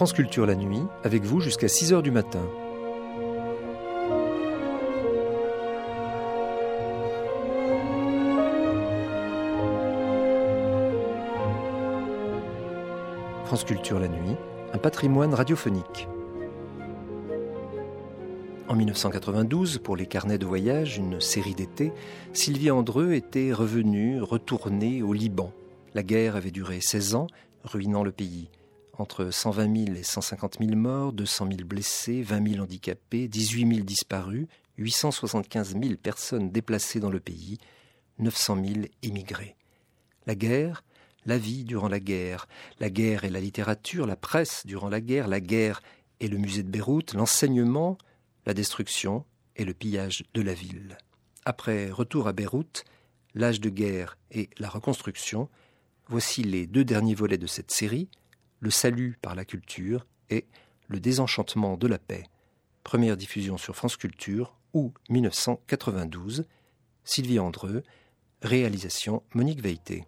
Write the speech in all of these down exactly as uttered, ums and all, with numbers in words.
France Culture la nuit, avec vous jusqu'à six heures du matin. France Culture la nuit, un patrimoine radiophonique. En dix-neuf cent quatre-vingt-douze, pour les carnets de voyage, une série d'été, Sylvie Andreu était revenue, retournée au Liban. La guerre avait duré seize ans, ruinant le pays. Entre cent vingt mille et cent cinquante mille morts, deux cent mille blessés, vingt mille handicapés, dix-huit mille disparus, huit cent soixante-quinze mille personnes déplacées dans le pays, neuf cent mille émigrés. La guerre, la vie durant la guerre, la guerre et la littérature, la presse durant la guerre, la guerre et le musée de Beyrouth, l'enseignement, la destruction et le pillage de la ville. Après Retour à Beyrouth, l'âge de guerre et la reconstruction, voici les deux derniers volets de cette série, le salut par la culture et le désenchantement de la paix. Première diffusion sur France Culture, août dix-neuf cent quatre-vingt-douze. Sylvie Andreu, réalisation Monique Veilleté.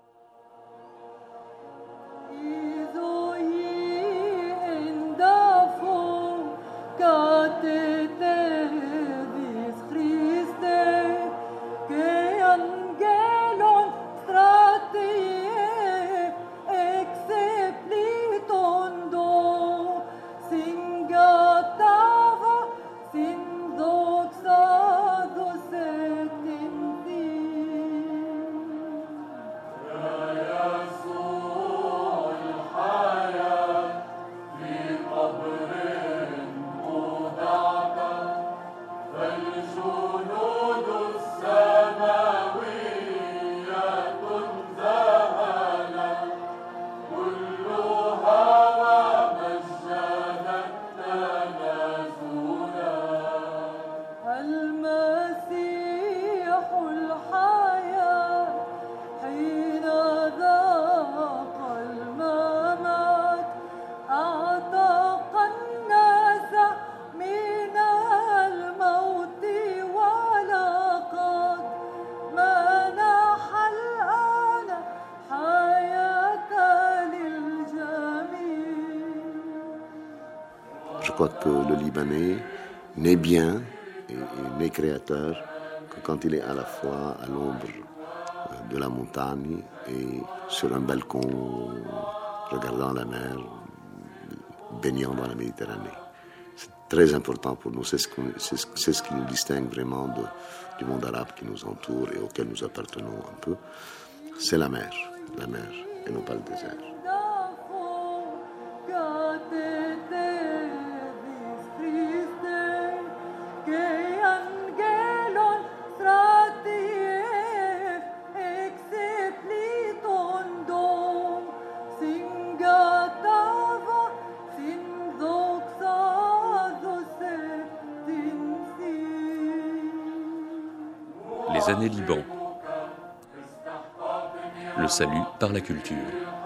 Je crois que le Libanais n'est bien et, et n'est créateur que quand il est à la fois à l'ombre de la montagne et sur un balcon regardant la mer, baignant dans la Méditerranée. C'est très important pour nous, c'est ce, c'est ce, c'est ce qui nous distingue vraiment de, du monde arabe qui nous entoure et auquel nous appartenons un peu. C'est la mer, la mer et non pas le désert. Les années Liban. Le salut par la culture.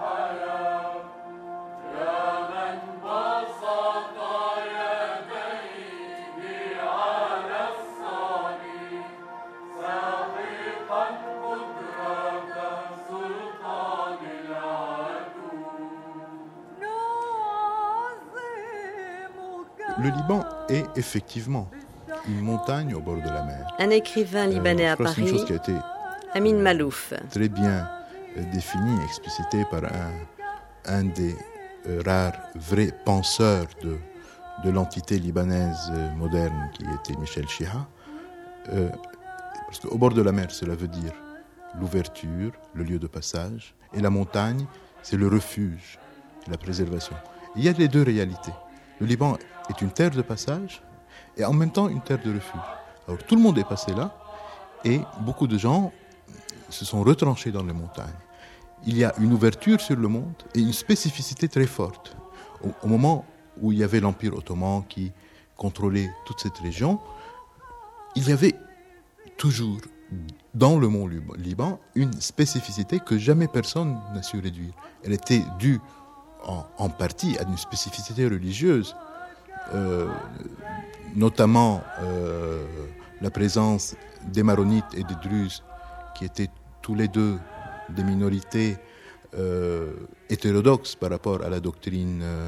Le Liban est effectivement une montagne au bord de la mer. Un écrivain libanais euh, à Paris, c'est une chose qui a été, Amin euh, Malouf. très bien euh, définie, explicitée par un, un des euh, rares vrais penseurs de, de l'entité libanaise euh, moderne qui était Michel Chiha. Euh, parce qu'au bord de la mer, cela veut dire l'ouverture, le lieu de passage, et la montagne, c'est le refuge, la préservation. Il y a les deux réalités. Le Liban est une terre de passage et en même temps une terre de refuge. Alors tout le monde est passé là et beaucoup de gens se sont retranchés dans les montagnes. Il y a une ouverture sur le monde et une spécificité très forte. Au, au moment où il y avait l'Empire ottoman qui contrôlait toute cette région, il y avait toujours dans le mont Liban une spécificité que jamais personne n'a su réduire. Elle était due en, en partie à une spécificité religieuse, euh, notamment euh, la présence des Maronites et des Druzes, qui étaient tous les deux des minorités euh, hétérodoxes par rapport à la doctrine euh,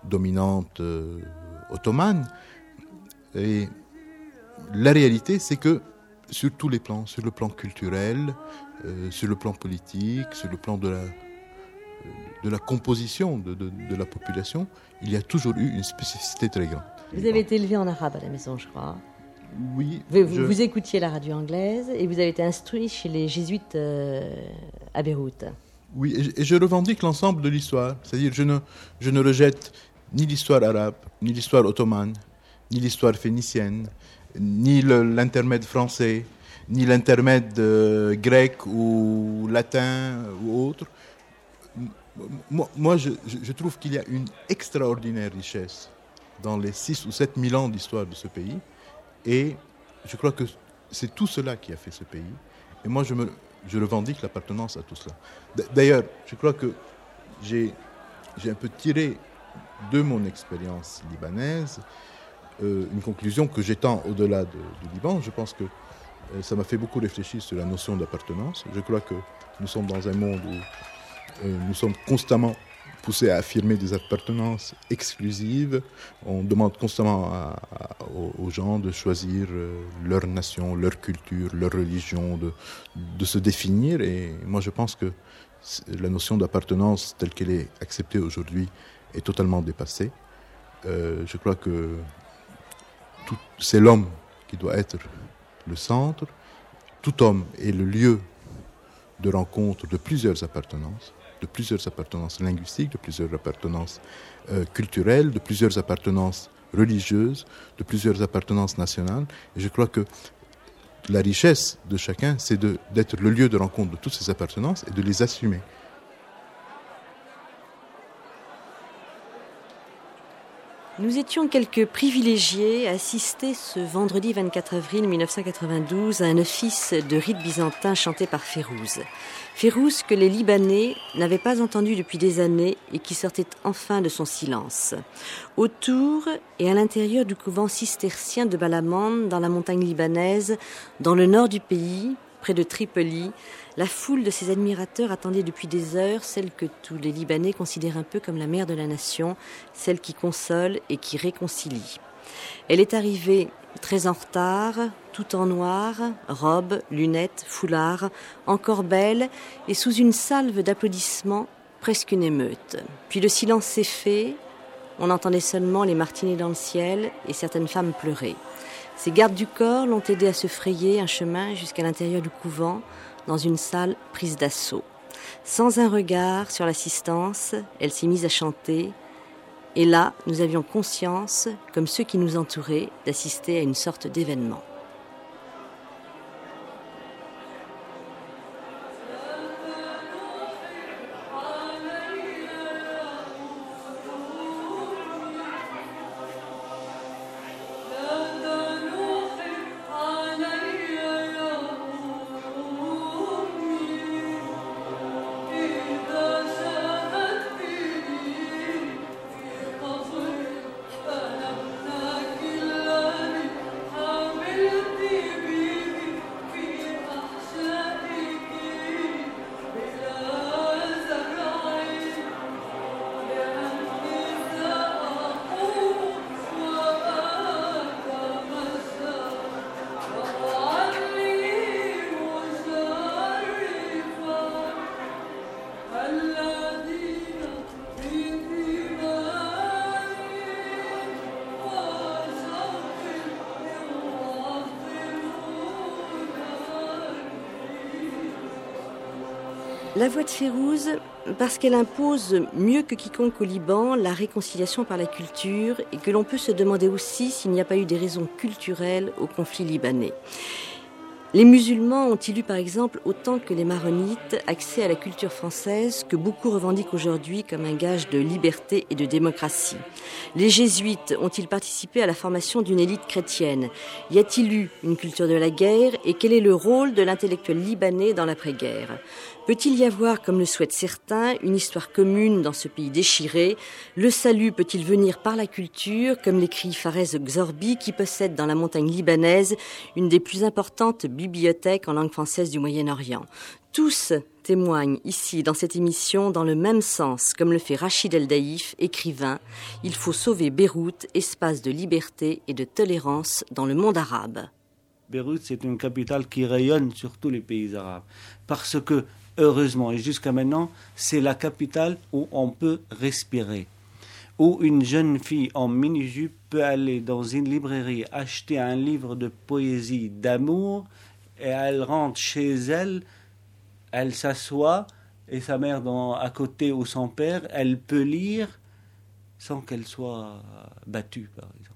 dominante euh, ottomane. Et la réalité, c'est que sur tous les plans, sur le plan culturel, euh, sur le plan politique, sur le plan de la, de la composition de, de, de la population, il y a toujours eu une spécificité très grande. Vous avez été élevé en arabe à la maison, je crois. Oui. Vous, vous, je... vous écoutiez la radio anglaise et vous avez été instruit chez les jésuites euh, à Beyrouth. Oui, et je, et je revendique l'ensemble de l'histoire. C'est-à-dire, je ne, je ne rejette ni l'histoire arabe, ni l'histoire ottomane, ni l'histoire phénicienne, ni le, l'intermède français, ni l'intermède euh, grec ou latin ou autre. Moi, moi je, je trouve qu'il y a une extraordinaire richesse dans les six ou sept mille ans d'histoire de ce pays. Et je crois que c'est tout cela qui a fait ce pays. Et moi, je, me, je revendique l'appartenance à tout cela. D'ailleurs, je crois que j'ai, j'ai un peu tiré de mon expérience libanaise euh, une conclusion que j'étends au-delà de, du Liban. Je pense que euh, ça m'a fait beaucoup réfléchir sur la notion d'appartenance. Je crois que nous sommes dans un monde où euh, nous sommes constamment poussés à affirmer des appartenances exclusives. On demande constamment à, à, aux gens de choisir euh, leur nation, leur culture, leur religion, de, de se définir. Et moi, je pense que la notion d'appartenance telle qu'elle est acceptée aujourd'hui est totalement dépassée. Euh, je crois que tout, c'est l'homme qui doit être le centre. Tout homme est le lieu de rencontre de plusieurs appartenances, de plusieurs appartenances linguistiques, de plusieurs appartenances euh, culturelles, de plusieurs appartenances religieuses, de plusieurs appartenances nationales. Et je crois que la richesse de chacun, c'est de, d'être le lieu de rencontre de toutes ces appartenances et de les assumer. Nous étions quelques privilégiés à assister ce vendredi vingt-quatre avril mille neuf cent quatre-vingt-douze à un office de rite byzantin chanté par Férouz. Férouz que les Libanais n'avaient pas entendu depuis des années et qui sortait enfin de son silence. Autour et à l'intérieur du couvent cistercien de Balamand, dans la montagne libanaise, dans le nord du pays, près de Tripoli, la foule de ses admirateurs attendait depuis des heures celle que tous les Libanais considèrent un peu comme la mère de la nation, celle qui console et qui réconcilie. Elle est arrivée très en retard, tout en noir, robe, lunettes, foulard, encore belle et sous une salve d'applaudissements, presque une émeute. Puis le silence s'est fait, on entendait seulement les martinets dans le ciel et certaines femmes pleurer. Ses gardes du corps l'ont aidée à se frayer un chemin jusqu'à l'intérieur du couvent, dans une salle prise d'assaut. Sans un regard sur l'assistance, elle s'est mise à chanter. Et là, nous avions conscience, comme ceux qui nous entouraient, d'assister à une sorte d'événement. La voix de Férouz, parce qu'elle impose mieux que quiconque au Liban la réconciliation par la culture et que l'on peut se demander aussi s'il n'y a pas eu des raisons culturelles au conflit libanais. Les musulmans ont-ils eu par exemple autant que les maronites accès à la culture française que beaucoup revendiquent aujourd'hui comme un gage de liberté et de démocratie? Les jésuites ont-ils participé à la formation d'une élite chrétienne? Y a-t-il eu une culture de la guerre et quel est le rôle de l'intellectuel libanais dans l'après-guerre? Peut-il y avoir, comme le souhaitent certains, une histoire commune dans ce pays déchiré? Le salut peut-il venir par la culture, comme l'écrit Fares Xorbi, qui possède dans la montagne libanaise une des plus importantes bibliothèques en langue française du Moyen-Orient? Tous témoignent ici, dans cette émission, dans le même sens, comme le fait Rachid El Daïf, écrivain. Il faut sauver Beyrouth, espace de liberté et de tolérance dans le monde arabe. Beyrouth, c'est une capitale qui rayonne sur tous les pays arabes. Parce que, heureusement, et jusqu'à maintenant, c'est la capitale où on peut respirer. Où une jeune fille en mini-jupe peut aller dans une librairie, acheter un livre de poésie, d'amour, et elle rentre chez elle. Elle s'assoit et sa mère dans, à côté ou son père, elle peut lire sans qu'elle soit battue, par exemple.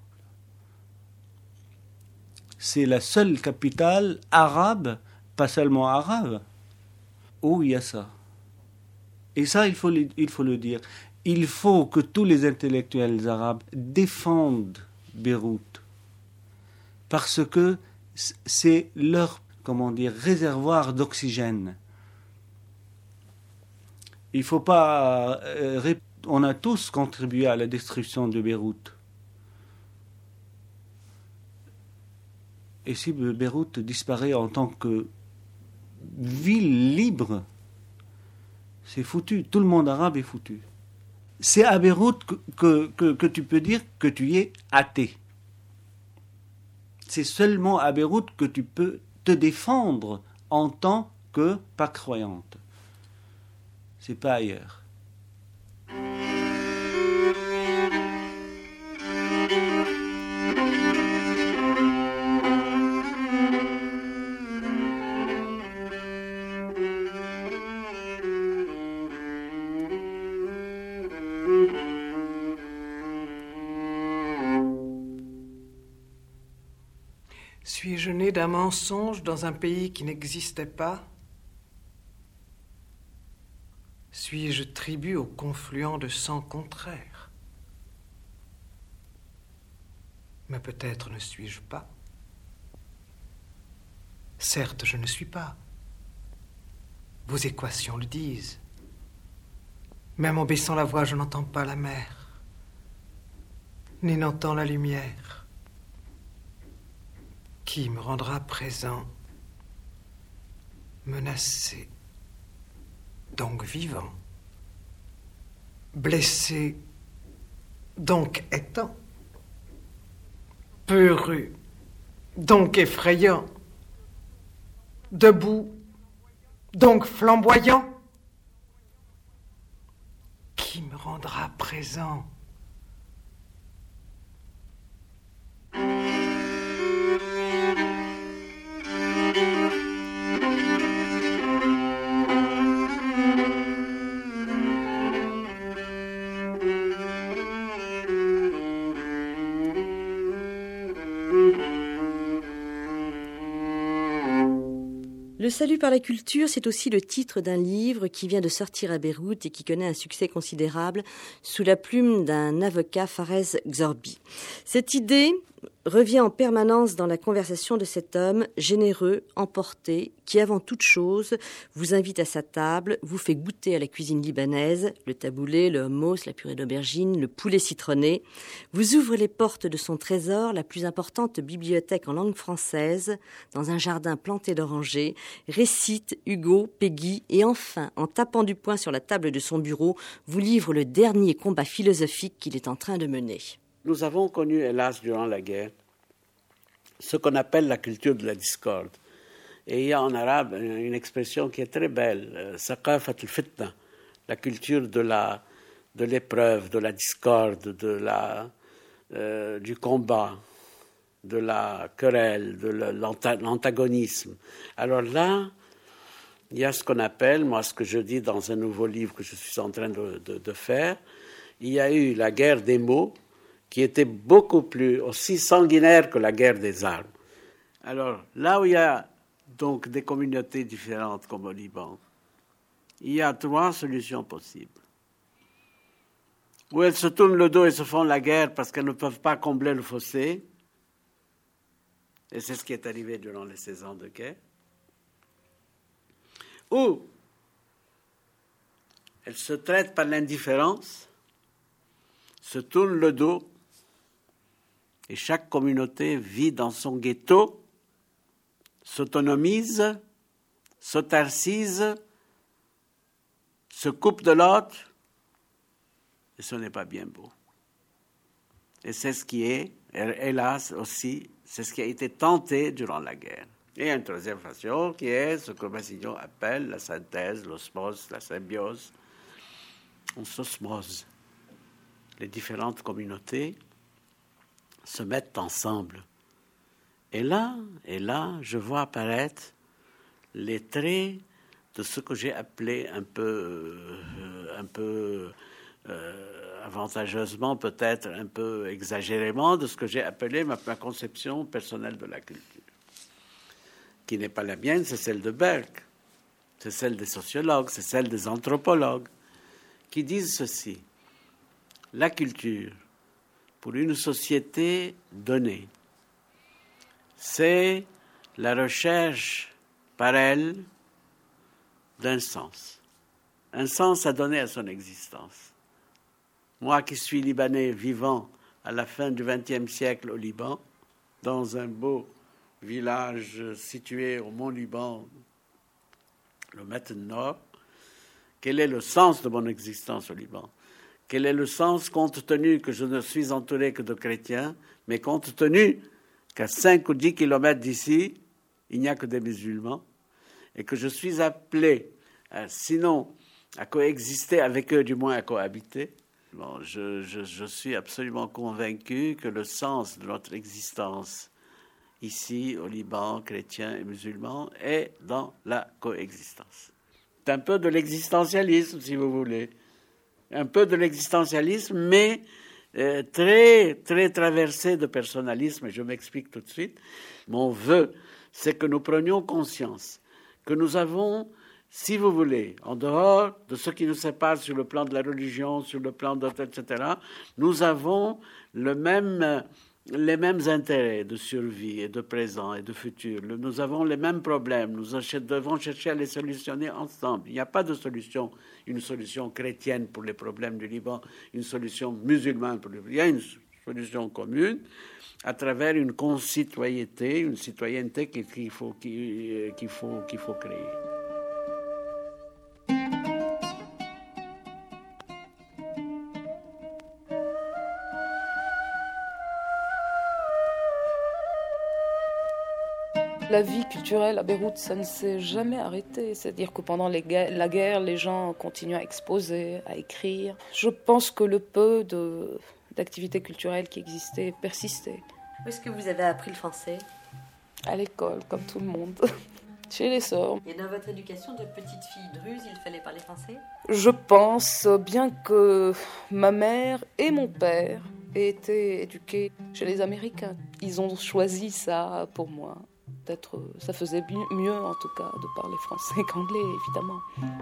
C'est la seule capitale arabe, pas seulement arabe, où il y a ça. Et ça, il faut le, il faut le dire. Il faut que tous les intellectuels arabes défendent Beyrouth. Parce que c'est leur, comment dire, réservoir d'oxygène. Il faut pas... Euh, on a tous contribué à la destruction de Beyrouth. Et si Beyrouth disparaît en tant que ville libre, c'est foutu. Tout le monde arabe est foutu. C'est à Beyrouth que, que, que, que tu peux dire que tu es athée. C'est seulement à Beyrouth que tu peux te défendre en tant que pas croyante. C'est pas ailleurs. Suis-je né d'un mensonge dans un pays qui n'existait pas ? Suis-je tribut au confluent de sang contraire ? Mais peut-être ne suis-je pas. Certes, je ne suis pas. Vos équations le disent. Même en baissant la voix, je n'entends pas la mer, ni n'entends la lumière. Qui me rendra présent, menacé, donc vivant, blessé, donc étant, peureux, donc effrayant, debout, donc flamboyant. Qui me rendra présent? Le salut par la culture, c'est aussi le titre d'un livre qui vient de sortir à Beyrouth et qui connaît un succès considérable sous la plume d'un avocat, Fares Xorbi. Cette idée revient en permanence dans la conversation de cet homme généreux, emporté, qui avant toute chose vous invite à sa table, vous fait goûter à la cuisine libanaise, le taboulé, le hummus, la purée d'aubergine, le poulet citronné, vous ouvre les portes de son trésor, la plus importante bibliothèque en langue française, dans un jardin planté d'orangers, récite Hugo, Peggy, et enfin, en tapant du poing sur la table de son bureau, vous livre le dernier combat philosophique qu'il est en train de mener. Nous avons connu, hélas, durant la guerre, ce qu'on appelle la culture de la discorde. Et il y a en arabe une expression qui est très belle, saqafat al-fitna, la culture de, la, de l'épreuve, de la discorde, de la, euh, du combat, de la querelle, de l'antagonisme. Alors là, il y a ce qu'on appelle, moi ce que je dis dans un nouveau livre que je suis en train de, de, de faire, il y a eu la guerre des mots, qui était beaucoup plus, aussi sanguinaire que la guerre des armes. Alors, là où il y a donc des communautés différentes comme au Liban, il y a trois solutions possibles. Ou elles se tournent le dos et se font la guerre parce qu'elles ne peuvent pas combler le fossé, et c'est ce qui est arrivé durant les seize ans de guerre. Ou elles se traitent par l'indifférence, se tournent le dos, et chaque communauté vit dans son ghetto, s'autonomise, s'autarcise, se coupe de l'autre, et ce n'est pas bien beau. Et c'est ce qui est, hélas aussi, c'est ce qui a été tenté durant la guerre. Et une troisième façon qui est ce que Massignon appelle la synthèse, l'osmose, la symbiose. On s'osmose. Les différentes communautés se mettent ensemble. Et là, et là, je vois apparaître les traits de ce que j'ai appelé un peu, euh, un peu euh, avantageusement, peut-être un peu exagérément, de ce que j'ai appelé ma, ma conception personnelle de la culture, qui n'est pas la mienne, c'est celle de Berck, c'est celle des sociologues, c'est celle des anthropologues, qui disent ceci: la culture, pour une société donnée, c'est la recherche par elle d'un sens, un sens à donner à son existence. Moi qui suis Libanais vivant à la fin du vingtième siècle au Liban, dans un beau village situé au Mont Liban, le Metn Nord, quel est le sens de mon existence au Liban? Quel est le sens, compte tenu que je ne suis entouré que de chrétiens, mais compte tenu qu'à cinq ou dix kilomètres d'ici, il n'y a que des musulmans, et que je suis appelé, euh, sinon à coexister avec eux, du moins à cohabiter. Bon, je, je, je suis absolument convaincu que le sens de notre existence ici, au Liban, chrétiens et musulmans, est dans la coexistence. C'est un peu de l'existentialisme, si vous voulez. Un peu de l'existentialisme, mais euh, très, très traversé de personnalisme, et je m'explique tout de suite. Mon vœu, c'est que nous prenions conscience que nous avons, si vous voulez, en dehors de ce qui nous sépare sur le plan de la religion, sur le plan de, et cetera, nous avons le même, les mêmes intérêts de survie et de présent et de futur. Nous avons les mêmes problèmes. Nous devons chercher à les solutionner ensemble. Il n'y a pas de solution, une solution chrétienne pour les problèmes du Liban, une solution musulmane pour les problèmes. Il y a une solution commune à travers une concitoyenneté, une citoyenneté qu'il faut, qu'il faut, qu'il faut créer. La vie culturelle à Beyrouth, ça ne s'est jamais arrêté. C'est-à-dire que pendant les guerres, la guerre, les gens continuent à exposer, à écrire. Je pense que le peu de, d'activités culturelles qui existaient persistaient. Où est-ce que vous avez appris le français? À l'école, comme tout le monde. Chez les sœurs. Et dans votre éducation de petite fille druze, il fallait parler français? Je pense bien que ma mère et mon père aient été éduqués chez les Américains. Ils ont choisi ça pour moi. Peut-être ça faisait mieux, en tout cas, de parler français qu'anglais, évidemment.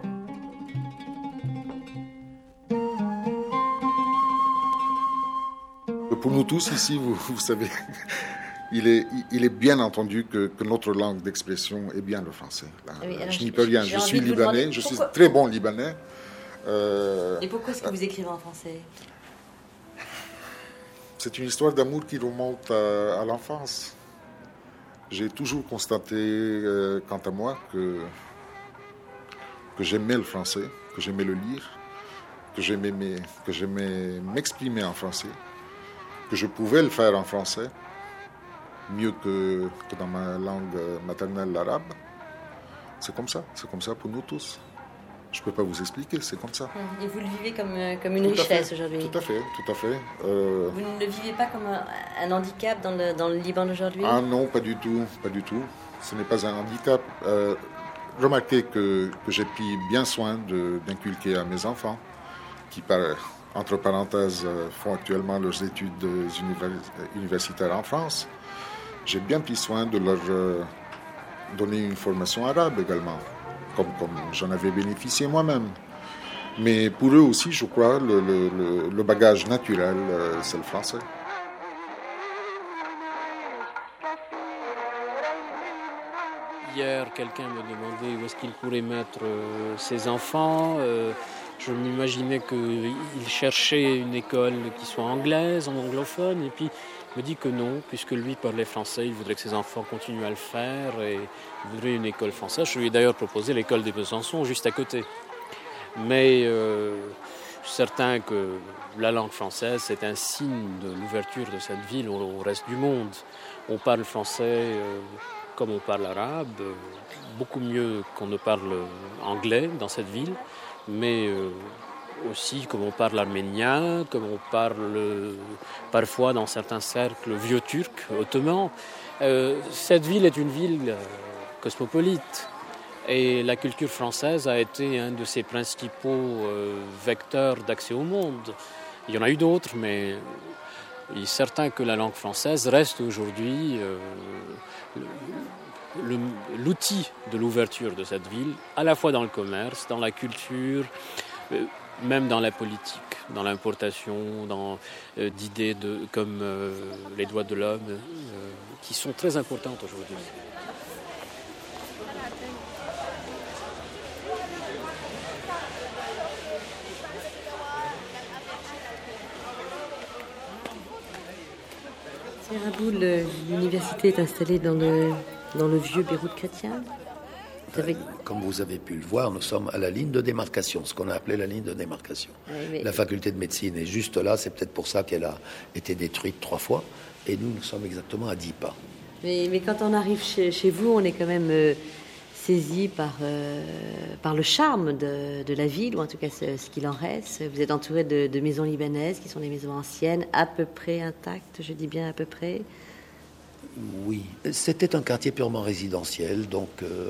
Pour nous tous ici, vous, vous savez, il est, il est bien entendu que, que notre langue d'expression est bien le français. Là, oui, je n'y peux rien, je suis libanais, je suis très bon libanais. Euh, Et pourquoi est-ce que vous écrivez en français? C'est une histoire d'amour qui remonte à, à l'enfance. J'ai toujours constaté, euh, quant à moi, que, que j'aimais le français, que j'aimais le lire, que j'aimais, mes, que j'aimais m'exprimer en français, que je pouvais le faire en français, mieux que, que dans ma langue maternelle, l'arabe. C'est comme ça, c'est comme ça pour nous tous. Je ne peux pas vous expliquer, c'est comme ça. Et vous le vivez comme, comme une tout richesse aujourd'hui? Tout à fait, tout à fait. Euh... Vous ne le vivez pas comme un, un handicap dans le, dans le Liban d'aujourd'hui? Ah non, pas du tout, pas du tout. Ce n'est pas un handicap. Euh, remarquez que, que j'ai pris bien soin de, d'inculquer à mes enfants, qui, par, entre parenthèses, font actuellement leurs études universitaires en France. J'ai bien pris soin de leur euh, donner une formation arabe également. Comme, comme j'en avais bénéficié moi-même. Mais pour eux aussi, je crois, le, le, le bagage naturel, euh, c'est le français. Hier, quelqu'un me demandait où est-ce qu'il pourrait mettre euh, ses enfants. Euh, je m'imaginais qu'il cherchait une école qui soit anglaise, anglophone, et puis me dit que non, puisque lui parlait français, il voudrait que ses enfants continuent à le faire et il voudrait une école française. Je lui ai d'ailleurs proposé l'école des Besançon, juste à côté. Mais euh, je suis certain que la langue française, c'est un signe de l'ouverture de cette ville au, au reste du monde. On parle français euh, comme on parle arabe, euh, beaucoup mieux qu'on ne parle anglais dans cette ville, mais euh, aussi comme on parle arménien, comme on parle euh, parfois dans certains cercles vieux turc, ottoman. Euh, cette ville est une ville euh, cosmopolite. Et la culture française a été un de ses principaux euh, vecteurs d'accès au monde. Il y en a eu d'autres, mais il est certain que la langue française reste aujourd'hui euh, le, l'outil de l'ouverture de cette ville, à la fois dans le commerce, dans la culture, euh, même dans la politique, dans l'importation, dans euh, d'idées de, comme euh, les droits de l'homme, euh, qui sont très importantes aujourd'hui. Raboul, l'université est installée dans le, dans le vieux Beyrouth chrétien. Vous avez... Comme vous avez pu le voir, nous sommes à la ligne de démarcation, ce qu'on a appelé la ligne de démarcation. Oui, mais... La faculté de médecine est juste là, c'est peut-être pour ça qu'elle a été détruite trois fois, et nous, nous sommes exactement à dix pas. Mais, mais quand on arrive chez, chez vous, on est quand même euh, saisi par, euh, par le charme de, de la ville, ou en tout cas ce, ce qu'il en reste. Vous êtes entouré de, de maisons libanaises, qui sont des maisons anciennes, à peu près intactes, je dis bien à peu près. Oui, c'était un quartier purement résidentiel, donc euh,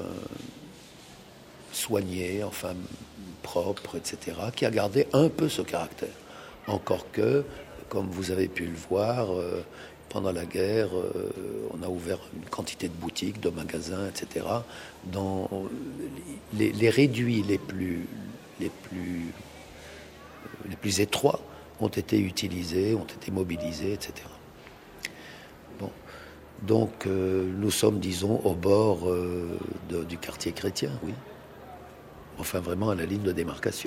soigné, enfin propre, et cetera, qui a gardé un peu ce caractère. Encore que, comme vous avez pu le voir, euh, pendant la guerre, euh, on a ouvert une quantité de boutiques, de magasins, et cetera, dans les, les réduits les plus, les, plus, les plus étroits ont été utilisés, ont été mobilisés, et cetera. Bon. Donc, euh, nous sommes, disons, au bord euh, de, du quartier chrétien, oui. Enfin, vraiment à la ligne de démarcation.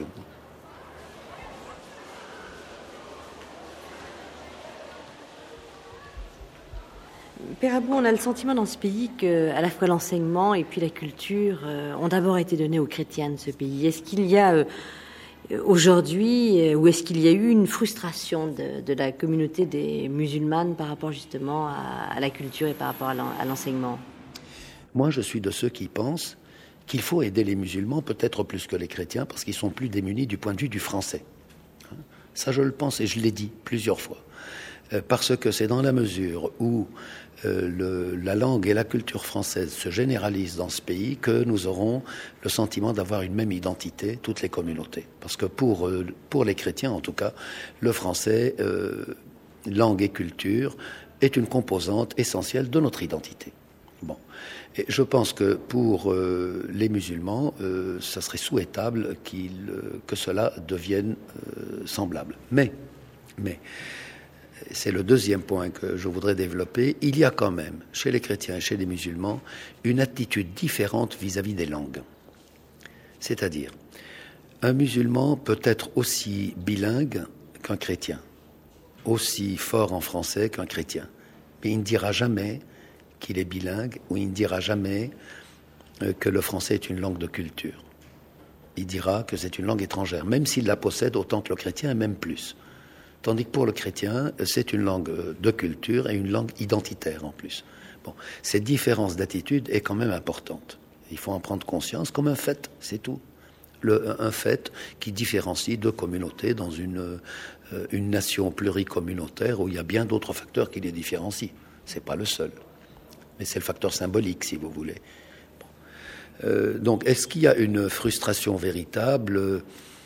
Père Abou, on a le sentiment dans ce pays que, à la fois l'enseignement et puis la culture euh, ont d'abord été donnés aux chrétiens de ce pays. Est-ce qu'il y a euh, aujourd'hui, euh, ou est-ce qu'il y a eu une frustration de, de la communauté des musulmanes par rapport justement à, à la culture et par rapport à, l'en, à l'enseignement? Moi, je suis de ceux qui pensent qu'il faut aider les musulmans, peut-être plus que les chrétiens, parce qu'ils sont plus démunis du point de vue du français. Ça, je le pense et je l'ai dit plusieurs fois. Euh, parce que c'est dans la mesure où euh, le, la langue et la culture française se généralisent dans ce pays que nous aurons le sentiment d'avoir une même identité, toutes les communautés. Parce que pour, euh, pour les chrétiens, en tout cas, le français, euh, langue et culture, est une composante essentielle de notre identité. Bon. Et je pense que pour euh, les musulmans, euh, ça serait souhaitable qu'il, euh, que cela devienne euh, semblable. Mais, mais, c'est le deuxième point que je voudrais développer, il y a quand même, chez les chrétiens et chez les musulmans, une attitude différente vis-à-vis des langues. C'est-à-dire, un musulman peut être aussi bilingue qu'un chrétien, aussi fort en français qu'un chrétien, mais il ne dira jamais qu'il est bilingue, ou il ne dira jamais que le français est une langue de culture. Il dira que c'est une langue étrangère, même s'il la possède autant que le chrétien, et même plus. Tandis que pour le chrétien, c'est une langue de culture et une langue identitaire en plus. Bon, cette différence d'attitude est quand même importante. Il faut en prendre conscience comme un fait, c'est tout. Le, un fait qui différencie deux communautés dans une, une nation pluricommunautaire où il y a bien d'autres facteurs qui les différencient. C'est pas le seul. Mais c'est le facteur symbolique, si vous voulez. Bon. Euh, donc, est-ce qu'il y a une frustration véritable ?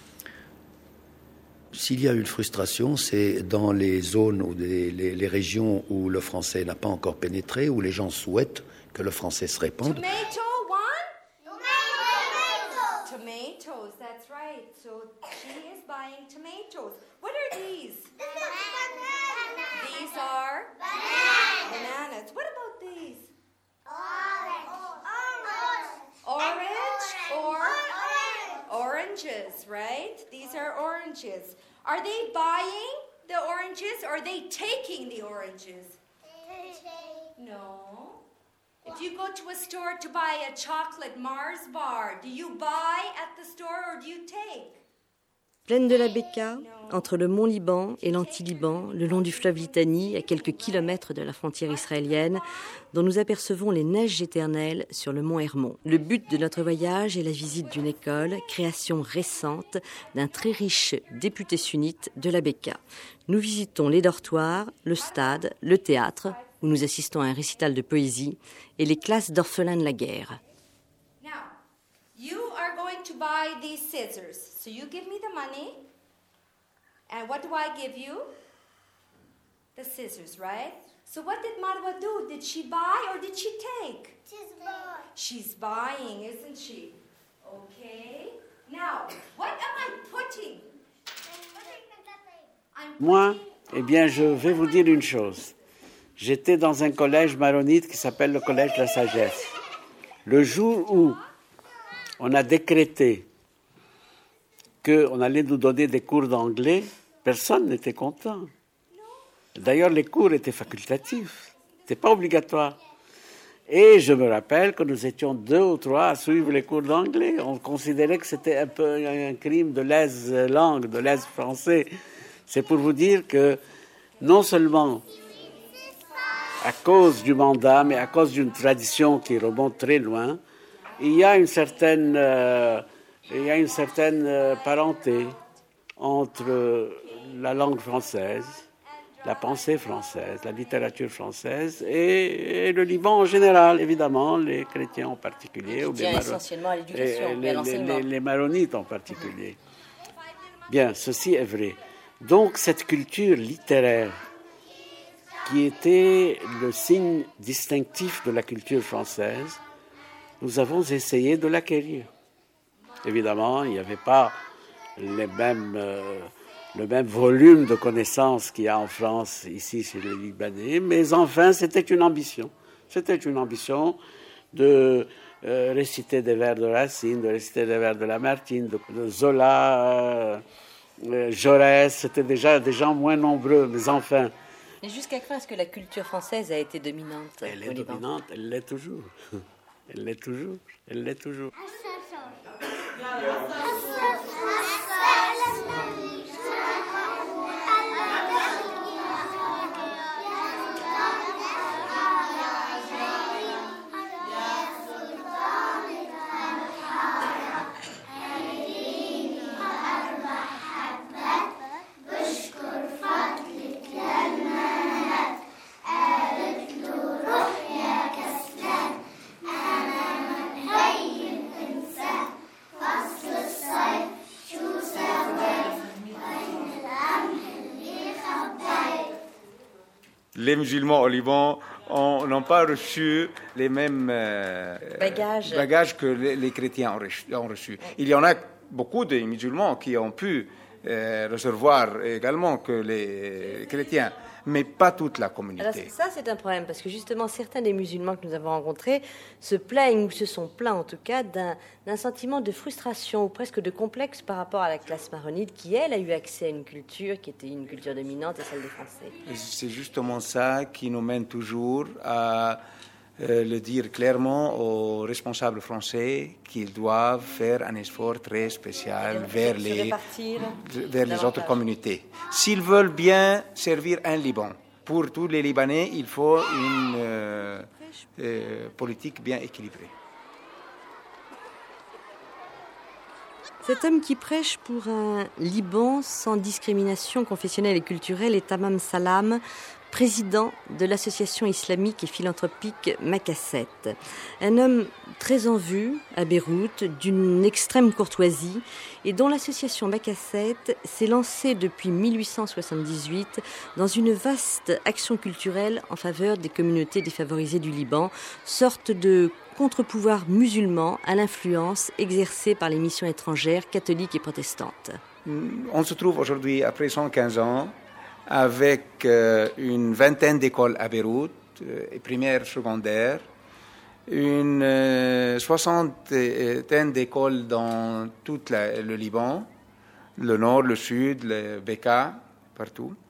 S'il y a une frustration, c'est dans les zones ou les, les, les régions où le français n'a pas encore pénétré, où les gens souhaitent que le français se répande. Tomato one? Tomato. Tomatoes, that's right. So she is buying tomatoes. What are these? These are bananas. Bananas. What about these? Orange. Orange. Orange or oranges, right? These are oranges. Are they buying the oranges, or are they taking the oranges? No. If you go to a store to buy a chocolate Mars bar, do you buy at the store or do you take? Plaine de la Bekaa, entre le mont Liban et l'Anti-Liban, le long du fleuve Litani, à quelques kilomètres de la frontière israélienne, dont nous apercevons les neiges éternelles sur le mont Hermon. Le but de notre voyage est la visite d'une école, création récente d'un très riche député sunnite de la Bekaa. Nous visitons les dortoirs, le stade, le théâtre, où nous assistons à un récital de poésie, et les classes d'orphelins de la guerre. Now, you are going to buy these scissors. So you give me the money. And what do I give you? The scissors, right? So what did Marwa do? Did she buy or did she take? She's buying. She's buying, isn't she? Okay. Now, what am I putting? I'm Moi, eh bien, je vais vous dire une chose. J'étais dans un collège maronite qui s'appelle le Collège de la Sagesse. Le jour où on a décrété qu'on allait nous donner des cours d'anglais, personne n'était content. D'ailleurs, les cours étaient facultatifs, c'était pas obligatoire. Et je me rappelle que nous étions deux ou trois à suivre les cours d'anglais. On considérait que c'était un peu un crime de lèse-langue, de lèse-français. C'est pour vous dire que non seulement à cause du mandat, mais à cause d'une tradition qui remonte très loin, il y a une certaine, euh, il y a une certaine euh, parenté entre la langue française, la pensée française, la littérature française et, et le Liban en général, évidemment, les chrétiens en particulier. Ou les essentiellement à l'éducation et, et à l'enseignement. Les, les, les maronites en particulier. Bien, ceci est vrai. Donc cette culture littéraire qui était le signe distinctif de la culture française, nous avons essayé de l'acquérir. Évidemment, il n'y avait pas les mêmes, euh, le même volume de connaissances qu'il y a en France, ici chez les Libanais, mais enfin, c'était une ambition. C'était une ambition de euh, réciter des vers de Racine, de réciter des vers de Lamartine, de, de Zola, euh, Jaurès. C'était déjà des gens moins nombreux, mais enfin... Et jusqu'à quand est-ce que la culture française a été dominante Elle est au Liban? dominante, elle l'est toujours. Elle l'est toujours, elle l'est toujours. Les musulmans au Liban n'ont pas reçu les mêmes euh, bagages. bagages que les, les chrétiens ont reçu, ont reçu. Il y en a beaucoup de musulmans qui ont pu euh, recevoir également que les chrétiens, mais pas toute la communauté. Alors ça, c'est un problème, parce que justement, certains des musulmans que nous avons rencontrés se plaignent, ou se sont plaints en tout cas, d'un, d'un sentiment de frustration ou presque de complexe par rapport à la classe maronite qui, elle, a eu accès à une culture qui était une culture dominante, et celle des Français. C'est justement ça qui nous mène toujours à euh, le dire clairement aux responsables français qu'ils doivent faire un effort très spécial vers les, vers les autres communautés. S'ils veulent bien servir un Liban, pour tous les Libanais, il faut une euh, euh, politique bien équilibrée. Cet homme qui prêche pour un Liban sans discrimination confessionnelle et culturelle est Tamam Salam, président de l'association islamique et philanthropique Makasset. Un homme très en vue à Beyrouth, d'une extrême courtoisie, et dont l'association Makasset s'est lancée depuis mille huit cent soixante-dix-huit dans une vaste action culturelle en faveur des communautés défavorisées du Liban, sorte de contre-pouvoir musulman à l'influence exercée par les missions étrangères catholiques et protestantes. On se trouve aujourd'hui, après cent quinze ans, avec euh, une vingtaine d'écoles à Beyrouth, euh, primaires, secondaires, une euh, soixantaine d'écoles dans tout la, le Liban, le nord, le sud, le Bekaa, partout.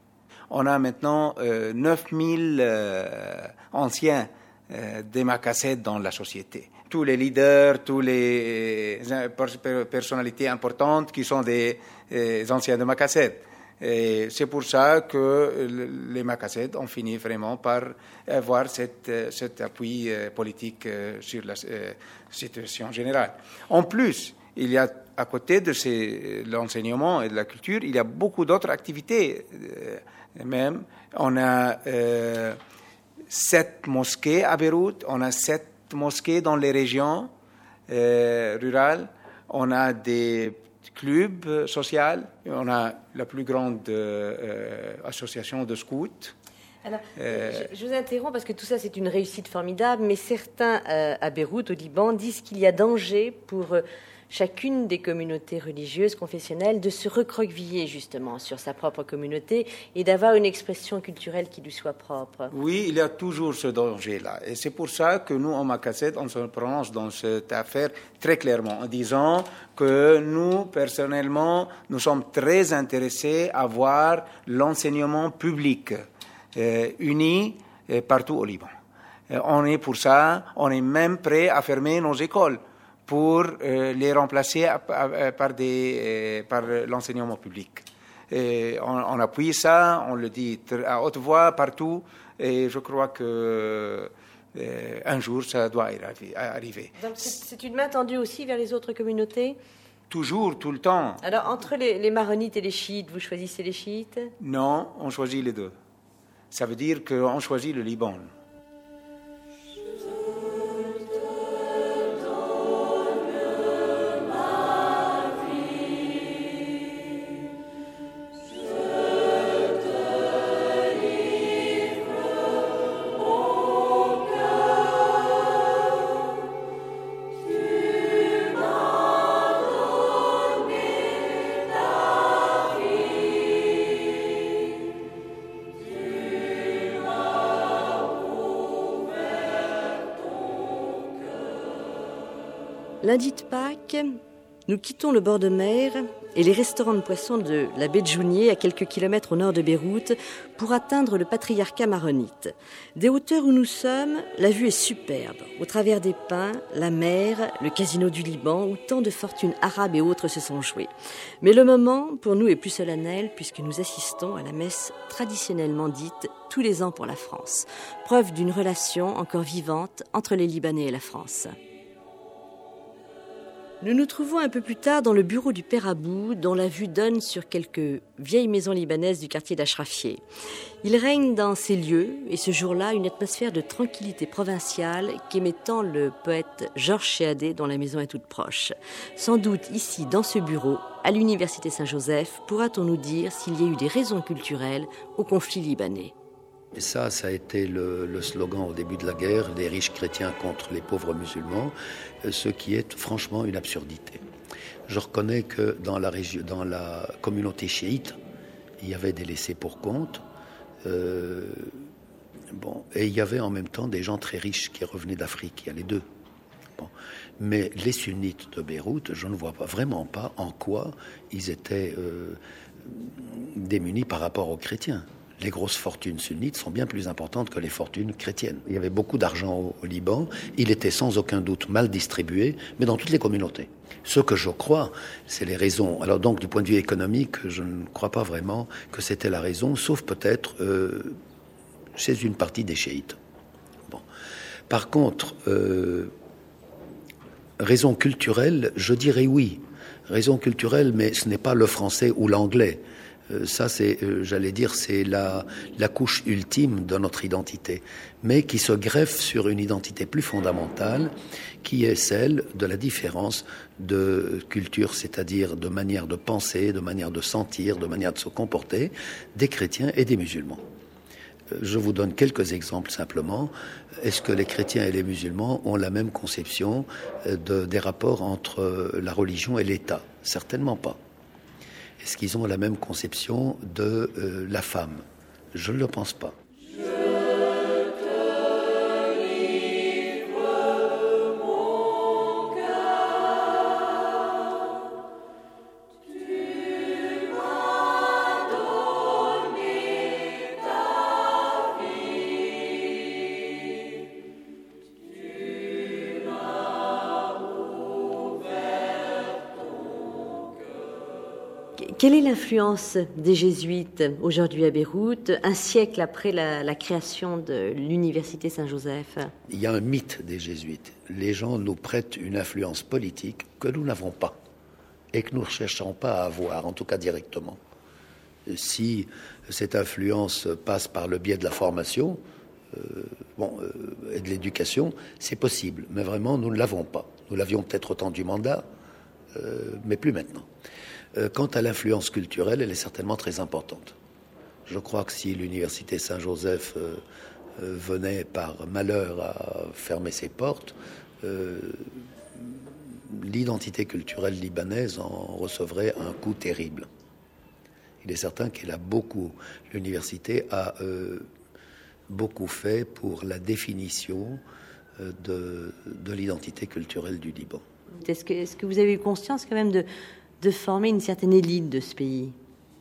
on a maintenant euh, neuf mille euh, anciens euh, des Makasset dans la société. Tous les leaders, tous les euh, personnalités importantes qui sont des euh, anciens de Makasset. Et c'est pour ça que les Makasset ont fini vraiment par avoir cette, cet appui politique sur la situation générale. En plus, il y a, à côté de ces, l'enseignement et de la culture, il y a beaucoup d'autres activités. Même, on a euh, sept mosquées à Beyrouth, on a sept mosquées dans les régions euh, rurales, on a des club social, on a la plus grande euh, association de scouts. Alors, euh, je, je vous interromps parce que tout ça c'est une réussite formidable, mais certains euh, à Beyrouth, au Liban, disent qu'il y a danger pour euh, chacune des communautés religieuses, confessionnelles, de se recroqueviller justement sur sa propre communauté et d'avoir une expression culturelle qui lui soit propre. Oui, il y a toujours ce danger-là. Et c'est pour ça que nous, en Makasset, on se prononce dans cette affaire très clairement en disant que nous, personnellement, nous sommes très intéressés à voir l'enseignement public euh, uni euh, partout au Liban. Euh, on est pour ça, on est même prêt à fermer nos écoles pour euh, les remplacer à, à, par, des, euh, par l'enseignement public. Et on, on appuie ça, on le dit à haute voix partout, et je crois que euh, un jour ça doit arriver. Donc c'est, c'est une main tendue aussi vers les autres communautés ? Toujours, tout le temps. Alors entre les, les maronites et les chiites, vous choisissez les chiites ? Non, on choisit les deux. Ça veut dire qu'on choisit le Liban. Lundi de Pâques, nous quittons le bord de mer et les restaurants de poissons de la baie de Jounier, à quelques kilomètres au nord de Beyrouth, pour atteindre le patriarcat maronite. Des hauteurs où nous sommes, la vue est superbe. Au travers des pins, la mer, le casino du Liban, où tant de fortunes arabes et autres se sont jouées. Mais le moment, pour nous, est plus solennel, puisque nous assistons à la messe traditionnellement dite tous les ans pour la France. Preuve d'une relation encore vivante entre les Libanais et la France. Nous nous trouvons un peu plus tard dans le bureau du Père Abou, dont la vue donne sur quelques vieilles maisons libanaises du quartier d'Achrafieh. Il règne dans ces lieux, et ce jour-là, une atmosphère de tranquillité provinciale qu'aimait tant le poète Georges Chéadé, dont la maison est toute proche. Sans doute ici, dans ce bureau, à l'université Saint-Joseph, pourra-t-on nous dire s'il y a eu des raisons culturelles au conflit libanais. Et ça, ça a été le, le slogan au début de la guerre, des riches chrétiens contre les pauvres musulmans, ce qui est franchement une absurdité. Je reconnais que dans la, région, dans la communauté chiite, il y avait des laissés pour compte, euh, bon, et il y avait en même temps des gens très riches qui revenaient d'Afrique, il y a les deux. Bon. Mais les sunnites de Beyrouth, je ne vois pas, vraiment pas en quoi ils étaient euh, démunis par rapport aux chrétiens. Les grosses fortunes sunnites sont bien plus importantes que les fortunes chrétiennes. Il y avait beaucoup d'argent au, au Liban. Il était sans aucun doute mal distribué, mais dans toutes les communautés. Ce que je crois, c'est les raisons. Alors donc, du point de vue économique, je ne crois pas vraiment que c'était la raison, sauf peut-être euh, chez une partie des chiites. Bon. Par contre, euh, raison culturelle, je dirais oui. Raison culturelle, mais ce n'est pas le français ou l'anglais. Ça, c'est, j'allais dire, c'est la, la couche ultime de notre identité, mais qui se greffe sur une identité plus fondamentale, qui est celle de la différence de culture, c'est-à-dire de manière de penser, de manière de sentir, de manière de se comporter, des chrétiens et des musulmans. Je vous donne quelques exemples simplement. Est-ce que les chrétiens et les musulmans ont la même conception de, des rapports entre la religion et l'État ? Certainement pas. Est-ce qu'ils ont la même conception de euh, la femme ? Je ne le pense pas. quelle est l'influence des jésuites aujourd'hui à Beyrouth, un siècle après la, la création de l'université Saint-Joseph? Il y a un mythe des jésuites. Les gens nous prêtent une influence politique que nous n'avons pas et que nous ne cherchons pas à avoir, en tout cas directement. Si cette influence passe par le biais de la formation euh, bon, euh, et de l'éducation, c'est possible, mais vraiment nous ne l'avons pas. Nous l'avions peut-être au temps du mandat, euh, mais plus maintenant. Euh, quant à l'influence culturelle, elle est certainement très importante. Je crois que si l'université Saint-Joseph euh, euh, venait par malheur à fermer ses portes, euh, l'identité culturelle libanaise en recevrait un coup terrible. Il est certain qu'elle a beaucoup, l'université a euh, beaucoup fait pour la définition euh, de, de l'identité culturelle du Liban. Est-ce que, est-ce que vous avez eu conscience quand même de, de former une certaine élite de ce pays?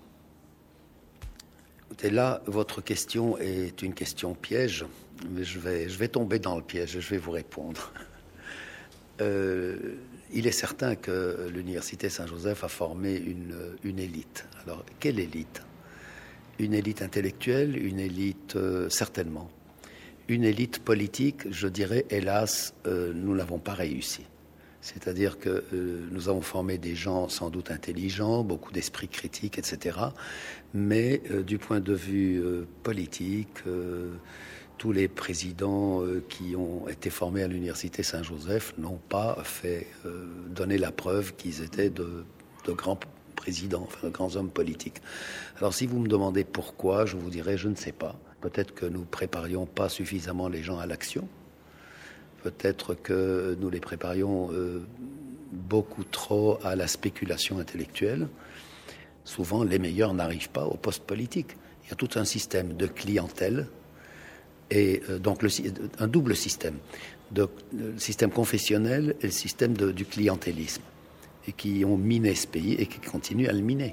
Et là, votre question est une question piège, mais je vais, je vais tomber dans le piège et je vais vous répondre. Euh, il est certain que l'université Saint-Joseph a formé une, une élite. Alors, quelle élite? Une élite intellectuelle, une élite euh, certainement. Une élite politique, je dirais, hélas, euh, nous n'avons pas réussi. C'est-à-dire que euh, nous avons formé des gens sans doute intelligents, beaucoup d'esprit critique, et cetera. Mais euh, du point de vue euh, politique, euh, tous les présidents euh, qui ont été formés à l'université Saint-Joseph n'ont pas fait euh, donner la preuve qu'ils étaient de, de grands présidents, enfin de grands hommes politiques. Alors si vous me demandez pourquoi, je vous dirais je ne sais pas. Peut-être que nous préparions pas suffisamment les gens à l'action. Peut-être que nous les préparions euh, beaucoup trop à la spéculation intellectuelle. Souvent, les meilleurs n'arrivent pas au poste politique. Il y a tout un système de clientèle et euh, donc le, un double système, de, le système confessionnel et le système de, du clientélisme, et qui ont miné ce pays et qui continuent à le miner.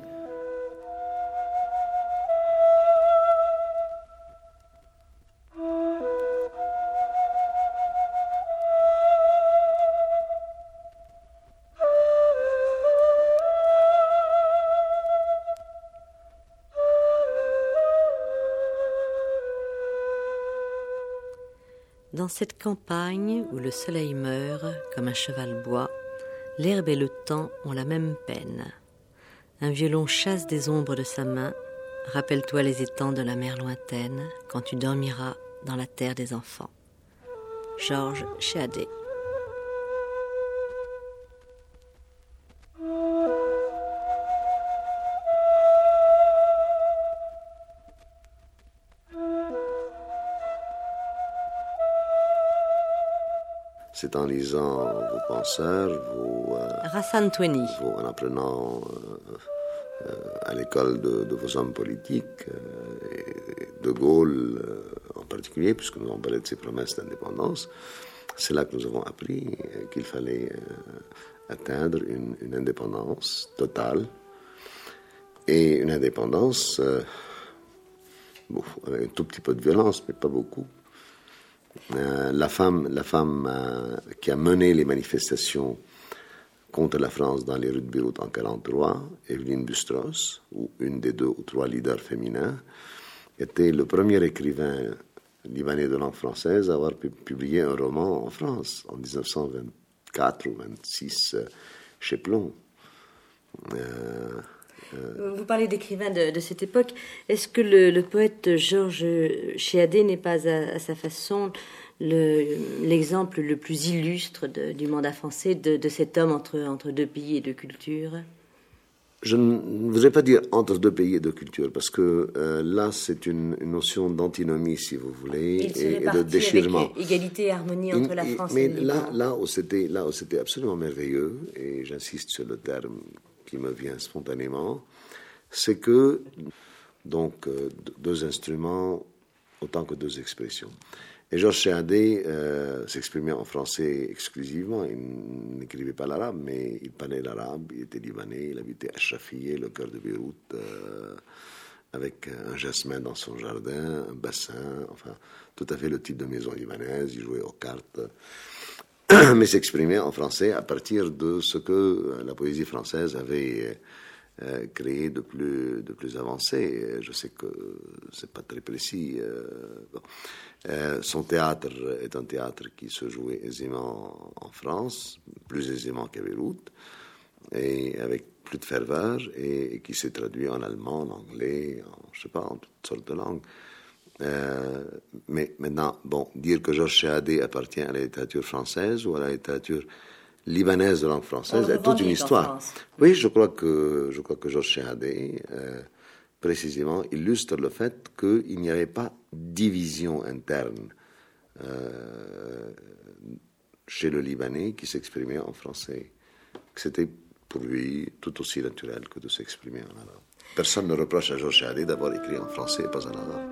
Dans cette campagne où le soleil meurt comme un cheval boit, l'herbe et le temps ont la même peine. Un violon chasse des ombres de sa main. Rappelle-toi les étangs de la mer lointaine quand tu dormiras dans la terre des enfants. Georges Chéadé. C'est en lisant vos penseurs, vos, euh, Rassan Toueni. Vos, en apprenant euh, euh, à l'école de, de vos hommes politiques, euh, et De Gaulle euh, en particulier, puisque nous avons parlé de ses promesses d'indépendance, c'est là que nous avons appris qu'il fallait euh, atteindre une, une indépendance totale, et une indépendance, euh, bon, avec un tout petit peu de violence, mais pas beaucoup. Euh, la femme, la femme euh, qui a mené les manifestations contre la France dans les rues de Beyrouth en quarante-trois, Evelyne Bustros, ou une des deux ou trois leaders féminins, était le premier écrivain libanais de langue française à avoir pu publier un roman en France en dix-neuf cent vingt-quatre ou vingt-six euh, chez Plon. Euh, Euh, Vous parlez d'écrivains de, de cette époque. Est-ce que le, le poète Georges Chéadé n'est pas à, à sa façon le, l'exemple le plus illustre de, du mandat français de, de cet homme entre, entre deux pays et deux cultures? Je ne voudrais pas dire entre deux pays et deux cultures, parce que euh, là, c'est une, une notion d'antinomie, si vous voulez, Il se et, et de déchirement. Avec égalité et harmonie entre la France mais et le là, Liban. là où c'était, là où c'était absolument merveilleux, et j'insiste sur le terme qui me vient spontanément, c'est que, donc, euh, deux instruments autant que deux expressions. Et Georges Chéadé euh, s'exprimait en français exclusivement, il n'écrivait pas l'arabe, mais il parlait l'arabe, il était libanais, il habitait à Chafié, le cœur de Beyrouth, euh, avec un jasmin dans son jardin, un bassin, enfin, tout à fait le type de maison libanaise, il jouait aux cartes, mais s'exprimait en français à partir de ce que la poésie française avait euh, créer de plus, de plus avancé. Je sais que c'est pas très précis. Euh, bon. euh, son théâtre est un théâtre qui se jouait aisément en France, plus aisément qu'à Beyrouth, et avec plus de ferveur, et, et qui s'est traduit en allemand, en anglais, en, je sais pas, en toutes sortes de langues. Euh, mais maintenant, bon, dire que Georges Chehadé appartient à la littérature française ou à la littérature libanaise de langue française est toute une histoire. Oui, je crois que je crois que Georges Chehadé, euh, précisément, illustre le fait qu'il n'y avait pas division interne euh, chez le Libanais qui s'exprimait en français. Que c'était pour lui tout aussi naturel que de s'exprimer en arabe. Personne ne reproche à Georges Chehadé d'avoir écrit en français et pas en arabe.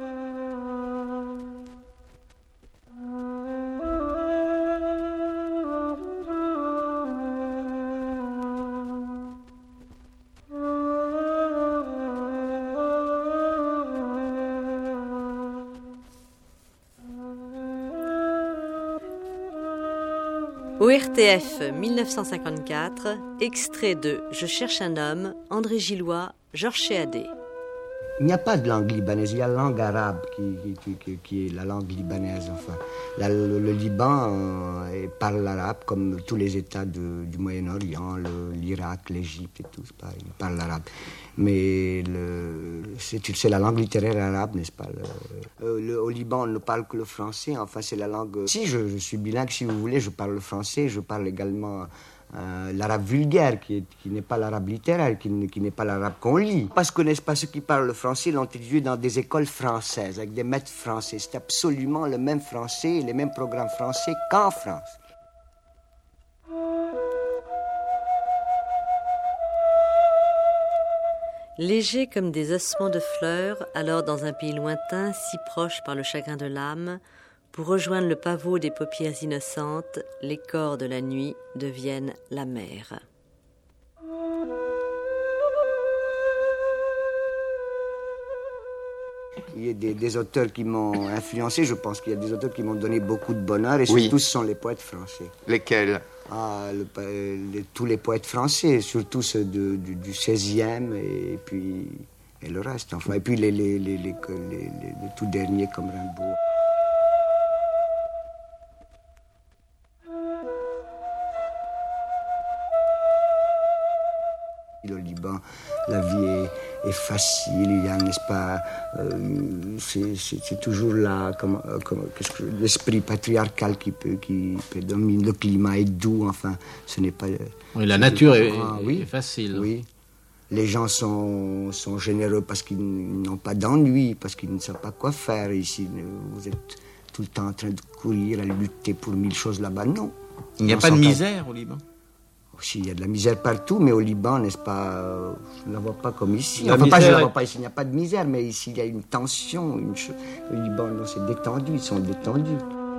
O R T F mille neuf cent cinquante-quatre, extrait de Je cherche un homme, André Gillois, Georges Chehadé. Il n'y a pas de langue libanaise, il y a la langue arabe qui, qui, qui, qui est la langue libanaise. Enfin, la, le, le Liban euh, parle l'arabe comme tous les États de, du Moyen-Orient, l'Irak, l'Égypte et tout, c'est pareil, ils parlent l'arabe. Mais le, c'est, c'est la langue littéraire arabe, n'est-ce pas? le, euh, le, Au Liban, on ne parle que le français, enfin c'est la langue... Si je, je suis bilingue, si vous voulez, je parle le français, je parle également... Euh, l'arabe vulgaire, qui, est, qui n'est pas l'arabe littéraire, qui, qui n'est pas l'arabe qu'on lit. Parce que, n'est-ce pas, ceux qui parlent le français l'ont étudié dans des écoles françaises, avec des maîtres français. C'est absolument le même français et les mêmes programmes français qu'en France. Légers comme des ossements de fleurs, alors dans un pays lointain, si proche par le chagrin de l'âme, pour rejoindre le pavot des paupières innocentes, les corps de la nuit deviennent la mer. Il y a des, des auteurs qui m'ont influencé, je pense qu'il y a des auteurs qui m'ont donné beaucoup de bonheur, et oui. surtout ce sont les poètes français. Lesquels? Ah, le, le, tous les poètes français, surtout ceux de, du, du seizième et puis et le reste, enfin, et puis les, les, les, les, les, les, les tout derniers comme Rimbaud. Au Liban, la vie est, est facile, il y a, n'est-ce pas, euh, c'est, c'est, c'est toujours là, comme, comme, qu'est-ce que, l'esprit patriarcal qui peut, qui peut dominer, le climat est doux, enfin, ce n'est pas... Oui, la nature est, ah, oui, est facile. Oui, les gens sont, sont généreux parce qu'ils n'ont pas d'ennui, parce qu'ils ne savent pas quoi faire ici. Vous êtes tout le temps en train de courir, à lutter pour mille choses là-bas, non. Il n'y a pas de misère au Liban? Aussi, il y a de la misère partout, mais au Liban, n'est-ce pas, euh, je ne la vois pas comme ici. La enfin, pas, je ne la est... vois pas ici, il n'y a pas de misère, mais ici, il y a une tension. Une ch... Le Liban, non, c'est détendu, ils sont détendus.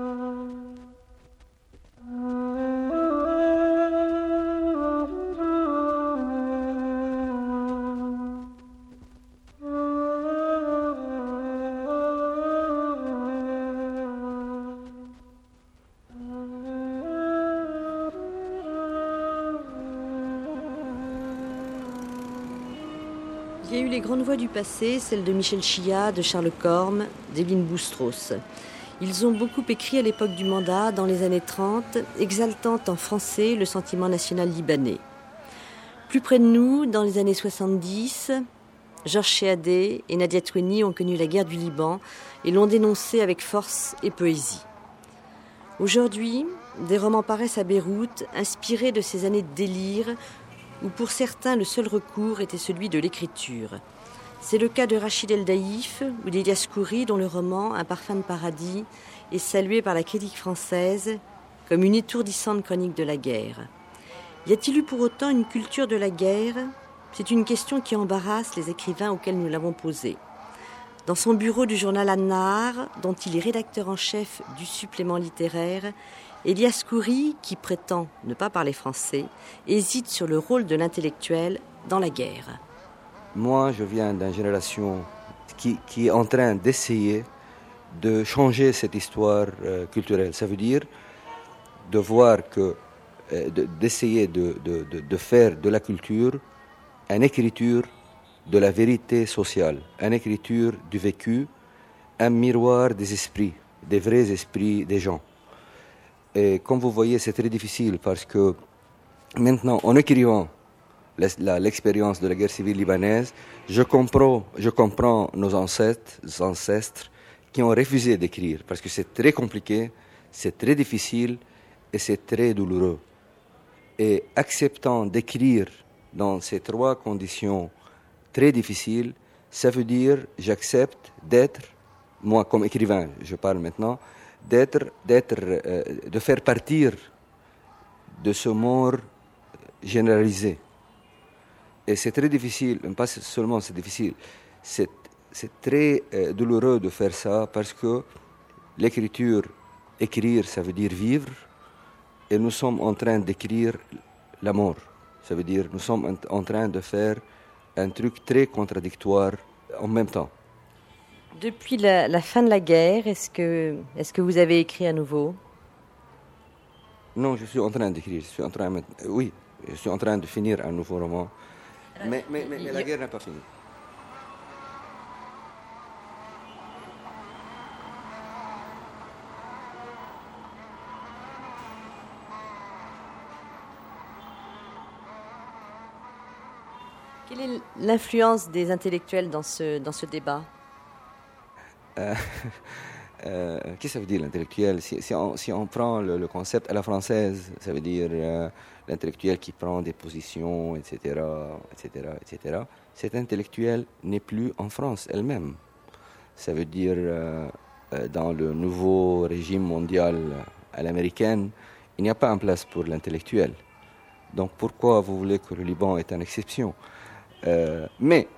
Il y a eu les grandes voix du passé, celles de Michel Chillat, de Charles Corme, d'Éline Boustros. Ils ont beaucoup écrit à l'époque du mandat, dans les années trente, exaltant en français le sentiment national libanais. Plus près de nous, dans les années soixante-dix, Georges Chehadé et Nadia Twenny ont connu la guerre du Liban et l'ont dénoncée avec force et poésie. Aujourd'hui, des romans paraissent à Beyrouth, inspirés de ces années de délire, où pour certains le seul recours était celui de l'écriture. C'est le cas de Rachid El Daïf ou d'Elias Khoury, dont le roman Un parfum de paradis est salué par la critique française comme une étourdissante chronique de la guerre. Y a-t-il eu pour autant une culture de la guerre? C'est une question qui embarrasse les écrivains auxquels nous l'avons posée. Dans son bureau du journal An-Nahar, dont il est rédacteur en chef du supplément littéraire, Elias Khoury, qui prétend ne pas parler français, hésite sur le rôle de l'intellectuel dans la guerre. Moi, je viens d'une génération qui, qui est en train d'essayer de changer cette histoire euh, culturelle. Ça veut dire de voir que, euh, de, d'essayer de, de, de, de faire de la culture une écriture de la vérité sociale, une écriture du vécu, un miroir des esprits, des vrais esprits des gens. Et comme vous voyez, c'est très difficile parce que maintenant, en écrivant l'expérience de la guerre civile libanaise, je comprends, je comprends nos ancêtres, ancêtres qui ont refusé d'écrire parce que c'est très compliqué, c'est très difficile et c'est très douloureux. Et acceptant d'écrire dans ces trois conditions très difficiles, ça veut dire j'accepte d'être, moi comme écrivain, je parle maintenant, d'être, d'être, euh, de faire partir de ce mort généralisé. Et c'est très difficile, pas seulement c'est difficile, c'est, c'est très euh, douloureux de faire ça parce que l'écriture, écrire, ça veut dire vivre, et nous sommes en train d'écrire la mort. Ça veut dire nous sommes en train de faire un truc très contradictoire en même temps. Depuis la, la fin de la guerre, est-ce que, est-ce que vous avez écrit à nouveau? Non, je suis en train d'écrire. Je suis en train, oui, je suis en train de finir un nouveau roman. Mais, mais, mais, mais la guerre n'a pas fini. Quelle est l'influence des intellectuels dans ce, dans ce débat? euh, euh, Qu'est-ce que ça veut dire l'intellectuel? si, si, on, si on prend le, le concept à la française, ça veut dire euh, l'intellectuel qui prend des positions, et cetera, et cetera, et cetera. Cet intellectuel n'est plus en France elle-même. Ça veut dire euh, dans le nouveau régime mondial à l'américaine, il n'y a pas une place pour l'intellectuel. Donc pourquoi vous voulez que le Liban est une exception? Euh, mais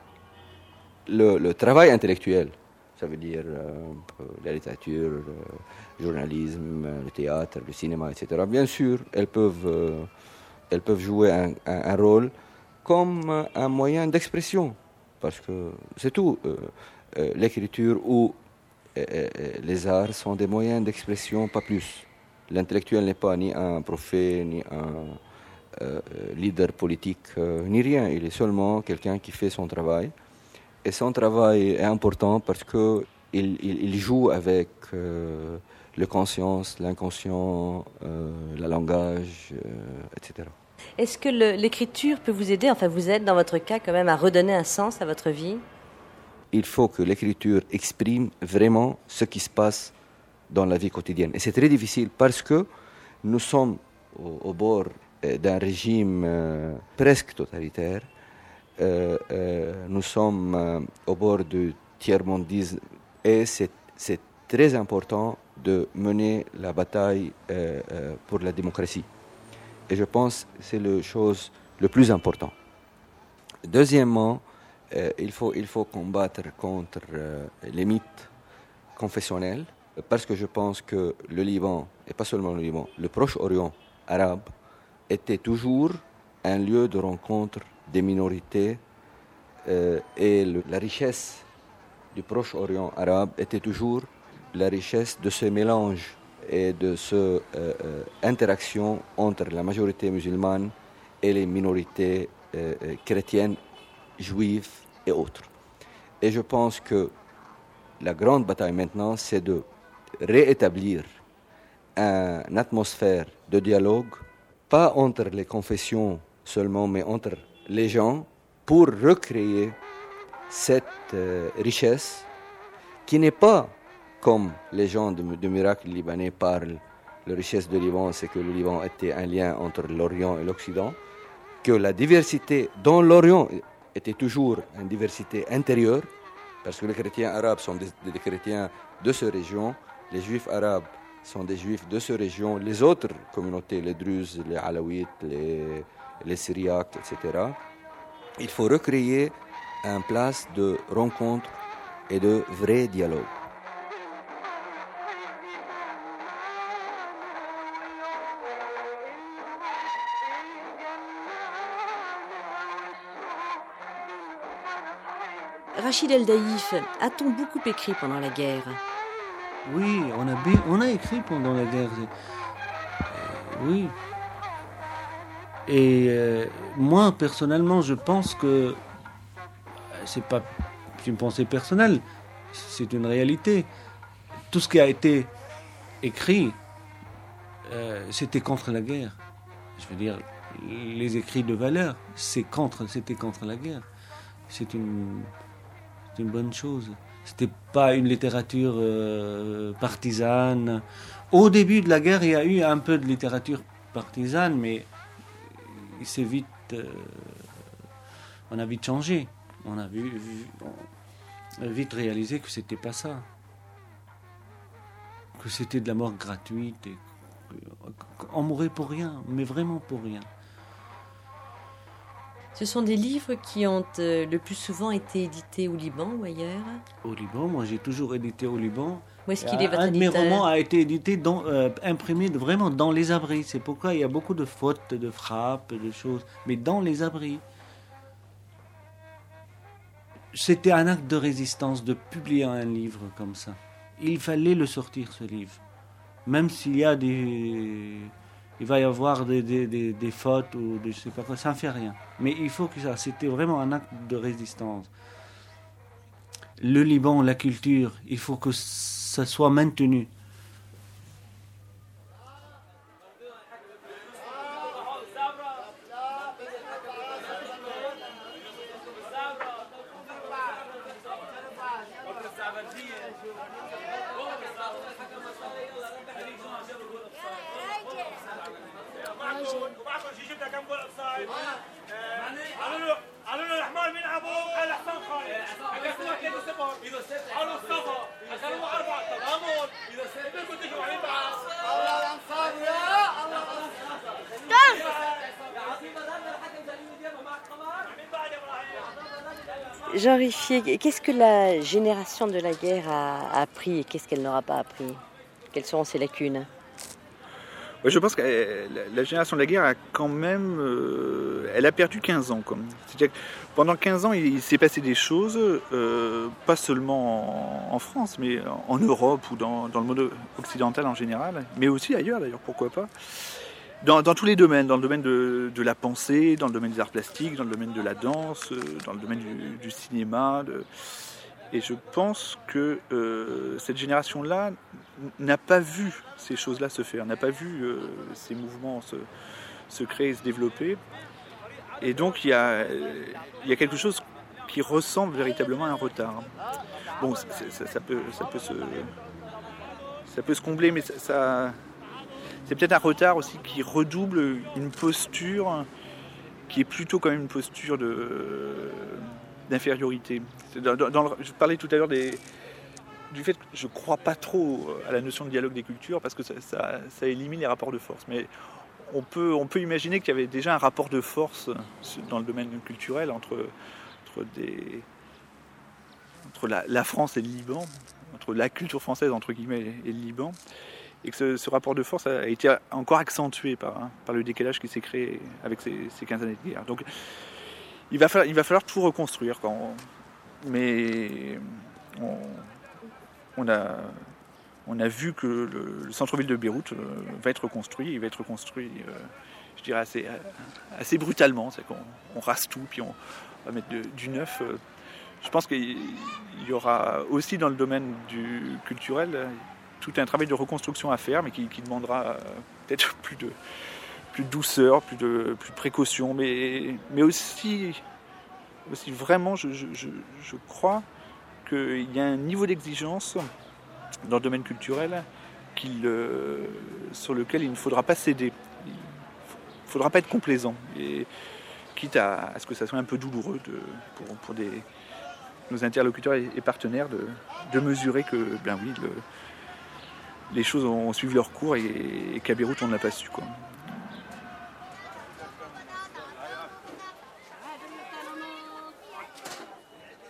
le, le travail intellectuel, ça veut dire euh, la littérature, le journalisme, le théâtre, le cinéma, et cetera. Bien sûr, elles peuvent, euh, elles peuvent jouer un, un, un rôle comme un moyen d'expression, parce que c'est tout. Euh, euh, l'écriture ou euh, euh, les arts sont des moyens d'expression, pas plus. L'intellectuel n'est pas ni un prophète, ni un Euh, leader politique, euh, ni rien. Il est seulement quelqu'un qui fait son travail. Et son travail est important parce qu'il il, il joue avec euh, la conscience, l'inconscient, euh, le langage, euh, et cetera. Est-ce que le, l'écriture peut vous aider, enfin vous aide dans votre cas quand même à redonner un sens à votre vie? Il faut que l'écriture exprime vraiment ce qui se passe dans la vie quotidienne. Et c'est très difficile parce que nous sommes au, au bord d'un régime euh, presque totalitaire. Euh, euh, nous sommes euh, au bord du tiers-mondisme et c'est, c'est très important de mener la bataille euh, euh, pour la démocratie. Et je pense que c'est la chose le plus important. Deuxièmement, euh, il faut, il faut combattre contre euh, les mythes confessionnels parce que je pense que le Liban, et pas seulement le Liban, le Proche-Orient arabe, était toujours un lieu de rencontre des minorités euh, et le, la richesse du Proche-Orient arabe était toujours la richesse de ce mélange et de cette euh, euh, interaction entre la majorité musulmane et les minorités euh, euh, chrétiennes, juives et autres. Et je pense que la grande bataille maintenant, c'est de réétablir une atmosphère de dialogue pas entre les confessions seulement, mais entre les gens, pour recréer cette euh, richesse qui n'est pas comme les gens de, de miracle libanais parlent. La richesse du Liban, c'est que le Liban était un lien entre l'Orient et l'Occident, que la diversité dans l'Orient était toujours une diversité intérieure, parce que les chrétiens arabes sont des, des chrétiens de cette région, les juifs arabes sont des juifs de cette région, les autres communautés, les Druzes, les Alaouites, les, les Syriaques, et cetera. Il faut recréer une place de rencontre et de vrai dialogue. Rachid El-Daïf, a-t-on beaucoup écrit pendant la guerre? Oui, on a, on a écrit pendant la guerre. Euh, oui. Et euh, moi, personnellement, je pense que c'est pas une pensée personnelle, c'est une réalité. Tout ce qui a été écrit, euh, c'était contre la guerre. Je veux dire, les écrits de valeur, c'est contre, c'était contre la guerre. C'est une, c'est une bonne chose. C'était pas une littérature euh, partisane. Au début de la guerre, il y a eu un peu de littérature partisane, mais il s'est vite, euh, on a vite changé. On a vu, vu on a vite réalisé que c'était pas ça, que c'était de la mort gratuite, et qu'on mourait pour rien, mais vraiment pour rien. Ce sont des livres qui ont euh, le plus souvent été édités au Liban ou ailleurs? Au Liban, moi j'ai toujours édité au Liban. Où est-ce qu'il est votre Un de mes éditeur? romans a été édité, dans, euh, imprimé de- vraiment dans les abris. C'est pourquoi il y a beaucoup de fautes, de frappes, de choses, mais dans les abris. C'était un acte de résistance de publier un livre comme ça. Il fallait le sortir, ce livre. Même s'il y a des... Il va y avoir des, des, des, des fautes ou des, je sais pas quoi, ça ne fait rien. Mais il faut que ça... C'était vraiment un acte de résistance. Le Liban, la culture, il faut que ça soit maintenu. Jean Riffier, qu'est-ce que la génération de la guerre a appris et qu'est-ce qu'elle n'aura pas appris? Quelles seront ses lacunes? Ouais, je pense que la, la génération de la guerre a quand même... Euh, elle a perdu quinze ans. Comme. C'est-à-dire que pendant quinze ans, il, il s'est passé des choses, euh, pas seulement en, en France, mais en, en Europe ou dans, dans le monde occidental en général, mais aussi ailleurs d'ailleurs, pourquoi pas. Dans, dans tous les domaines, dans le domaine de, de la pensée, dans le domaine des arts plastiques, dans le domaine de la danse, dans le domaine du, du cinéma. De... Et je pense que euh, cette génération-là n'a pas vu ces choses-là se faire, n'a pas vu euh, ces mouvements se, se créer et se développer. Et donc il y a, il y a quelque chose qui ressemble véritablement à un retard. Bon, ça, ça, ça, peut, ça, peut se, ça peut se combler, mais ça... ça c'est peut-être un retard aussi qui redouble une posture qui est plutôt quand même une posture de, d'infériorité. Dans, dans le, je parlais tout à l'heure des, du fait que je ne crois pas trop à la notion de dialogue des cultures parce que ça, ça, ça élimine les rapports de force. Mais on peut, on peut imaginer qu'il y avait déjà un rapport de force dans le domaine culturel entre, entre, des, entre la, la France et le Liban, entre la culture française entre guillemets et le Liban. Et que ce, ce rapport de force a été encore accentué par, hein, par le décalage qui s'est créé avec ces, ces quinze années de guerre. Donc il va falloir, il va falloir tout reconstruire. Quand on, mais on, on, a, on a vu que le, le centre-ville de Beyrouth euh, va être reconstruit. Il va être reconstruit, euh, je dirais, assez, assez brutalement. C'est qu'on on rase tout, puis on va mettre de, du neuf. Je pense qu'il y aura aussi dans le domaine du culturel tout un travail de reconstruction à faire, mais qui, qui demandera euh, peut-être plus de, plus de douceur, plus de, plus de précaution, mais, mais aussi, aussi vraiment, je, je, je crois qu'il y a un niveau d'exigence dans le domaine culturel qu'il, euh, sur lequel il ne faudra pas céder. Il ne faudra pas être complaisant, et, quitte à, à ce que ça soit un peu douloureux de, pour, pour des, nos interlocuteurs et, et partenaires de, de mesurer que, ben oui, le, les choses ont suivi leur cours et, et qu'à Beyrouth, on ne l'a pas su, quoi. Quand je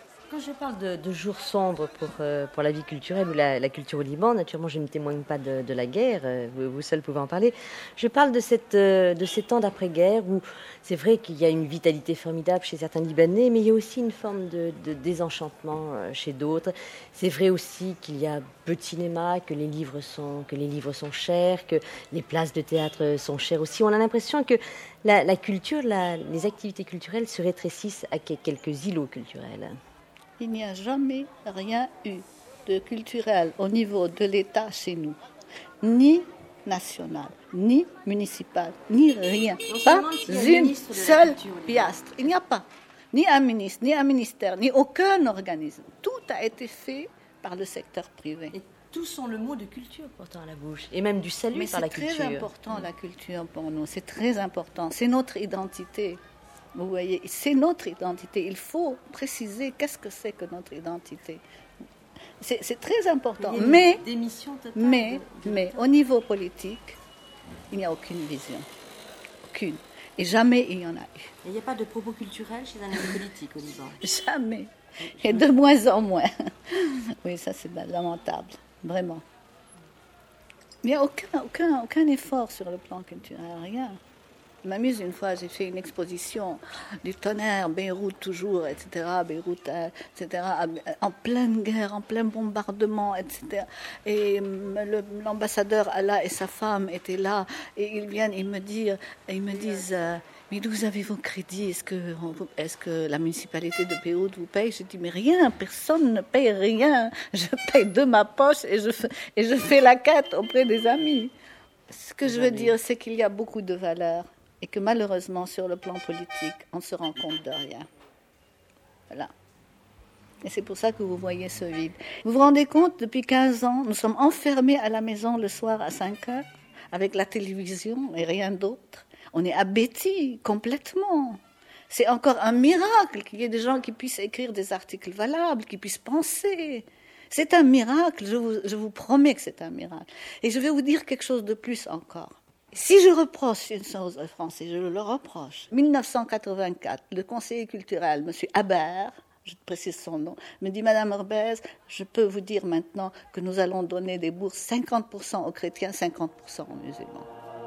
je parle de, de jours sombres pour, euh, pour la vie culturelle ou la, la culture au Liban, naturellement je ne témoigne pas de, de la guerre, euh, vous, vous seul pouvez en parler. Je parle de, cette, euh, de ces temps d'après-guerre où c'est vrai qu'il y a une vitalité formidable chez certains Libanais, mais il y a aussi une forme de, de désenchantement euh, chez d'autres. C'est vrai aussi qu'il y a peu de cinéma, que les livres sont, que les livres sont chers, que les places de théâtre sont chères aussi. On a l'impression que la, la culture, la, les activités culturelles se rétrécissent à quelques îlots culturels. Il n'y a jamais rien eu de culturel au niveau de l'État chez nous, ni national, ni municipal, ni rien. Pas une seule piastre. Il n'y a pas ni un ministre, ni un ministère, ni aucun organisme. Tout a été fait par le secteur privé. Et tous ont le mot de culture pourtant à la bouche, et même du salut Mais par la culture. C'est très important la culture pour nous, c'est très important. C'est notre identité. Vous voyez, c'est notre identité. Il faut préciser qu'est-ce que c'est que notre identité. C'est, c'est très important. Mais, mais, mais au niveau politique, il n'y a aucune vision. Aucune. Et jamais il y en a eu. Il n'y a pas de propos culturels chez un homme politique au Liban. Jamais. Et de moins en moins. Oui, ça c'est lamentable. Vraiment. Il n'y a aucun, aucun, aucun effort sur le plan culturel. Rien. Je m'amuse une fois, j'ai fait une exposition du tonnerre, Beyrouth toujours, et cetera. Beyrouth, et cetera. En pleine guerre, en plein bombardement, et cetera. Et le, l'ambassadeur Allah et sa femme étaient là, et ils viennent, ils me disent, ils me disent, mais d'où avez vos crédits ? Est-ce que, est-ce que la municipalité de Beyrouth vous paye ? Je dis, mais rien, personne ne paye rien. Je paye de ma poche et je fais, et je fais la quête auprès des amis. Ce que je veux dire, c'est qu'il y a beaucoup de valeurs. Et que malheureusement, sur le plan politique, on se rend compte de rien. Voilà. Et c'est pour ça que vous voyez ce vide. Vous vous rendez compte, depuis quinze ans, nous sommes enfermés à la maison le soir à cinq heures, avec la télévision et rien d'autre. On est abétis complètement. C'est encore un miracle qu'il y ait des gens qui puissent écrire des articles valables, qui puissent penser. C'est un miracle, je vous, je vous promets que c'est un miracle. Et je vais vous dire quelque chose de plus encore. Si je reproche une chose aux Français, je le reproche. dix-neuf cent quatre-vingt-quatre, le conseiller culturel, M. Habert, je précise son nom, me dit, Madame Orbez, je peux vous dire maintenant que nous allons donner des bourses cinquante pour cent aux chrétiens, cinquante pour cent aux musulmans.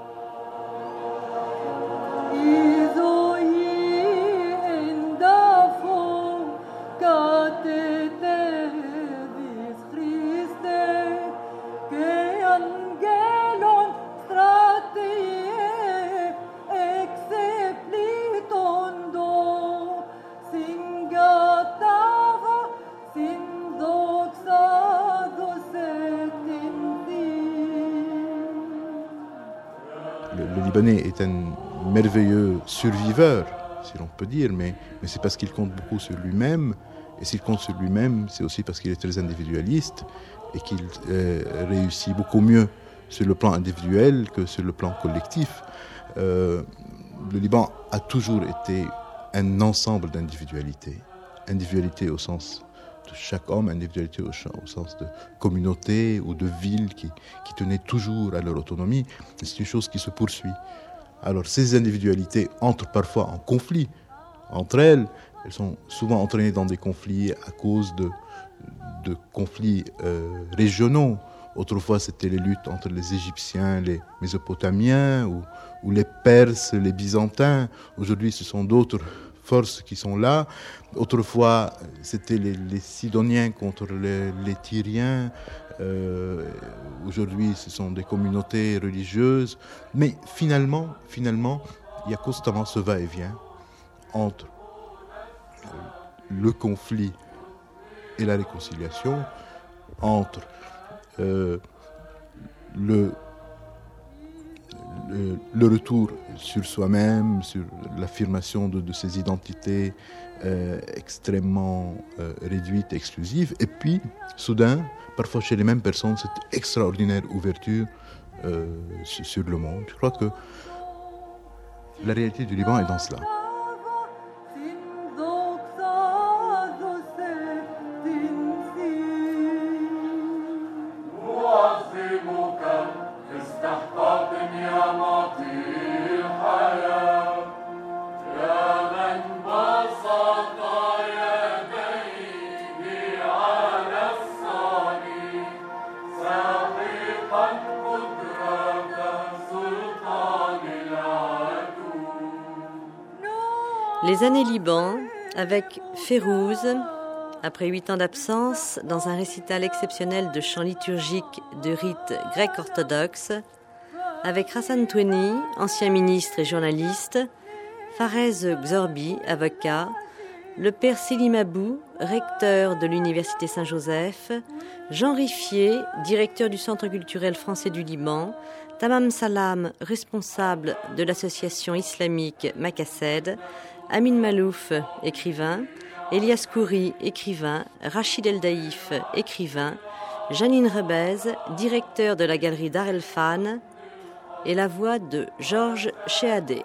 Le Libanais est un merveilleux surviveur, si l'on peut dire, mais, mais c'est parce qu'il compte beaucoup sur lui-même. Et s'il compte sur lui-même, c'est aussi parce qu'il est très individualiste et qu'il euh, réussit beaucoup mieux sur le plan individuel que sur le plan collectif. Euh, le Liban a toujours été un ensemble d'individualités. Individualité au sens de chaque homme, individualité au, au sens de communauté ou de ville qui, qui tenaient toujours à leur autonomie. C'est une chose qui se poursuit. Alors ces individualités entrent parfois en conflit entre elles. Elles sont souvent entraînées dans des conflits à cause de, de conflits euh, régionaux. Autrefois, c'était les luttes entre les Égyptiens, les Mésopotamiens ou, ou les Perses, les Byzantins. Aujourd'hui, ce sont d'autres forces qui sont là. Autrefois, c'était les, les Sidoniens contre les, les Tyriens. Euh, aujourd'hui, ce sont des communautés religieuses. Mais finalement, finalement, il y a constamment ce va-et-vient entre le conflit et la réconciliation, entre euh, le, le, le retour sur soi-même, sur l'affirmation de, de ses identités euh, extrêmement euh, réduites, exclusives, et puis, soudain, parfois chez les mêmes personnes, cette extraordinaire ouverture euh, sur, sur le monde. Je crois que la réalité du Liban est dans cela. Les années Liban avec Férouz, après huit ans d'absence, dans un récital exceptionnel de chants liturgiques de rite grec orthodoxe, avec Hassan Toueni, ancien ministre et journaliste, Farez Xorbi, avocat, le père Selim Abou, recteur de l'Université Saint-Joseph, Jean Riffier, directeur du Centre culturel français du Liban, Tamam Salam, responsable de l'association islamique Maqassed, Amin Malouf, écrivain, Elias Khoury, écrivain, Rachid El Daïf, écrivain, Janine Rebez, directeur de la galerie Dar El Fan, et la voix de Georges Chéadé.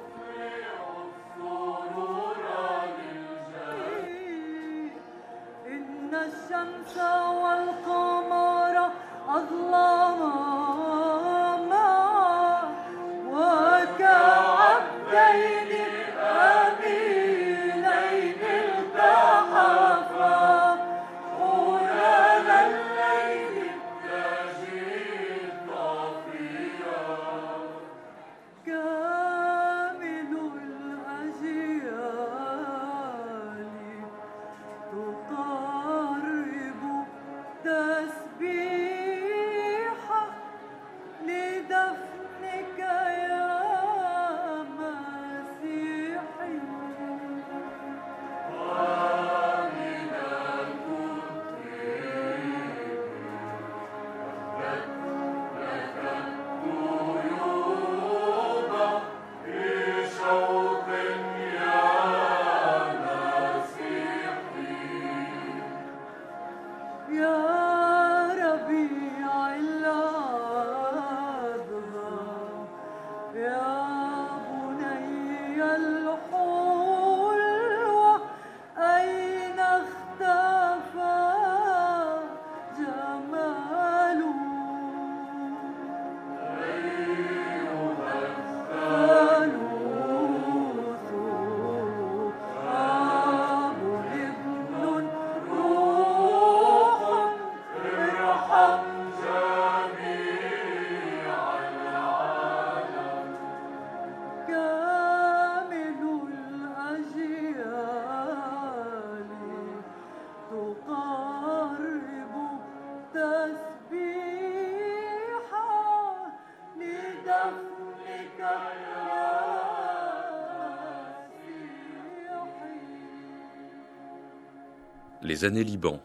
Les années Liban.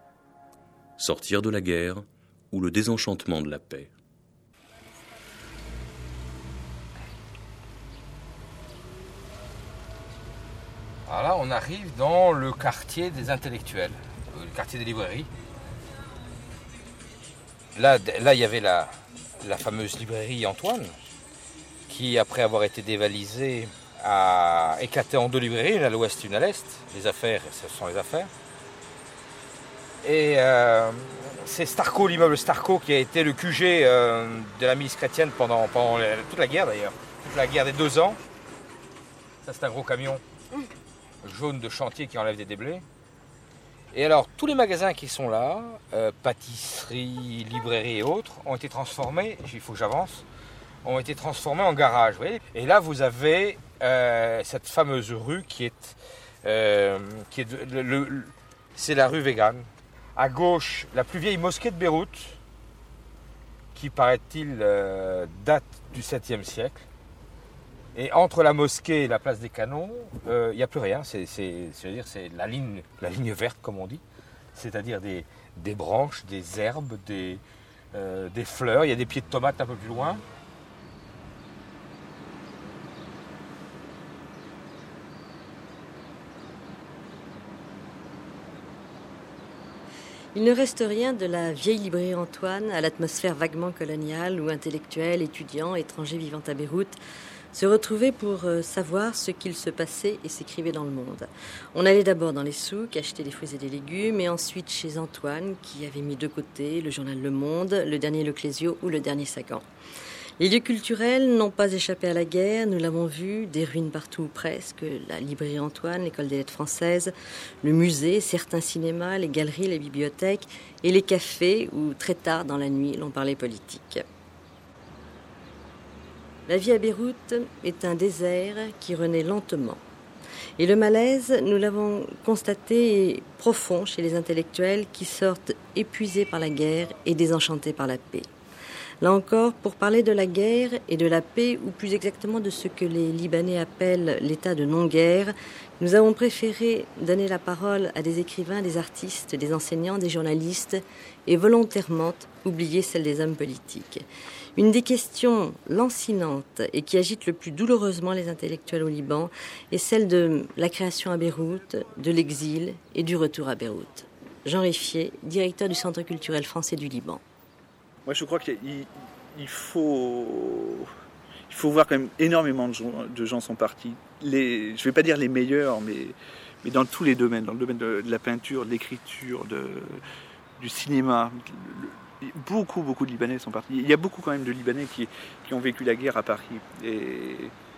Sortir de la guerre ou le désenchantement de la paix. Alors là, on arrive dans le quartier des intellectuels, le quartier des librairies. Là, là il y avait la, la fameuse librairie Antoine, qui, après avoir été dévalisée, a éclaté en deux librairies, une à l'ouest et une à l'est. Les affaires, ce sont les affaires. Et euh, c'est Starco, l'immeuble Starco, qui a été le Q G euh, de la milice chrétienne pendant, pendant la, toute la guerre d'ailleurs, toute la guerre des deux ans. Ça, c'est un gros camion jaune de chantier qui enlève des déblais. Et alors, tous les magasins qui sont là, euh, pâtisseries, librairies et autres, ont été transformés, il faut que j'avance, ont été transformés en garage. Vous voyez. Et là, vous avez euh, cette fameuse rue qui est, euh, qui est le, le, c'est la rue Végane. À gauche, la plus vieille mosquée de Beyrouth, qui, paraît-il, euh, date du septième siècle. Et entre la mosquée et la place des Canons, il euh, n'y a plus rien. C'est, c'est, c'est-à-dire, c'est la ligne, la ligne verte, comme on dit. C'est-à-dire des, des branches, des herbes, des, euh, des fleurs. Il y a des pieds de tomates un peu plus loin. Il ne reste rien de la vieille librairie Antoine à l'atmosphère vaguement coloniale où intellectuels, étudiants, étrangers vivant à Beyrouth se retrouvaient pour savoir ce qu'il se passait et s'écrivait dans le monde. On allait d'abord dans les souks acheter des fruits et des légumes et ensuite chez Antoine qui avait mis de côté le journal Le Monde, le dernier Le Clésio ou le dernier Sagan. Les lieux culturels n'ont pas échappé à la guerre, nous l'avons vu, des ruines partout ou presque, la librairie Antoine, l'école des lettres françaises, le musée, certains cinémas, les galeries, les bibliothèques et les cafés où très tard dans la nuit l'on parlait politique. La vie à Beyrouth est un désert qui renaît lentement. Et le malaise, nous l'avons constaté, est profond chez les intellectuels qui sortent épuisés par la guerre et désenchantés par la paix. Là encore, pour parler de la guerre et de la paix, ou plus exactement de ce que les Libanais appellent l'état de non-guerre, nous avons préféré donner la parole à des écrivains, des artistes, des enseignants, des journalistes, et volontairement oublier celle des hommes politiques. Une des questions lancinantes et qui agite le plus douloureusement les intellectuels au Liban est celle de la création à Beyrouth, de l'exil et du retour à Beyrouth. Jean Riffier, directeur du Centre culturel français du Liban. Moi, je crois qu'il il faut, il faut voir quand même énormément de gens, de gens sont partis. Les, je ne vais pas dire les meilleurs, mais, mais dans tous les domaines, dans le domaine de, de la peinture, de l'écriture, de, du cinéma. Le, beaucoup, beaucoup de Libanais sont partis. Il y a beaucoup quand même de Libanais qui, qui ont vécu la guerre à Paris. Et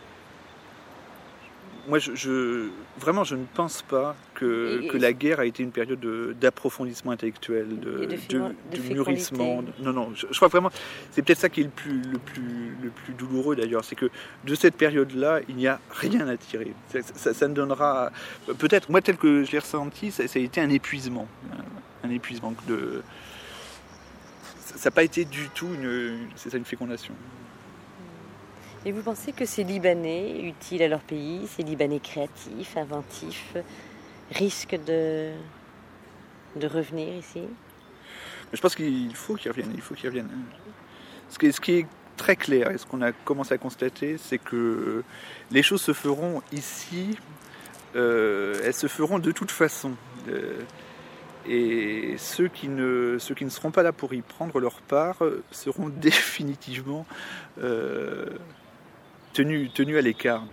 moi, je, je, vraiment, je ne pense pas que, et, que la guerre a été une période de, d'approfondissement intellectuel, de, de, de, de, de mûrissement. Non, non, je, je crois vraiment, c'est peut-être ça qui est le plus, le plus, le plus douloureux d'ailleurs, c'est que de cette période-là, il n'y a rien à tirer. Ça, ça, ça ne donnera, peut-être, moi tel que je l'ai ressenti, ça, ça a été un épuisement, un, un épuisement de. Ça n'a pas été du tout une, c'est ça, une fécondation. Et vous pensez que ces Libanais utiles à leur pays, ces Libanais créatifs, inventifs, risquent de, de revenir ici ? Je pense qu'il faut qu'ils reviennent, il faut qu'ils reviennent. Ce qui est, ce qui est très clair, et ce qu'on a commencé à constater, c'est que les choses se feront ici, euh, elles se feront de toute façon. Euh, et ceux qui, ne, ceux qui ne seront pas là pour y prendre leur part seront définitivement... Euh, Tenu, tenu à l'écart.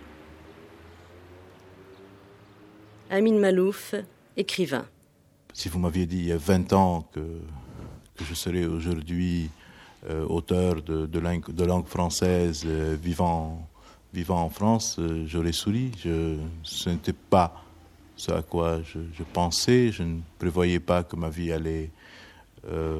Amin Malouf, écrivain. Si vous m'aviez dit il y a vingt ans que, que je serais aujourd'hui euh, auteur de, de, langue, de langue française euh, vivant, vivant en France, euh, j'aurais souri. Je, ce n'était pas ce à quoi je, je pensais. Je ne prévoyais pas que ma vie allait euh,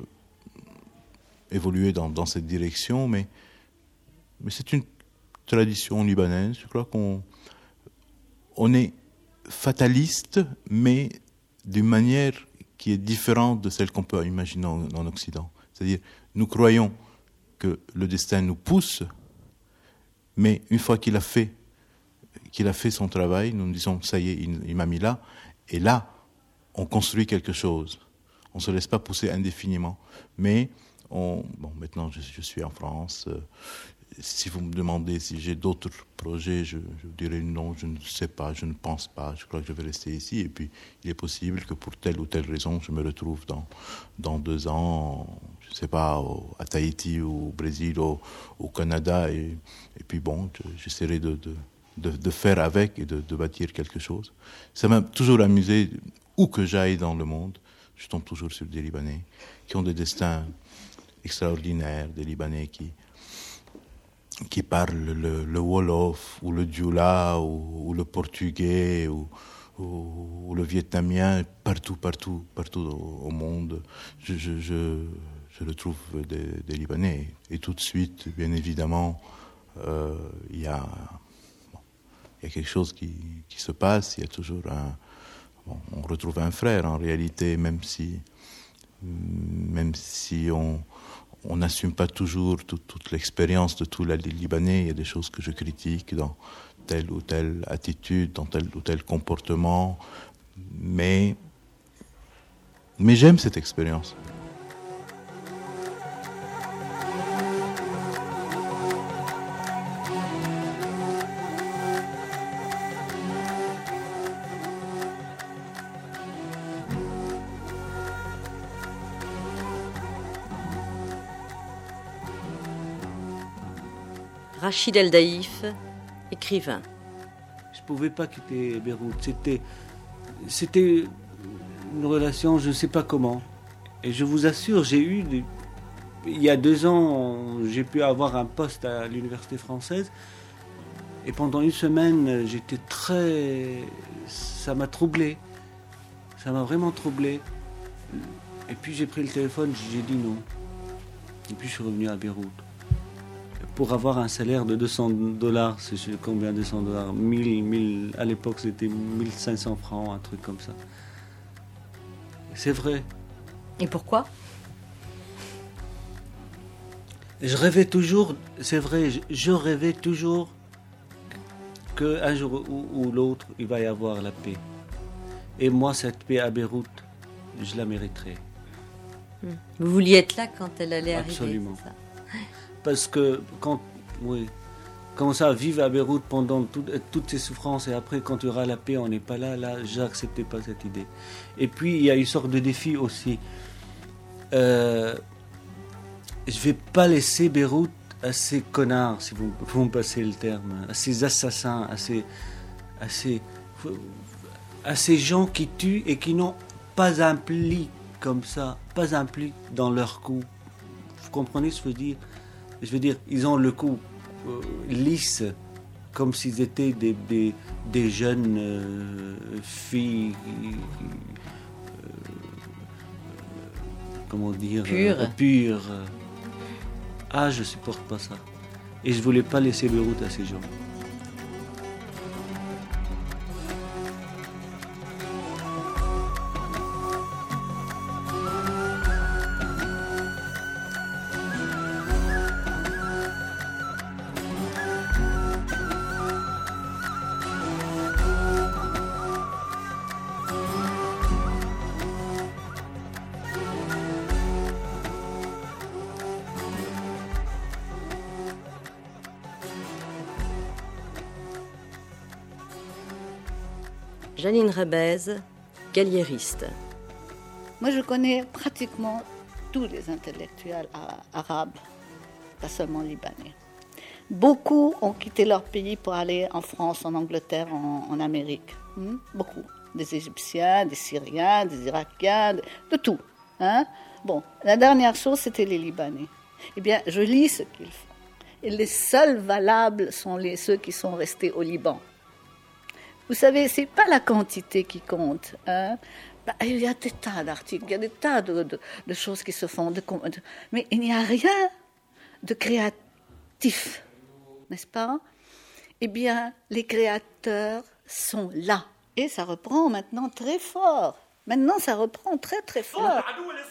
évoluer dans, dans cette direction, mais, mais c'est une tradition libanaise. Je crois qu'on on est fataliste, mais d'une manière qui est différente de celle qu'on peut imaginer en, en Occident. C'est-à-dire, nous croyons que le destin nous pousse, mais une fois qu'il a fait, qu'il a fait son travail, nous nous disons, ça y est, il, il m'a mis là, et là, on construit quelque chose. On ne se laisse pas pousser indéfiniment. Mais, on, bon, maintenant, je, je suis en France. Euh, Si vous me demandez si j'ai d'autres projets, je, je dirais non, je ne sais pas, je ne pense pas. Je crois que je vais rester ici. Et puis, il est possible que pour telle ou telle raison, je me retrouve dans, dans deux ans, je ne sais pas, au, à Tahiti ou au Brésil ou au Canada. Et, et puis bon, je, j'essaierai de, de, de, de faire avec et de, de bâtir quelque chose. Ça m'a toujours amusé, où que j'aille dans le monde, je tombe toujours sur des Libanais qui ont des destins extraordinaires, des Libanais qui... qui parlent le, le Wolof, ou le Dioula, ou, ou le portugais, ou, ou, ou le vietnamien, partout, partout, partout au, au monde. Je, je, je, je retrouve des, des Libanais. Et tout de suite, bien évidemment, euh, il y a, bon, il y a quelque chose qui, qui se passe. Il y a toujours un... Bon, on retrouve un frère, en réalité, même si, même si on... On n'assume pas toujours toute, toute l'expérience de tous les Libanais. Il y a des choses que je critique dans telle ou telle attitude, dans tel ou tel comportement. Mais, mais j'aime cette expérience. Rachid El Daïf, écrivain. Je ne pouvais pas quitter Beyrouth. C'était, c'était une relation, je ne sais pas comment. Et je vous assure, j'ai eu, des... il y a deux ans, j'ai pu avoir un poste à l'université française. Et pendant une semaine, j'étais très... Ça m'a troublé. Ça m'a vraiment troublé. Et puis j'ai pris le téléphone, j'ai dit non. Et puis je suis revenu à Beyrouth. pour avoir un salaire de deux cents dollars, c'est combien deux cents dollars mille, mille, à l'époque c'était mille cinq cents francs, un truc comme ça. C'est vrai. Et pourquoi ? Je rêvais toujours, c'est vrai, je, je rêvais toujours qu'un jour ou, ou l'autre, il va y avoir la paix. Et moi, cette paix à Beyrouth, je la mériterai. Vous vouliez être là quand elle allait Absolument. arriver, c'est ça ? Parce que quand, oui, quand ça, vivre à Beyrouth pendant tout, toutes ces souffrances, et après, quand il y aura la paix, on n'est pas là, là, j'acceptais pas cette idée. Et puis, il y a une sorte de défi aussi. Euh, je vais pas laisser Beyrouth à ces connards, si vous, vous me passez le terme, à ces assassins, à ces, à ces, à ces gens qui tuent et qui n'ont pas un pli comme ça, pas un pli dans leur cou. Vous comprenez ce que je veux dire ? Je veux dire, ils ont le cou euh, lisse, comme s'ils étaient des, des, des jeunes euh, filles, euh, comment dire, pures. Euh, pures. Ah, je supporte pas ça. Et je voulais pas laisser Beyrouth à ces gens. Janine Rebez, galliériste. Moi, je connais pratiquement tous les intellectuels arabes, pas seulement libanais. Beaucoup ont quitté leur pays pour aller en France, en Angleterre, en, en Amérique. Hmm? Beaucoup. Des Égyptiens, des Syriens, des Irakiens, de, de tout. Hein? Bon, la dernière chose, c'était les Libanais. Eh bien, je lis ce qu'ils font. Et les seuls valables sont les, ceux qui sont restés au Liban. Vous savez, ce n'est pas la quantité qui compte. Hein? Bah, il y a des tas d'articles, il y a des tas de, de, de choses qui se font. De, de, mais il n'y a rien de créatif, n'est-ce pas ? Eh bien, les créateurs sont là. Et ça reprend maintenant très fort. Maintenant, ça reprend très très fort.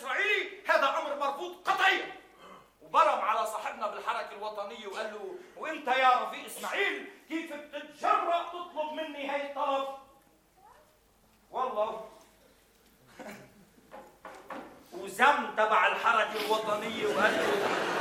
وبرم على صاحبنا بالحركة الوطنية وقال له وانت يا رفيق اسماعيل كيف بتتجرأ تطلب مني هاي الطلب؟ والله وزم تبع الحركة الوطنية وقال له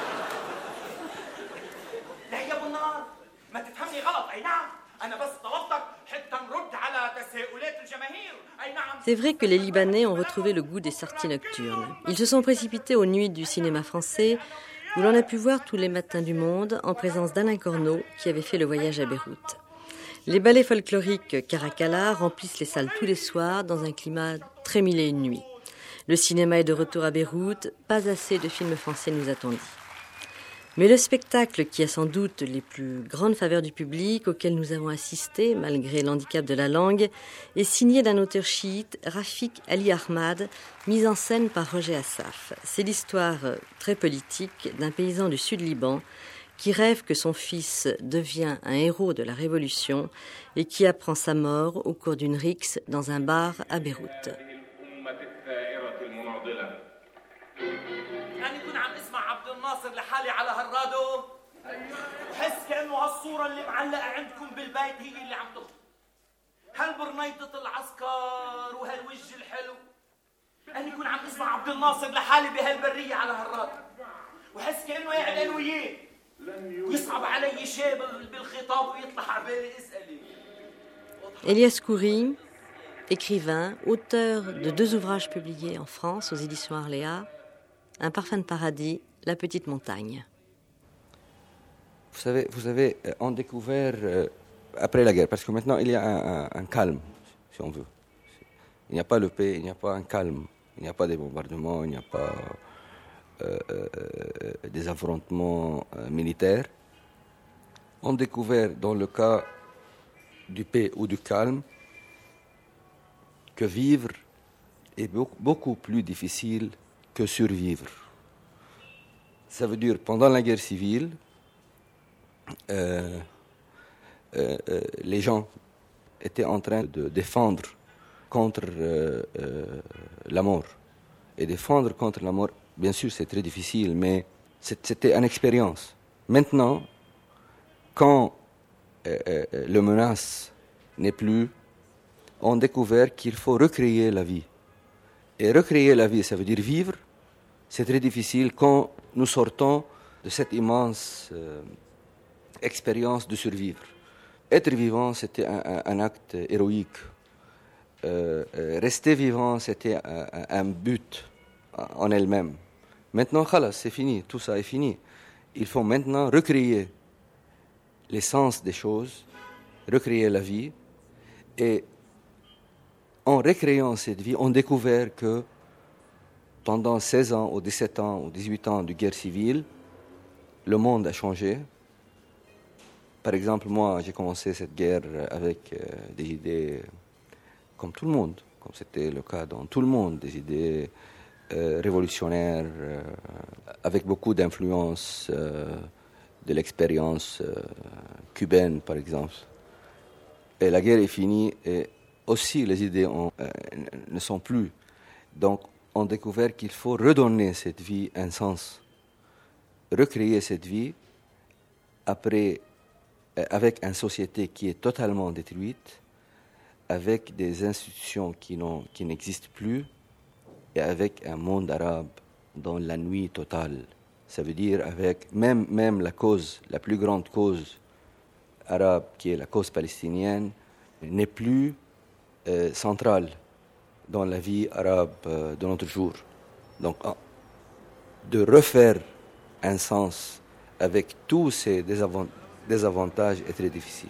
لا يا ابو النار ما تفهمني غلط اي نعم انا بس طلبتك حتى نرد على تساؤلات الجماهير اي نعم. C'est vrai que les Libanais ont retrouvé le goût des sorties nocturnes. Ils se sont précipités aux nuits du cinéma français, où l'on a pu voir tous les matins du monde en présence d'Alain Corneau, qui avait fait le voyage à Beyrouth. Les ballets folkloriques Caracalla remplissent les salles tous les soirs dans un climat très mille et une nuits. Le cinéma est de retour à Beyrouth, pas assez de films français nous a-t-on dit. Mais le spectacle qui a sans doute les plus grandes faveurs du public, auquel nous avons assisté, malgré l'handicap de la langue, est signé d'un auteur chiite, Rafik Ali Ahmad, mis en scène par Roger Assaf. C'est l'histoire très politique d'un paysan du sud Liban qui rêve que son fils devient un héros de la Révolution et qui apprend sa mort au cours d'une rixe dans un bar à Beyrouth. ناصر لحالي على هالرادو وحس كأنه هالصورة اللي معلقة عندكم بالبيت هي اللي عم تخطب هالبرنيطة العسكر وهالوجه الحلو أنا يكون عم اسمع عبد الناصر لحالي بهالبرية على هالرادو وحس كأنه قاعد أنا وياه يصعب علي شيء بالخطاب ويطلع على بالي اسألي. Elias Khoury, écrivain, auteur de deux ouvrages publiés en France aux éditions Arléa, Un parfum de paradis, La petite montagne. Vous savez, vous avez, on découvert euh, après la guerre, parce que maintenant il y a un, un, un calme, si on veut. Il n'y a pas le paix, il n'y a pas un calme, il n'y a pas des bombardements, il n'y a pas euh, euh, des affrontements euh, militaires. On découvert dans le cas du paix ou du calme que vivre est beaucoup, beaucoup plus difficile que survivre. Ça veut dire, pendant la guerre civile, euh, euh, euh, les gens étaient en train de défendre contre euh, euh, la mort. Et défendre contre la mort, bien sûr, c'est très difficile, mais c'était une expérience. Maintenant, quand euh, euh, le menace n'est plus, on a découvert qu'il faut recréer la vie. Et recréer la vie, ça veut dire vivre. C'est très difficile quand nous sortons de cette immense euh, expérience de survivre. Être vivant, c'était un, un, un acte héroïque. Euh, euh, rester vivant, c'était un, un but en elle-même. Maintenant, khalas, c'est fini, tout ça est fini. Il faut maintenant recréer l'essence des choses, recréer la vie. Et en recréant cette vie, on a découvert que pendant seize ans, ou dix-sept ans, ou dix-huit ans de guerre civile, le monde a changé. Par exemple, moi, j'ai commencé cette guerre avec euh, des idées comme tout le monde, comme c'était le cas dans tout le monde, des idées euh, révolutionnaires, euh, avec beaucoup d'influence euh, de l'expérience euh, cubaine, par exemple. Et la guerre est finie, et aussi les idées ont, euh, ne sont plus. Donc, on a découvert qu'il faut redonner cette vie un sens, recréer cette vie après, euh, avec une société qui est totalement détruite, avec des institutions qui, n'ont, qui n'existent plus, et avec un monde arabe dans la nuit totale. Ça veut dire avec même, même la cause, la plus grande cause arabe, qui est la cause palestinienne, n'est plus euh, centrale dans la vie arabe euh, de notre jour. Donc, ah, de refaire un sens avec tous ces désavant- désavantages est très difficile.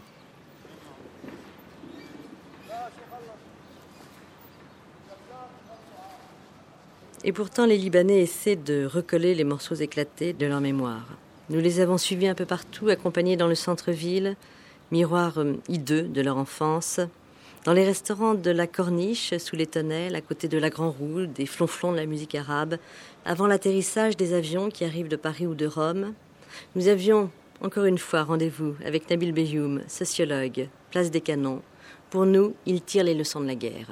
Et pourtant, les Libanais essaient de recoller les morceaux éclatés de leur mémoire. Nous les avons suivis un peu partout, accompagnés dans le centre-ville, miroir hideux de leur enfance, dans les restaurants de la Corniche, sous les tonnelles, à côté de la Grand Roue, des flonflons de la musique arabe, avant l'atterrissage des avions qui arrivent de Paris ou de Rome. Nous avions, encore une fois, rendez-vous avec Nabil Beyoum, sociologue, place des Canons. Pour nous, il tire les leçons de la guerre.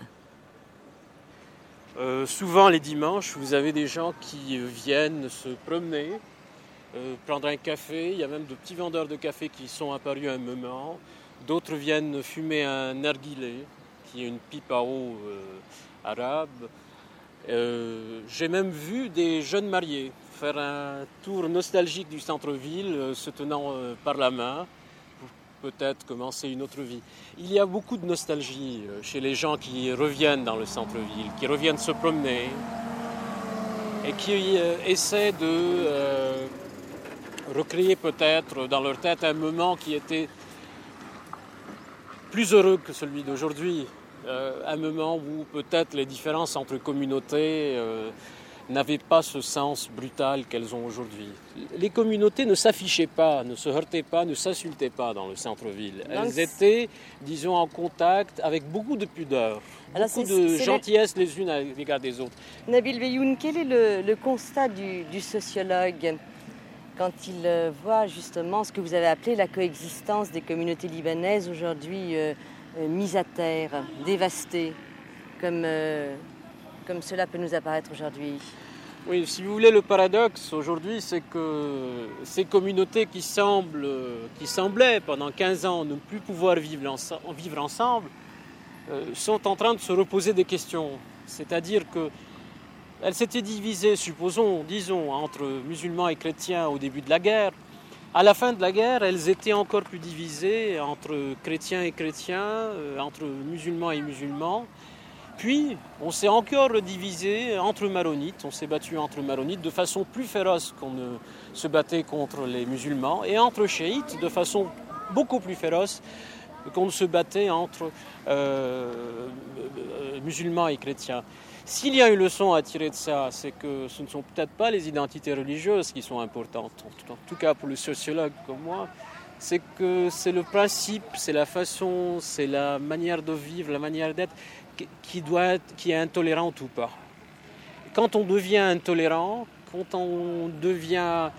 Euh, souvent les dimanches, vous avez des gens qui viennent se promener, euh, prendre un café. Il y a même de petits vendeurs de café qui sont apparus à un moment. D'autres viennent fumer un narguilé, qui est une pipe à eau euh, arabe. Euh, j'ai même vu des jeunes mariés faire un tour nostalgique du centre-ville, euh, se tenant euh, par la main, pour peut-être commencer une autre vie. Il y a beaucoup de nostalgie euh, chez les gens qui reviennent dans le centre-ville, qui reviennent se promener et qui euh, essaient de euh, recréer peut-être dans leur tête un moment qui était plus heureux que celui d'aujourd'hui. Euh, un moment où peut-être les différences entre communautés euh, n'avaient pas ce sens brutal qu'elles ont aujourd'hui. Les communautés ne s'affichaient pas, ne se heurtaient pas, ne s'insultaient pas dans le centre-ville. Elles Donc, étaient, disons, en contact avec beaucoup de pudeur, Alors beaucoup c'est, de c'est gentillesse les... les unes à l'égard des autres. Nabil Beyoum, quel est le, le constat du, du sociologue quand il euh, voit justement ce que vous avez appelé la coexistence des communautés libanaises aujourd'hui euh, euh, mises à terre, dévastées, comme... Euh, comme cela peut nous apparaître aujourd'hui? Oui, si vous voulez, le paradoxe aujourd'hui, c'est que ces communautés qui, semblent, qui semblaient pendant quinze ans ne plus pouvoir vivre, ense- vivre ensemble, euh, sont en train de se reposer des questions. C'est-à-dire qu'elles s'étaient divisées, supposons, disons, entre musulmans et chrétiens au début de la guerre. À la fin de la guerre, elles étaient encore plus divisées entre chrétiens et chrétiens, euh, entre musulmans et musulmans. Puis, on s'est encore divisé entre maronites, on s'est battu entre maronites de façon plus féroce qu'on ne se battait contre les musulmans, et entre chiites de façon beaucoup plus féroce qu'on ne se battait entre euh, musulmans et chrétiens. S'il y a une leçon à tirer de ça, c'est que ce ne sont peut-être pas les identités religieuses qui sont importantes, en tout cas pour le sociologue comme moi, c'est que c'est le principe, c'est la façon, c'est la manière de vivre, la manière d'être, qui doit être, qui est intolérante ou pas. Quand on devient intolérant, quand on devient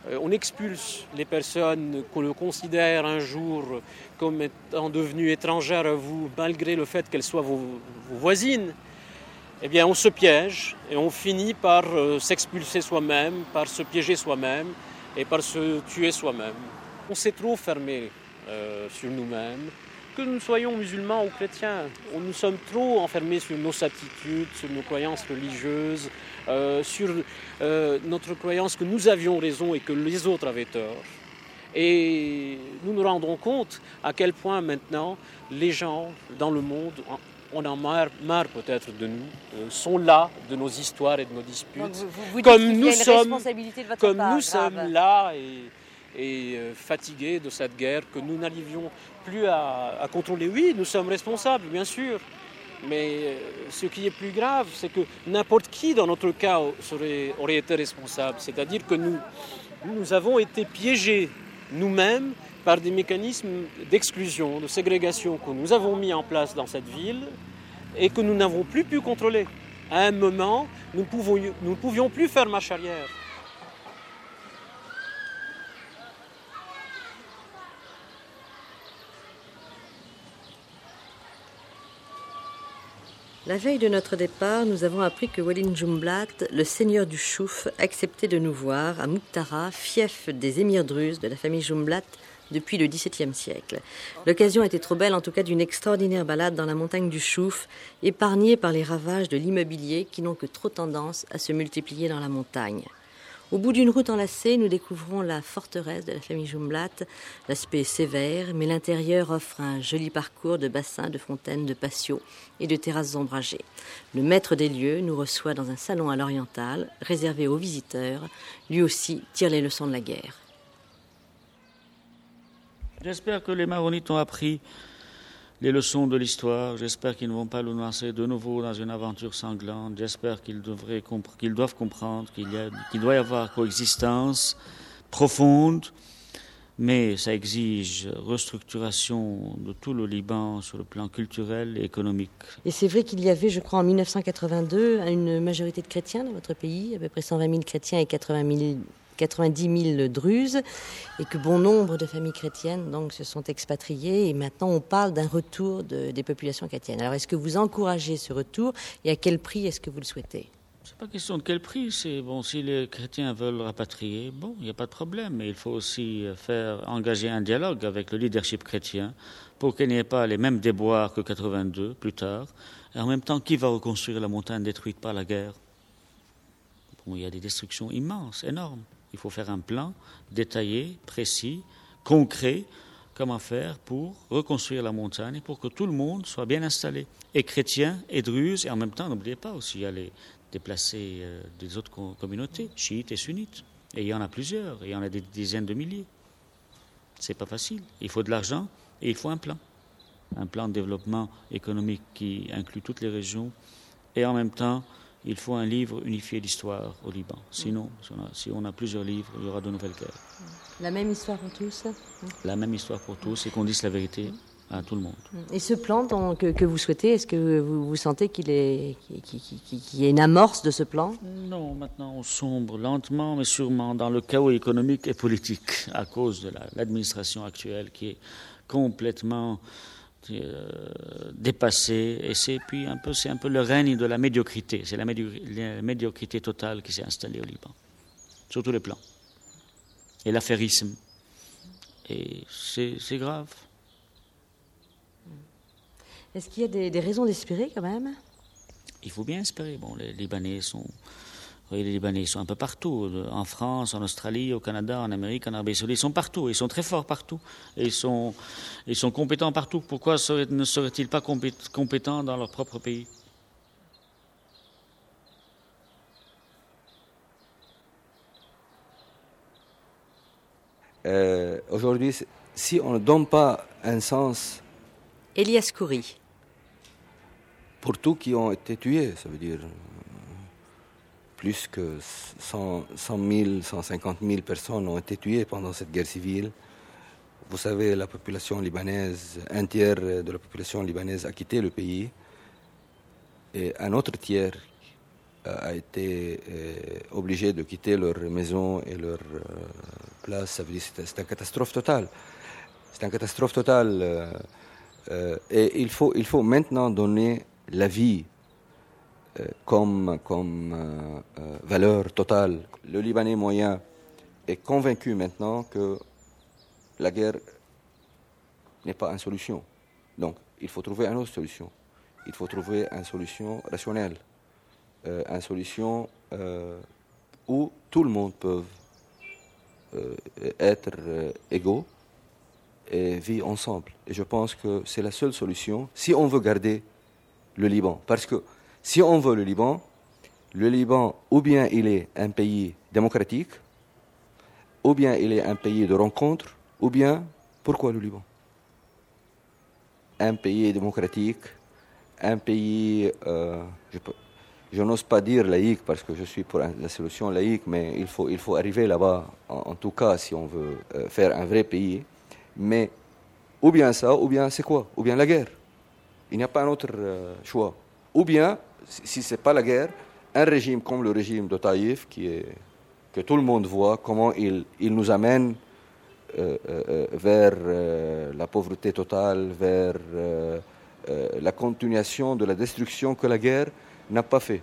on expulse les personnes qu'on considère un jour comme étant devenues étrangères à vous, malgré le fait qu'elles soient vos, vos voisines, eh bien on se piège et on finit par euh, s'expulser soi-même, par se piéger soi-même et par se tuer soi-même. On s'est trop fermé euh, sur nous-mêmes, que nous soyons musulmans ou chrétiens. Nous sommes trop enfermés sur nos attitudes, sur nos croyances religieuses, euh, sur euh, notre croyance que nous avions raison et que les autres avaient tort. Et nous nous rendons compte à quel point maintenant les gens dans le monde, on en marre, marre peut-être de nous, euh, sont là de nos histoires et de nos disputes. Donc vous, vous dites comme qu'il nous y a une sommes, responsabilité de votre comme part, nous grave. sommes là et, et euh, fatigués de cette guerre, que nous n'arrivions plus à, à contrôler. Oui, nous sommes responsables, bien sûr. Mais euh, ce qui est plus grave, c'est que n'importe qui, dans notre cas, serait, aurait été responsable. C'est-à-dire que nous, nous avons été piégés nous-mêmes par des mécanismes d'exclusion, de ségrégation que nous avons mis en place dans cette ville et que nous n'avons plus pu contrôler. À un moment, nous ne pouvions, nous ne pouvions plus faire marche arrière. La veille de notre départ, nous avons appris que Walid Jumblat, le seigneur du Chouf, acceptait de nous voir à Mouktara, fief des émirs druzes de la famille Jumblat depuis le dix-septième siècle. L'occasion était trop belle, en tout cas, d'une extraordinaire balade dans la montagne du Chouf, épargnée par les ravages de l'immobilier qui n'ont que trop tendance à se multiplier dans la montagne. Au bout d'une route enlacée, nous découvrons la forteresse de la famille Jumblat. L'aspect est sévère, mais l'intérieur offre un joli parcours de bassins, de fontaines, de patios et de terrasses ombragées. Le maître des lieux nous reçoit dans un salon à l'oriental, réservé aux visiteurs. Lui aussi tire les leçons de la guerre. J'espère que les Maronites ont appris les leçons de l'histoire. J'espère qu'ils ne vont pas nous lancer de nouveau dans une aventure sanglante. J'espère qu'ils, devraient compre- qu'ils doivent comprendre qu'il, y a, qu'il doit y avoir coexistence profonde, mais ça exige restructuration de tout le Liban sur le plan culturel et économique. Et c'est vrai qu'il y avait, je crois, en mille neuf cent quatre-vingt-deux, une majorité de chrétiens dans votre pays, à peu près cent vingt mille chrétiens et quatre-vingt-dix mille druzes, et que bon nombre de familles chrétiennes donc, se sont expatriées, et maintenant on parle d'un retour de, des populations chrétiennes. Alors est-ce que vous encouragez ce retour, et à quel prix est-ce que vous le souhaitez ? C'est pas question de quel prix, c'est bon, si les chrétiens veulent rapatrier, bon, il n'y a pas de problème, mais il faut aussi faire engager un dialogue avec le leadership chrétien pour qu'il n'y ait pas les mêmes déboires que quatre-vingt-deux plus tard, et en même temps, qui va reconstruire la montagne détruite par la guerre ? Bon, il y a des destructions immenses, énormes. Il faut faire un plan détaillé, précis, concret, comment faire pour reconstruire la montagne et pour que tout le monde soit bien installé, et chrétiens et druzes, et en même temps, n'oubliez pas aussi, il y a les déplacés euh, des autres communautés, chiites et sunnites, et il y en a plusieurs, et il y en a des dizaines de milliers. C'est pas facile. Il faut de l'argent et il faut un plan. Un plan de développement économique qui inclut toutes les régions, et en même temps, il faut un livre unifié d'histoire au Liban. Sinon, si on, a, si on a plusieurs livres, il y aura de nouvelles guerres. La même histoire pour tous ? La même histoire pour tous, et qu'on dise la vérité à tout le monde. Et ce plan dont, que, que vous souhaitez, est-ce que vous, vous sentez qu'il est, qu'il, qu'il, qu'il y a une amorce de ce plan ? Non, maintenant on sombre lentement, mais sûrement dans le chaos économique et politique à cause de la, l'administration actuelle qui est complètement Euh, dépassé, et c'est puis un peu c'est un peu le règne de la médiocrité, c'est la, médio- la médiocrité totale qui s'est installée au Liban sur tous les plans, et l'affairisme, et c'est, c'est grave. Est-ce qu'il y a des, des raisons d'espérer quand même ? Il faut bien espérer. Bon, les Libanais sont les Libanais sont un peu partout, en France, en Australie, au Canada, en Amérique, en Arabie Saoudite, ils sont partout, ils sont très forts partout, et ils sont, ils sont compétents partout. Pourquoi seraient, ne seraient-ils pas compétents dans leur propre pays ? euh, Aujourd'hui, si on ne donne pas un sens... Elias Khoury. Pour tous qui ont été tués, ça veut dire... Plus que cent mille, cent cinquante mille personnes ont été tuées pendant cette guerre civile. Vous savez, la population libanaise, un tiers de la population libanaise a quitté le pays. Et un autre tiers a été euh, obligés de quitter leur maison et leur euh, place. Ça veut dire que c'est une catastrophe totale. C'est une catastrophe totale. Euh, euh, et il faut, il faut maintenant donner la vie euh, comme, comme euh, euh, valeur totale. Le Libanais moyen est convaincu maintenant que la guerre n'est pas une solution. Donc, il faut trouver une autre solution. Il faut trouver une solution rationnelle. Euh, une solution euh, où tout le monde peut euh, être euh, égaux et vivre ensemble. Et je pense que c'est la seule solution si on veut garder le Liban. Parce que si on veut le Liban, le Liban, ou bien il est un pays démocratique, ou bien il est un pays de rencontre, ou bien, pourquoi le Liban? Un pays démocratique, un pays, euh, je peux, Je n'ose pas dire laïque parce que je suis pour la solution laïque, mais il faut, il faut arriver là-bas, en, en tout cas, si on veut euh, faire un vrai pays. Mais ou bien ça, ou bien c'est quoi? Ou bien la guerre. Il n'y a pas un autre euh, choix. Ou bien, si ce n'est pas la guerre, un régime comme le régime de Taïf, qui est, que tout le monde voit comment il, il nous amène euh, euh, vers euh, la pauvreté totale, vers euh, euh, la continuation de la destruction que la guerre n'a pas fait.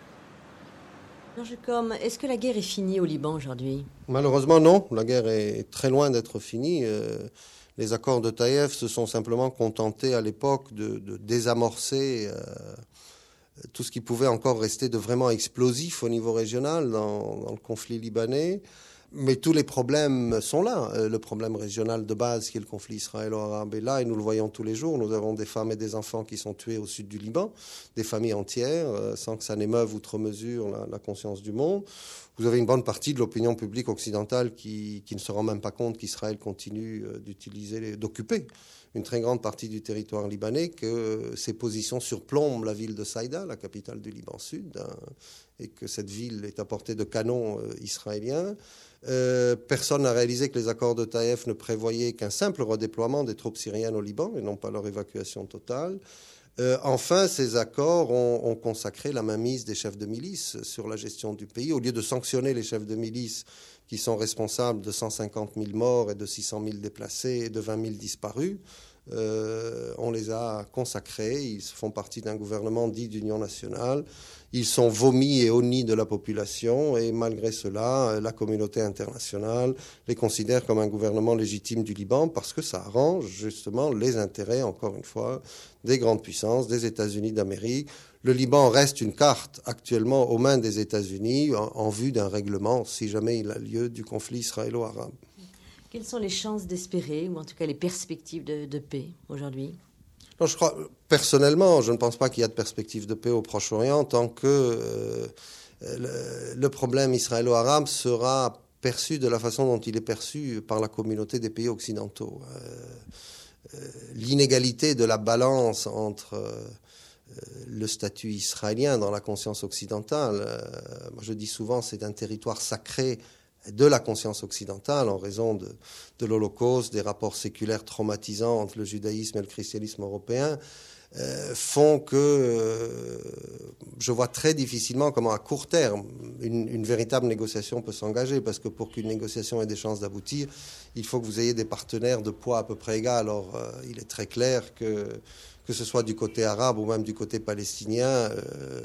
Georges Combes, est-ce que la guerre est finie au Liban aujourd'hui? Malheureusement, non. La guerre est très loin d'être finie. Euh, les accords de Taïf se sont simplement contentés à l'époque de, de désamorcer euh, tout ce qui pouvait encore rester de vraiment explosif au niveau régional dans, dans le conflit libanais. Mais tous les problèmes sont là. Le problème régional de base, qui est le conflit israélo-arabe, est là, et nous le voyons tous les jours. Nous avons des femmes et des enfants qui sont tués au sud du Liban, des familles entières, sans que ça n'émeuve outre mesure la, la conscience du monde. Vous avez une bonne partie de l'opinion publique occidentale qui, qui ne se rend même pas compte qu'Israël continue d'utiliser, d'occuper une très grande partie du territoire libanais, que ses positions surplombent la ville de Saïda, la capitale du Liban Sud, hein, et que cette ville est à portée de canons euh, israéliens. Euh, personne n'a réalisé que les accords de Taïf ne prévoyaient qu'un simple redéploiement des troupes syriennes au Liban et non pas leur évacuation totale. Euh, enfin, ces accords ont, ont consacré la mainmise des chefs de milice sur la gestion du pays. Au lieu de sanctionner les chefs de milice qui sont responsables de cent cinquante mille morts et de six cent mille déplacés et de vingt mille disparus, euh, on les a consacrés. Ils font partie d'un gouvernement dit d'union nationale. Ils sont vomis et honnis de la population, et malgré cela, la communauté internationale les considère comme un gouvernement légitime du Liban, parce que ça arrange justement les intérêts, encore une fois, des grandes puissances, des États-Unis d'Amérique. Le Liban reste une carte actuellement aux mains des États-Unis en, en vue d'un règlement, si jamais il a lieu, du conflit israélo-arabe. Quelles sont les chances d'espérer, ou en tout cas les perspectives de, de paix aujourd'hui? Non, je crois, personnellement, je ne pense pas qu'il y a de perspective de paix au Proche-Orient tant que euh, le, le problème israélo-arabe sera perçu de la façon dont il est perçu par la communauté des pays occidentaux. Euh, euh, l'inégalité de la balance entre euh, le statut israélien dans la conscience occidentale, euh, moi je dis souvent, c'est un territoire sacré de la conscience occidentale en raison de, de l'Holocauste, des rapports séculaires traumatisants entre le judaïsme et le christianisme européen, euh, font que euh, je vois très difficilement comment à court terme une, une véritable négociation peut s'engager, parce que pour qu'une négociation ait des chances d'aboutir, il faut que vous ayez des partenaires de poids à peu près égal. Or, euh, il est très clair que, que ce soit du côté arabe ou même du côté palestinien, euh,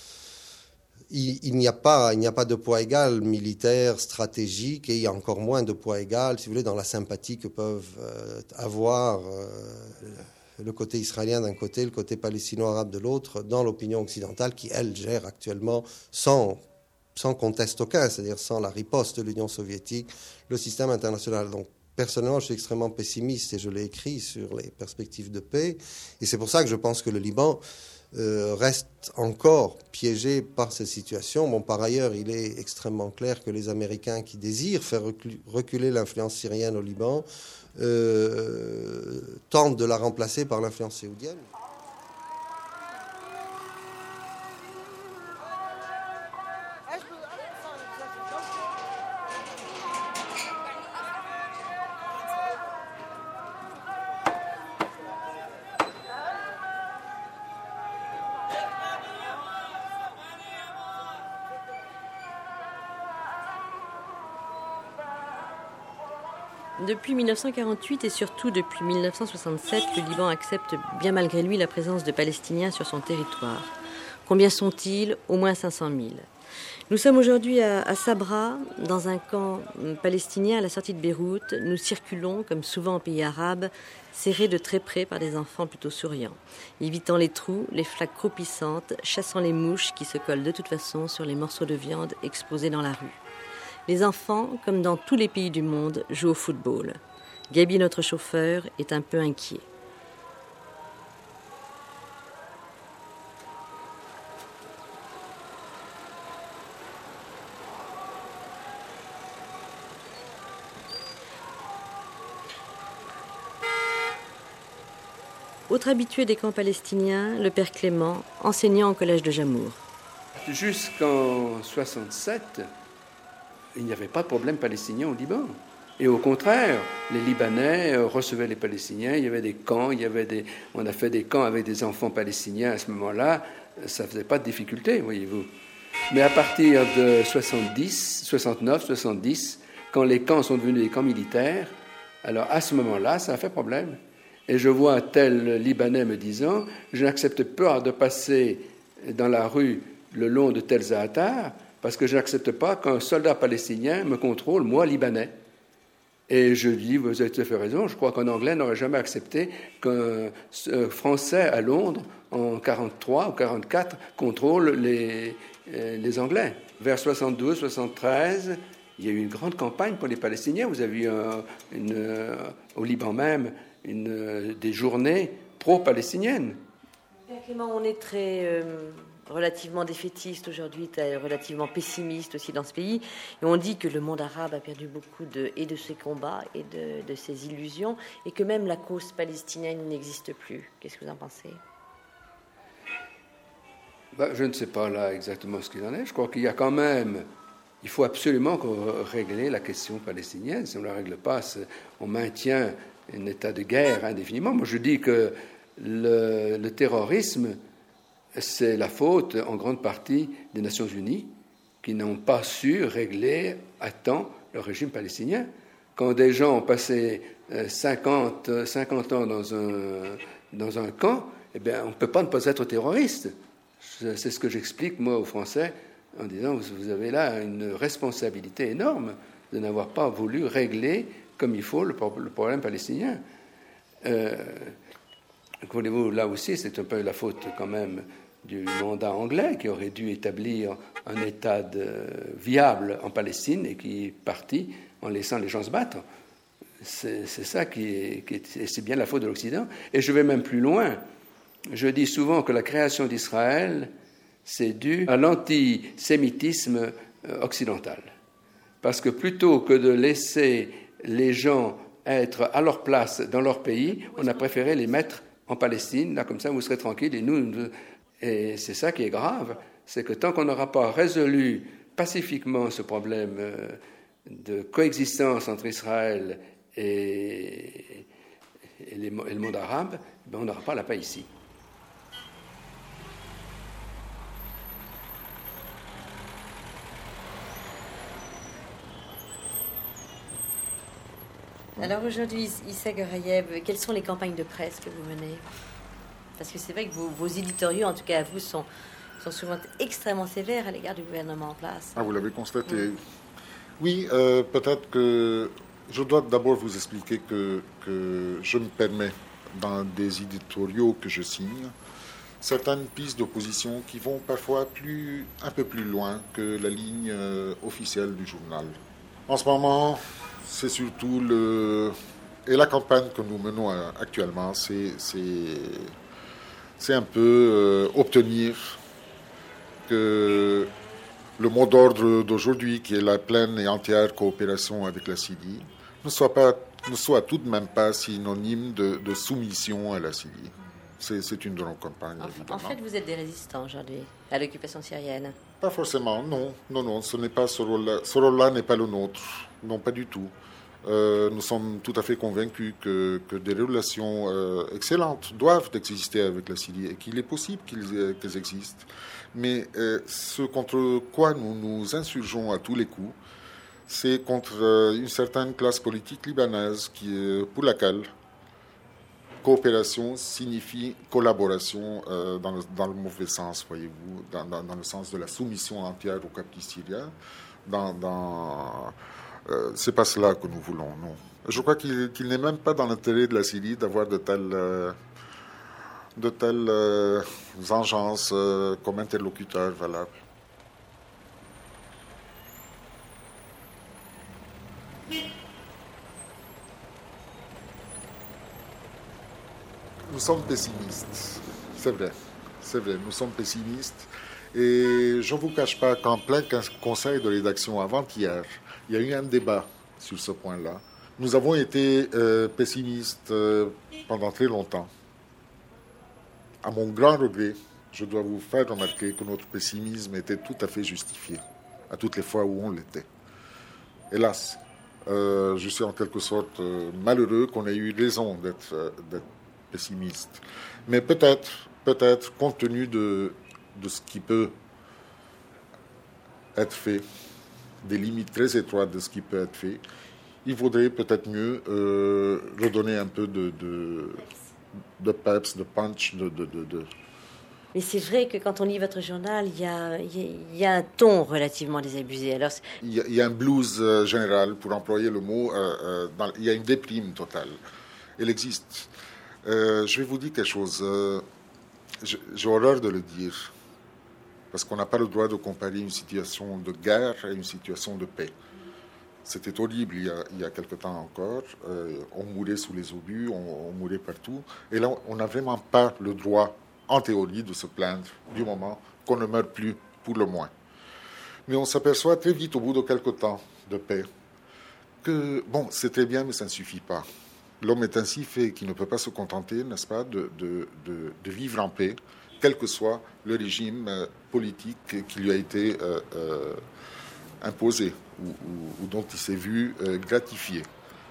Il, il n'y a pas, il n'y a pas de poids égal militaire, stratégique, et il y a encore moins de poids égal, si vous voulez, dans la sympathie que peuvent euh, avoir euh, le côté israélien d'un côté, le côté palestino-arabe de l'autre, dans l'opinion occidentale qui, elle, gère actuellement sans, sans conteste aucun, c'est-à-dire sans la riposte de l'Union soviétique, le système international. Donc, personnellement, je suis extrêmement pessimiste, et je l'ai écrit sur les perspectives de paix, et c'est pour ça que je pense que le Liban Euh, reste encore piégé par cette situation. Bon, par ailleurs, il est extrêmement clair que les Américains qui désirent faire reculer l'influence syrienne au Liban euh, tentent de la remplacer par l'influence saoudienne. Depuis mille neuf cent quarante-huit et surtout depuis mille neuf cent soixante-sept, le Liban accepte bien malgré lui la présence de Palestiniens sur son territoire. Combien sont-ils? Au moins cinq cent mille. Nous sommes aujourd'hui à, à Sabra, dans un camp palestinien à la sortie de Beyrouth. Nous circulons, comme souvent en pays arabe, serrés de très près par des enfants plutôt souriants, évitant les trous, les flaques croupissantes, chassant les mouches qui se collent de toute façon sur les morceaux de viande exposés dans la rue. Les enfants, comme dans tous les pays du monde, jouent au football. Gabi, notre chauffeur, est un peu inquiet. Autre habitué des camps palestiniens, le père Clément, enseignant au collège de Jamour. Jusqu'en soixante-sept, il n'y avait pas de problème palestinien au Liban. Et au contraire, les Libanais recevaient les Palestiniens, il y avait des camps, il y avait des, on a fait des camps avec des enfants palestiniens à ce moment-là, ça ne faisait pas de difficulté, voyez-vous. Mais à partir de soixante-dix, soixante-neuf, soixante-dix, quand les camps sont devenus des camps militaires, alors à ce moment-là, ça a fait problème. Et je vois un tel Libanais me disant « Je n'accepte pas de passer dans la rue le long de tel zaatar parce que je n'accepte pas qu'un soldat palestinien me contrôle, moi, Libanais. » Et je dis « Vous avez tout à fait raison, je crois qu'un Anglais n'aurait jamais accepté qu'un Français à Londres, en quarante-trois ou quarante-quatre, contrôle les, les Anglais. » Vers soixante-douze, soixante-treize, il y a eu une grande campagne pour les Palestiniens. Vous avez eu un, une, au Liban même Une, des journées pro-palestiniennes. Père Clément, on est très euh, relativement défaitiste aujourd'hui, très relativement pessimiste aussi dans ce pays, et on dit que le monde arabe a perdu beaucoup de, et de ses combats et de, de ses illusions, et que même la cause palestinienne n'existe plus. Qu'est-ce que vous en pensez? Ben, je ne sais pas là exactement ce qu'il en est. Je crois qu'il y a quand même... Il faut absolument régler la question palestinienne. Si on ne la règle pas, on maintient un état de guerre indéfiniment. Moi, je dis que le, le terrorisme, c'est la faute en grande partie des Nations Unies qui n'ont pas su régler à temps le régime palestinien. Quand des gens ont passé cinquante, cinquante ans dans un, dans un camp, eh bien, on ne peut pas ne pas être terroriste. C'est ce que j'explique, moi, aux Français, en disant vous avez là une responsabilité énorme de n'avoir pas voulu régler comme il faut le, le problème palestinien. Euh, voulez-vous, là aussi, c'est un peu la faute quand même du mandat anglais qui aurait dû établir un État de, viable en Palestine et qui est parti en laissant les gens se battre. C'est, c'est ça qui est, qui est, c'est bien la faute de l'Occident. Et je vais même plus loin. Je dis souvent que la création d'Israël, c'est dû à l'antisémitisme occidental. Parce que plutôt que de laisser les gens être à leur place dans leur pays, on a préféré les mettre en Palestine. Là, comme ça, vous serez tranquilles. Et nous, nous... et c'est ça qui est grave, c'est que tant qu'on n'aura pas résolu pacifiquement ce problème de coexistence entre Israël et, et, les... et le monde arabe, ben on n'aura pas la paix ici. Alors aujourd'hui, Issa Garayev, quelles sont les campagnes de presse que vous menez? Parce que c'est vrai que vos, vos éditoriaux, en tout cas à vous, sont, sont souvent extrêmement sévères à l'égard du gouvernement en place. Ah, vous l'avez constaté. Oui, oui euh, peut-être que je dois d'abord vous expliquer que, que je me permets, dans des éditoriaux que je signe, certaines pistes d'opposition qui vont parfois plus, un peu plus loin que la ligne euh, officielle du journal. En ce moment, c'est surtout le... Et la campagne que nous menons actuellement, c'est, c'est, c'est un peu euh, obtenir que le mot d'ordre d'aujourd'hui, qui est la pleine et entière coopération avec la Syrie, ne soit, pas, ne soit tout de même pas synonyme de, de soumission à la Syrie. C'est, c'est une de nos campagnes, en, évidemment. En fait, vous êtes des résistants aujourd'hui à l'occupation syrienne? Pas forcément, non. Non, non, ce n'est pas ce rôle-là. Ce rôle-là n'est pas le nôtre. Non, pas du tout. Euh, nous sommes tout à fait convaincus que, que des relations euh, excellentes doivent exister avec la Syrie et qu'il est possible qu'ils, qu'elles existent. Mais euh, ce contre quoi nous nous insurgeons à tous les coups, c'est contre euh, une certaine classe politique libanaise qui, euh, pour laquelle coopération signifie collaboration euh, dans, le, dans le mauvais sens, voyez-vous, dans, dans, dans le sens de la soumission entière au caprice syrien. Dans, dans, euh, c'est pas cela que nous voulons, non. Je crois qu'il, qu'il n'est même pas dans l'intérêt de la Syrie d'avoir de telles, euh, de telles euh, engences euh, comme interlocuteurs valables. Nous sommes pessimistes, c'est vrai, c'est vrai, nous sommes pessimistes. Et je ne vous cache pas qu'en plein conseil de rédaction avant-hier, il y a eu un débat sur ce point-là. Nous avons été euh, pessimistes euh, pendant très longtemps. À mon grand regret, je dois vous faire remarquer que notre pessimisme était tout à fait justifié, à toutes les fois où on l'était. Hélas, euh, je suis en quelque sorte euh, malheureux qu'on ait eu raison d'être, euh, d'être pessimiste. Mais peut-être, peut-être, compte tenu de, de ce qui peut être fait, des limites très étroites de ce qui peut être fait, il vaudrait peut-être mieux euh, redonner un peu de, de, de peps, de punch, de, de, de, de... Mais c'est vrai que quand on lit votre journal, il y a, il y a un ton relativement désabusé. Alors, il, y a, il y a un blues euh, général, pour employer le mot, euh, euh, dans, il y a une déprime totale. Elle existe. Euh, je vais vous dire quelque chose. Euh, j'ai horreur de le dire, parce qu'on n'a pas le droit de comparer une situation de guerre à une situation de paix. C'était horrible il y a, il y a quelque temps encore. Euh, on mourait sous les obus, on, on mourait partout. Et là, on n'a vraiment pas le droit, en théorie, de se plaindre du moment qu'on ne meurt plus, pour le moins. Mais on s'aperçoit très vite, au bout de quelque temps de paix, que, bon, c'est très bien, mais ça ne suffit pas. L'homme est ainsi fait qu'il ne peut pas se contenter, n'est-ce pas, de, de, de, de vivre en paix, quel que soit le régime euh, politique qui lui a été euh, euh, imposé ou, ou, ou dont il s'est vu euh, gratifié.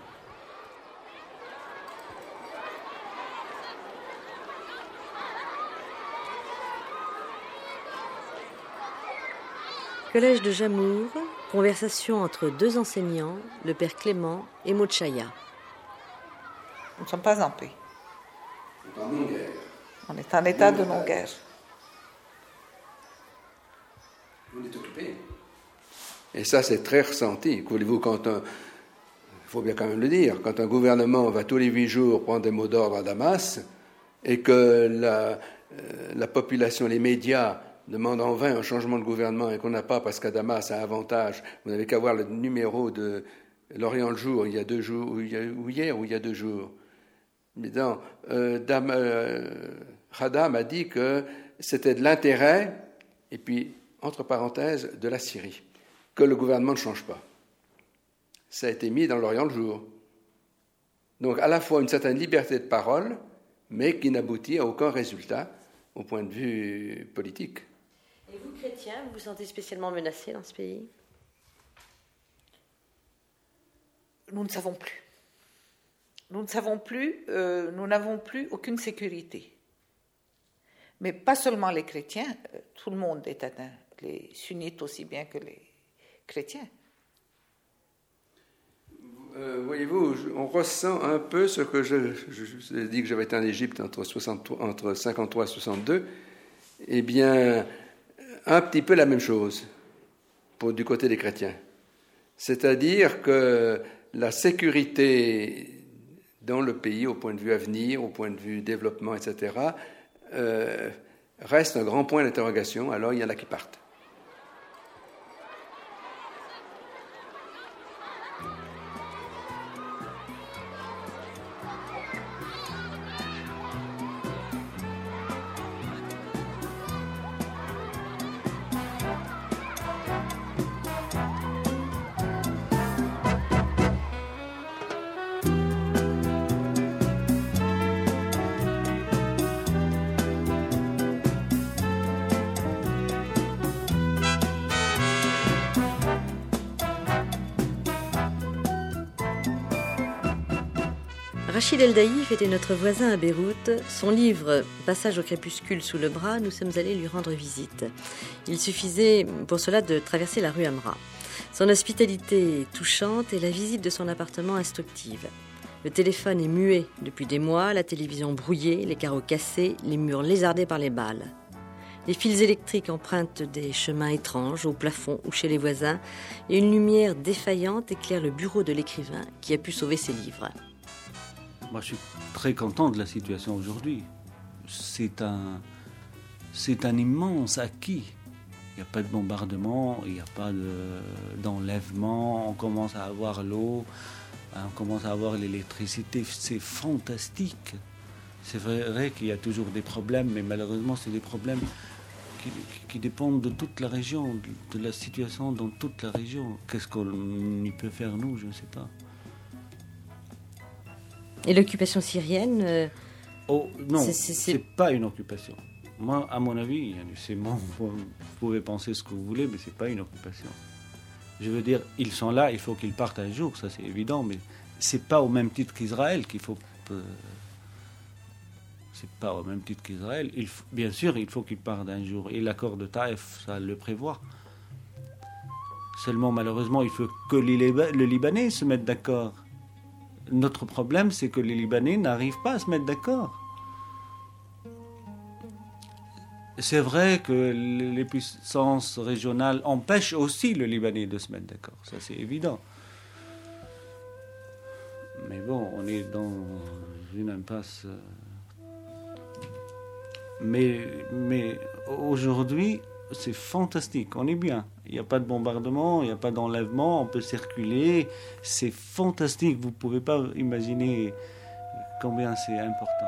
Collège de Jamour, conversation entre deux enseignants, le père Clément et Mochaya. Nous ne sommes pas en paix. En non-guerre. On est en état de non-guerre. On est occupé. Et ça, c'est très ressenti. Voulez-vous, quand un, il faut bien quand même le dire, quand un gouvernement va tous les huit jours prendre des mots d'ordre à Damas et que la, euh, la population, les médias demandent en vain un changement de gouvernement et qu'on n'a pas parce qu'à Damas, a avantage, vous n'avez qu'à voir le numéro de L'Orient le jour, il y a deux jours, ou, il y a, ou hier, ou il y a deux jours. Mais non, euh, Dame, euh, Khadam a dit que c'était de l'intérêt, et puis, entre parenthèses, de la Syrie, que le gouvernement ne change pas. Ça a été mis dans l'Orient le jour. Donc, à la fois une certaine liberté de parole, mais qui n'aboutit à aucun résultat au point de vue politique. Et vous, chrétiens, vous vous sentez spécialement menacés dans ce pays ? Nous ne savons plus. Nous ne savons plus, euh, nous n'avons plus aucune sécurité. Mais pas seulement les chrétiens, euh, tout le monde est atteint, les sunnites aussi bien que les chrétiens. Euh, voyez-vous, on ressent un peu ce que je, je, je vous ai dit que j'avais été en Égypte entre, soixante-trois, entre cinquante-trois et soixante-deux. Eh bien, un petit peu la même chose pour, du côté des chrétiens. C'est-à-dire que la sécurité dans le pays, au point de vue avenir, au point de vue développement, et cetera, euh, reste un grand point d'interrogation. Alors, il y en a qui partent. Rachid El-Daïf était notre voisin à Beyrouth. Son livre « Passage au crépuscule sous le bras », nous sommes allés lui rendre visite. Il suffisait pour cela de traverser la rue Amra. Son hospitalité est touchante et la visite de son appartement instructive. Le téléphone est muet depuis des mois, la télévision brouillée, les carreaux cassés, les murs lézardés par les balles. Les fils électriques empruntent des chemins étranges au plafond ou chez les voisins et une lumière défaillante éclaire le bureau de l'écrivain qui a pu sauver ses livres. Moi, je suis très content de la situation aujourd'hui. C'est un, c'est un immense acquis. Il n'y a pas de bombardement, il n'y a pas de, d'enlèvement, on commence à avoir l'eau, on commence à avoir l'électricité, c'est fantastique. C'est vrai qu'il y a toujours des problèmes, mais malheureusement, c'est des problèmes qui, qui dépendent de toute la région, de, de la situation dans toute la région. Qu'est-ce qu'on y peut faire, nous, je ne sais pas. Et l'occupation syrienne euh, Oh, non, c'est, c'est, c'est... c'est pas une occupation. Moi, à mon avis, c'est bon, vous pouvez penser ce que vous voulez, mais c'est pas une occupation. Je veux dire, ils sont là, il faut qu'ils partent un jour, ça c'est évident, mais c'est pas au même titre qu'Israël qu'il faut... Euh, c'est pas au même titre qu'Israël. Il faut, bien sûr, il faut qu'ils partent un jour, et l'accord de Taïf, ça le prévoit. Seulement, malheureusement, il faut que les, le Libanais se mettent d'accord. Notre problème, c'est que les Libanais n'arrivent pas à se mettre d'accord. C'est vrai que les puissances régionales empêchent aussi le Libanais de se mettre d'accord, ça c'est évident. Mais bon, on est dans une impasse. Mais, mais aujourd'hui, c'est fantastique, on est bien. Il n'y a pas de bombardement, il n'y a pas d'enlèvement, on peut circuler. C'est fantastique, vous ne pouvez pas imaginer combien c'est important.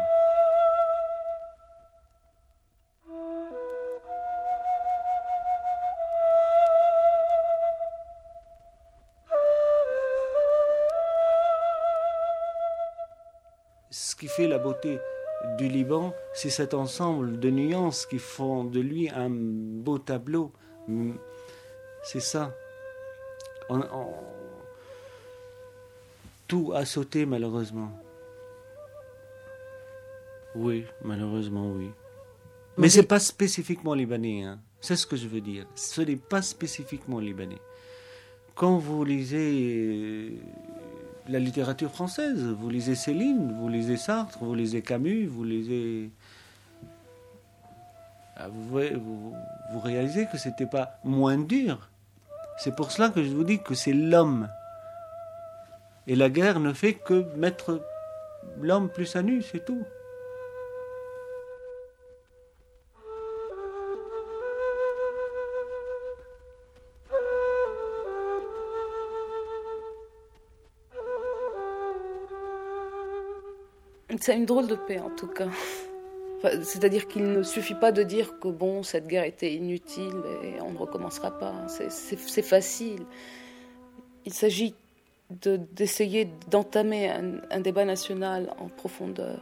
Ce qui fait la beauté du Liban, c'est cet ensemble de nuances qui font de lui un beau tableau. C'est ça. On, on... Tout a sauté, malheureusement. Oui, malheureusement, oui. Mais ce n'est pas spécifiquement libanais. Hein. C'est ce que je veux dire. Ce n'est pas spécifiquement libanais. Quand vous lisez la littérature française, vous lisez Céline, vous lisez Sartre, vous lisez Camus, vous lisez... Vous, vous, vous réalisez que ce n'était pas moins dur. C'est pour cela que je vous dis que c'est l'homme. Et la guerre ne fait que mettre l'homme plus à nu, c'est tout. C'est une drôle de paix, en tout cas. Enfin, c'est-à-dire qu'il ne suffit pas de dire que bon, cette guerre était inutile et on ne recommencera pas. C'est, c'est, c'est facile. Il s'agit de, d'essayer d'entamer un, un débat national en profondeur.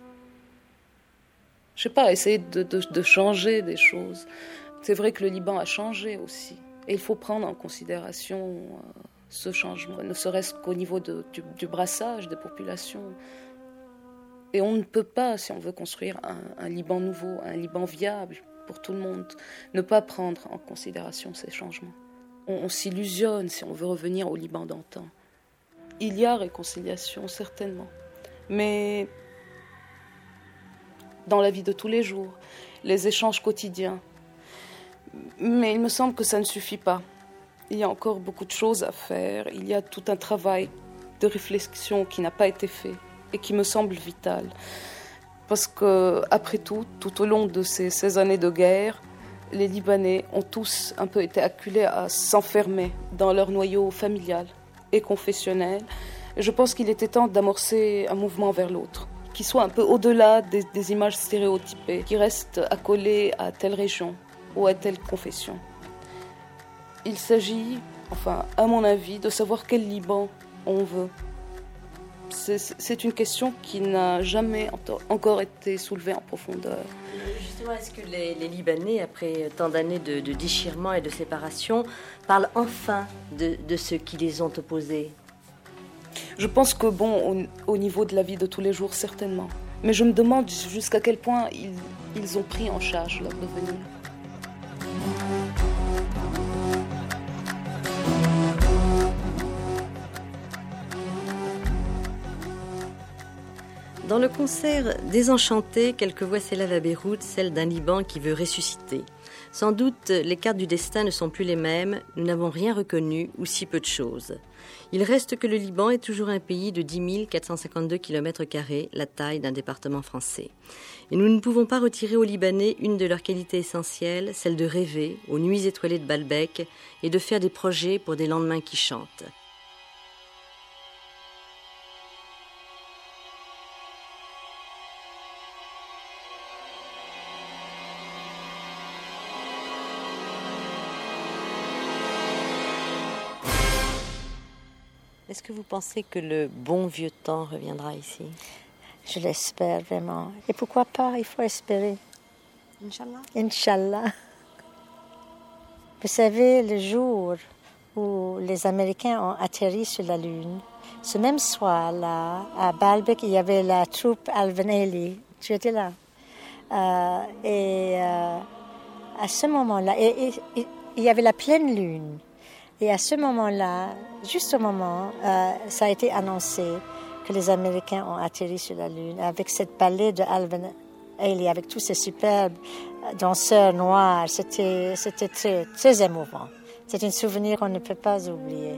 Je sais pas, essayer de, de, de changer des choses. C'est vrai que le Liban a changé aussi. Et il faut prendre en considération euh, ce changement, ne serait-ce qu'au niveau de, du, du brassage des populations. Et on ne peut pas, si on veut construire un, un Liban nouveau, un Liban viable pour tout le monde, ne pas prendre en considération ces changements. On, on s'illusionne si on veut revenir au Liban d'antan. Il y a réconciliation, certainement. Mais dans la vie de tous les jours, les échanges quotidiens. Mais il me semble que ça ne suffit pas. Il y a encore beaucoup de choses à faire. Il y a tout un travail de réflexion qui n'a pas été fait et qui me semble vital. Parce que, après tout, tout au long de ces, ces années de guerre, les Libanais ont tous un peu été acculés à s'enfermer dans leur noyau familial et confessionnel. Et je pense qu'il était temps d'amorcer un mouvement vers l'autre, qui soit un peu au-delà des, des images stéréotypées, qui reste accolé à telle région ou à telle confession. Il s'agit, enfin, à mon avis, de savoir quel Liban on veut. C'est, c'est une question qui n'a jamais encore été soulevée en profondeur. Justement, est-ce que les, les Libanais, après tant d'années de, de déchirement et de séparation, parlent enfin de, de ce qui les ont opposés ? Je pense que, bon, au, au niveau de la vie de tous les jours, certainement. Mais je me demande jusqu'à quel point ils, ils ont pris en charge leur devenir. Dans le concert Désenchanté, quelques voix s'élèvent à Beyrouth, celle d'un Liban qui veut ressusciter. Sans doute, les cartes du destin ne sont plus les mêmes, nous n'avons rien reconnu ou si peu de choses. Il reste que le Liban est toujours un pays de dix mille quatre cent cinquante-deux kilomètres carrés, la taille d'un département français. Et nous ne pouvons pas retirer aux Libanais une de leurs qualités essentielles, celle de rêver aux nuits étoilées de Baalbek et de faire des projets pour des lendemains qui chantent. Est-ce que vous pensez que le bon vieux temps reviendra ici? Je l'espère vraiment. Et pourquoi pas? Il faut espérer. Inch'Allah. Inch'Allah. Vous savez, le jour où les Américains ont atterri sur la Lune, ce même soir-là, à Baalbek, il y avait la troupe Alvin Ailey. Tu étais là. Euh, et euh, à ce moment-là, et, et, et, il y avait la pleine lune. Et à ce moment-là, juste au moment, euh, ça a été annoncé que les Américains ont atterri sur la Lune avec cette ballet de Alvin Ailey, avec tous ces superbes danseurs noirs. C'était, c'était très, très émouvant. C'est un souvenir qu'on ne peut pas oublier.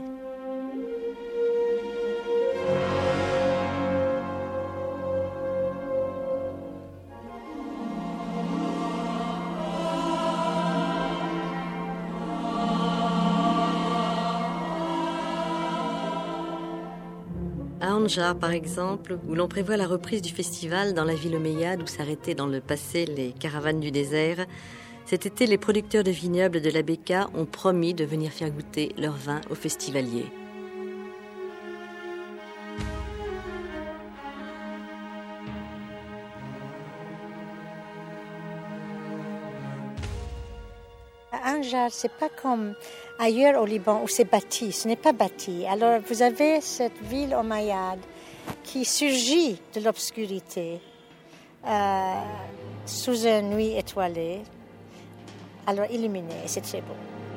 À Anja, par exemple, où l'on prévoit la reprise du festival dans la ville omeyyade où s'arrêtaient dans le passé les caravanes du désert, cet été, les producteurs de vignobles de la Bekaa ont promis de venir faire goûter leur vin aux festivaliers. Anjar, c'est pas comme ailleurs au Liban où c'est bâti, ce n'est pas bâti. Alors vous avez cette ville omeyyade qui surgit de l'obscurité euh, sous une nuit étoilée, alors illuminée, et c'est très beau.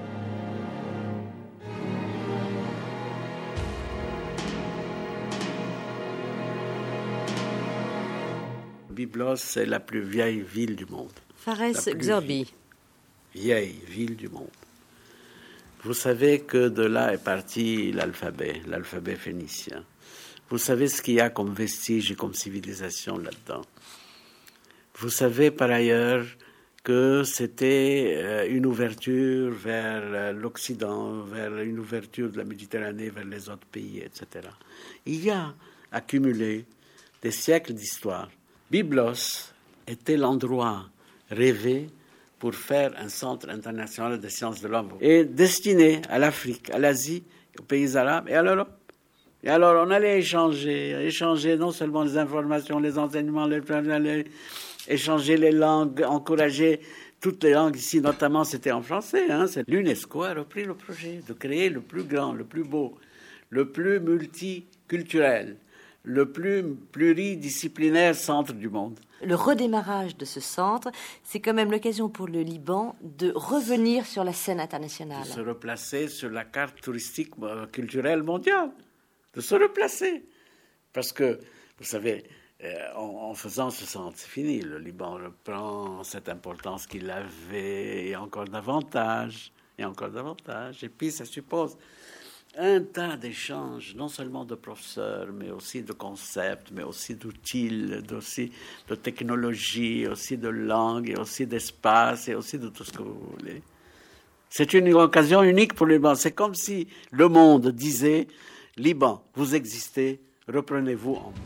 Byblos, c'est la plus vieille ville du monde. Fares Xorbi. Vieille ville du monde. Vous savez que de là est parti l'alphabet, l'alphabet phénicien. Vous savez ce qu'il y a comme vestige et comme civilisation là-dedans. Vous savez par ailleurs que c'était une ouverture vers l'Occident, vers une ouverture de la Méditerranée vers les autres pays, et cetera. Il y a accumulé des siècles d'histoire. Byblos était l'endroit rêvé pour faire un centre international des sciences de l'homme et destiné à l'Afrique, à l'Asie, aux pays arabes et à l'Europe. Et alors on allait échanger, échanger non seulement les informations, les enseignements, les, les, échanger les langues, encourager toutes les langues ici, notamment c'était en français. Hein, L'UNESCO a repris le projet de créer le plus grand, le plus beau, le plus multiculturel, le plus pluridisciplinaire centre du monde. Le redémarrage de ce centre, c'est quand même l'occasion pour le Liban de revenir sur la scène internationale. De se replacer sur la carte touristique culturelle mondiale. De se replacer. Parce que, vous savez, en, en faisant ce centre, c'est fini. Le Liban reprend cette importance qu'il avait et encore davantage. Et encore davantage. Et puis, ça suppose un tas d'échanges, non seulement de professeurs, mais aussi de concepts, mais aussi d'outils, aussi de technologies, aussi de langues, et aussi d'espace, et aussi de tout ce que vous voulez. C'est une occasion unique pour le Liban. C'est comme si le monde disait « Liban, vous existez, reprenez-vous en main ».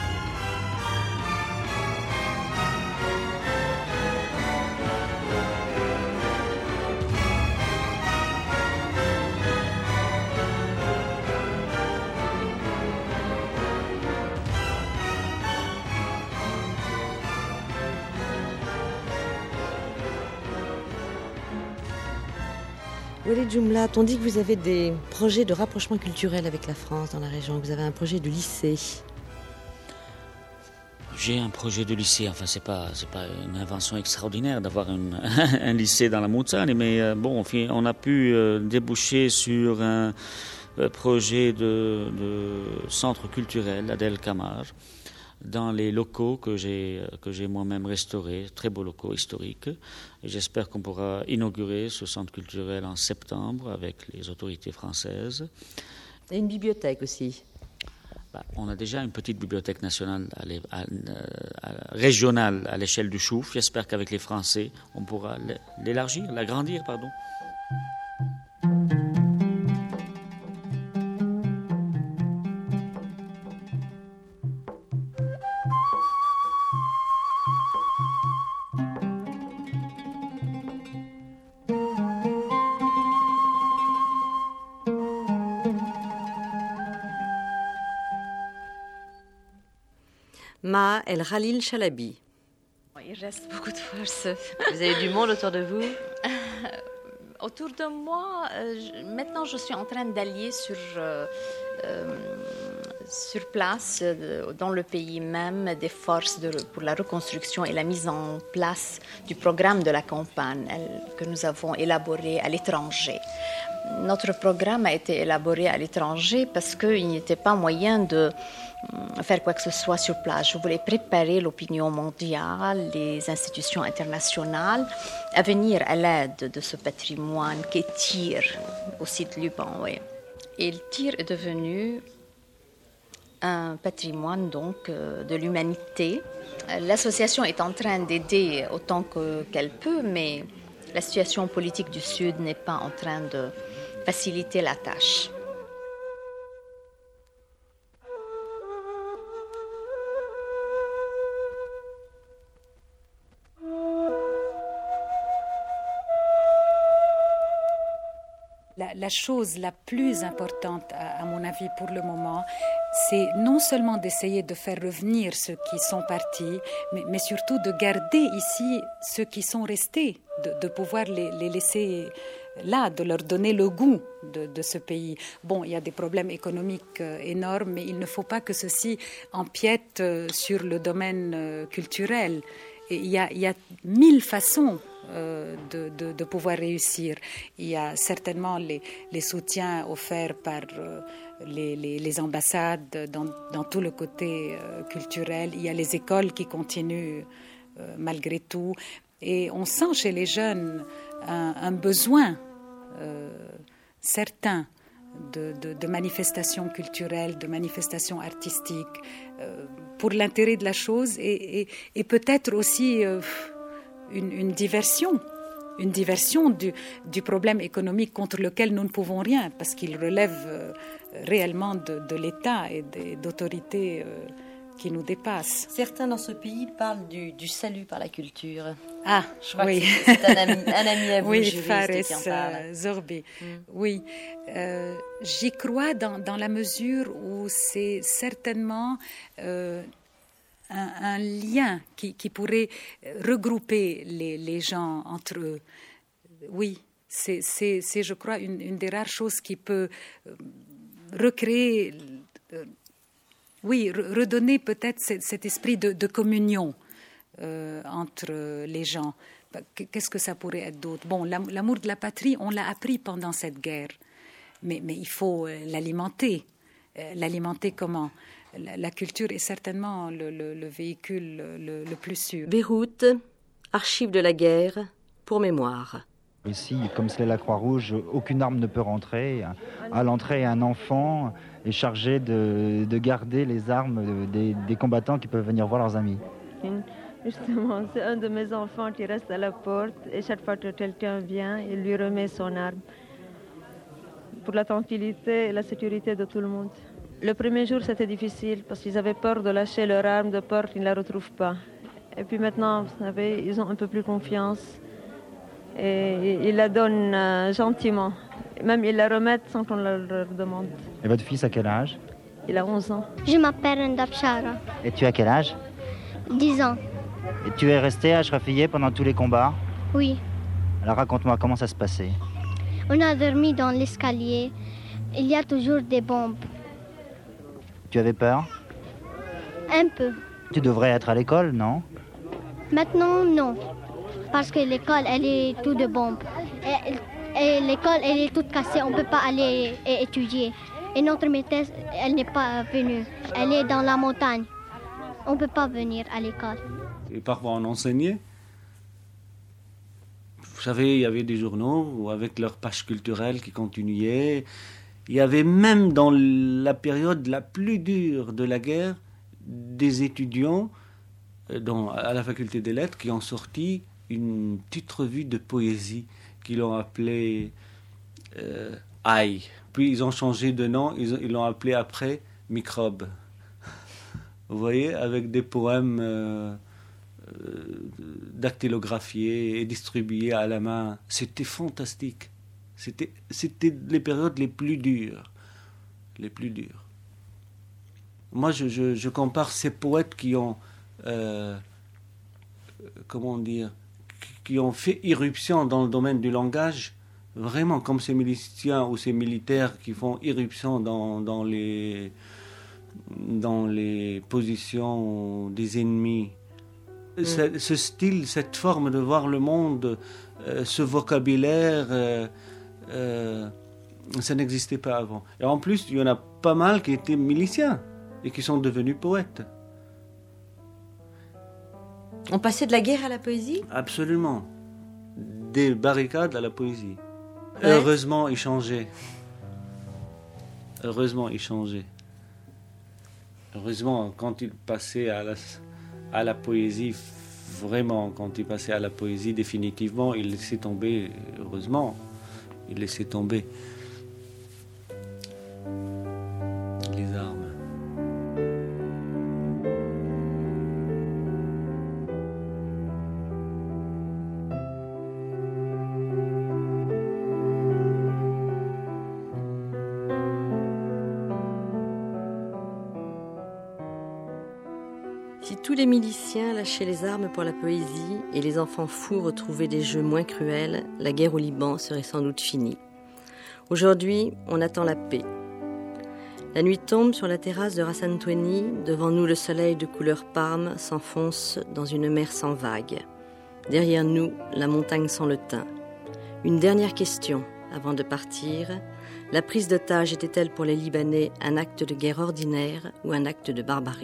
Walid Jumla, on dit que vous avez des projets de rapprochement culturel avec la France dans la région. Vous avez un projet de lycée. J'ai un projet de lycée. Enfin, c'est pas, c'est pas une invention extraordinaire d'avoir une, un lycée dans la montagne, mais euh, bon, on a pu euh, déboucher sur un euh, projet de, de centre culturel à Del Kamar, dans les locaux que j'ai, que j'ai moi-même restaurés, très beaux locaux historiques. Et j'espère qu'on pourra inaugurer ce centre culturel en septembre avec les autorités françaises. Et une bibliothèque aussi. Bah, on a déjà une petite bibliothèque nationale, à à, à, régionale à l'échelle du Chouf. J'espère qu'avec les Français, on pourra l'élargir, l'agrandir, pardon. Ma El Khalil Chalabi. Il reste beaucoup de force. Vous avez du monde autour de vous? Autour de moi, euh, je, maintenant je suis en train d'allier sur, euh, euh, sur place, euh, dans le pays même, des forces de, pour la reconstruction et la mise en place du programme de la campagne elle, que nous avons élaboré à l'étranger. Notre programme a été élaboré à l'étranger parce qu'il n'était pas moyen de faire quoi que ce soit sur place. Je voulais préparer l'opinion mondiale, les institutions internationales à venir à l'aide de ce patrimoine qui est Tyr, au site Liban. Oui. Et le Tyr est devenu un patrimoine donc de l'humanité. L'association est en train d'aider autant que, qu'elle peut, mais la situation politique du Sud n'est pas en train de faciliter la tâche. La, la chose la plus importante, à, à mon avis, pour le moment, c'est non seulement d'essayer de faire revenir ceux qui sont partis, mais, mais surtout de garder ici ceux qui sont restés, de, de pouvoir les, les laisser là, de leur donner le goût de, de ce pays. Bon, il y a des problèmes économiques euh, énormes, mais il ne faut pas que ceci empiète euh, sur le domaine euh, culturel. Et il y a, il y a mille façons euh, de, de, de pouvoir réussir. Il y a certainement les, les soutiens offerts par euh, les, les, les ambassades dans, dans tout le côté euh, culturel. Il y a les écoles qui continuent euh, malgré tout. Et on sent chez les jeunes un, un besoin euh, certain de, de, de manifestations culturelles, de manifestations artistiques, euh, pour l'intérêt de la chose et, et, et peut-être aussi euh, une, une diversion, une diversion du, du problème économique contre lequel nous ne pouvons rien, parce qu'il relève euh, réellement de, de l'État et des, d'autorités euh, qui nous dépassent. Certains dans ce pays parlent du, du salut par la culture. Ah, je crois oui. que c'est, c'est un, ami, un ami à vous, oui, juriste, Fares qui en parle. Zorbi. Mm. Oui, euh, j'y crois dans, dans la mesure où c'est certainement euh, un, un lien qui, qui pourrait regrouper les, les gens entre eux. Oui, c'est, c'est, c'est je crois, une, une des rares choses qui peut recréer... Euh, Oui, redonner peut-être cet esprit de, de communion euh, entre les gens. Qu'est-ce que ça pourrait être d'autre? Bon, l'amour de la patrie, on l'a appris pendant cette guerre, mais, mais il faut l'alimenter. L'alimenter comment? La, la culture est certainement le, le, le véhicule le, le plus sûr. Beyrouth, archives de la guerre, pour mémoire. Ici, comme c'est la Croix-Rouge, aucune arme ne peut rentrer. À l'entrée, un enfant est chargé de, de garder les armes des, des combattants qui peuvent venir voir leurs amis. Justement, c'est un de mes enfants qui reste à la porte et chaque fois que quelqu'un vient, il lui remet son arme pour la tranquillité et la sécurité de tout le monde. Le premier jour, c'était difficile parce qu'ils avaient peur de lâcher leur arme, de peur qu'ils ne la retrouvent pas. Et puis maintenant, vous savez, ils ont un peu plus confiance. Et ils la donnent euh, gentiment. Même ils la remettent sans qu'on leur, leur demande. Et votre fils a quel âge? Il a onze ans. Je m'appelle Ndabshara. Et tu as quel âge? dix ans. Et tu es resté à Ashrafiyeh pendant tous les combats? Oui. Alors raconte-moi, comment ça se passait? On a dormi dans l'escalier. Il y a toujours des bombes. Tu avais peur? Un peu. Tu devrais être à l'école, non? Maintenant, non. Parce que l'école, elle est toute de bombes. Et, et l'école, elle est toute cassée, on ne peut pas aller et étudier. Et notre maîtresse, elle n'est pas venue. Elle est dans la montagne. on ne peut pas venir à l'école. Et parfois on enseignait. Vous savez, il y avait des journaux avec leurs pages culturelles qui continuaient. Il y avait même dans la période la plus dure de la guerre des étudiants dans, à la faculté des lettres qui ont sorti une petite revue de poésie qu'ils l'ont appelée euh, Aïe. Puis ils ont changé de nom, ils, ils l'ont appelé après Microbe. Vous voyez, avec des poèmes euh, euh, dactylographiés et distribués à la main. C'était fantastique. C'était, c'était les périodes les plus dures. Les plus dures. Moi, je, je, je compare ces poètes qui ont, euh, comment dire, qui ont fait irruption dans le domaine du langage, vraiment comme ces miliciens ou ces militaires qui font irruption dans, dans, les, dans les positions des ennemis. Mm. Ce, ce style, cette forme de voir le monde, euh, ce vocabulaire... Euh, Euh, ça n'existait pas avant. Et en plus, il y en a pas mal qui étaient miliciens et qui sont devenus poètes. On passait de la guerre à la poésie ? Absolument. Des barricades à la poésie. Ouais. Heureusement, ils changeaient. Heureusement, ils changeaient. Heureusement, quand ils passaient à la, à la poésie, vraiment, quand ils passaient à la poésie, définitivement, ils laissaient tomber, heureusement. Il laissait tomber les armes. Si tous les miliciens lâchaient les armes pour la poésie et les enfants fous retrouvaient des jeux moins cruels, la guerre au Liban serait sans doute finie. Aujourd'hui, on attend la paix. La nuit tombe sur la terrasse de Ras Antoine. Devant nous, le soleil de couleur parme s'enfonce dans une mer sans vagues. Derrière nous, la montagne sans le thym. Une dernière question avant de partir. La prise d'otage était-elle pour les Libanais un acte de guerre ordinaire ou un acte de barbarie ?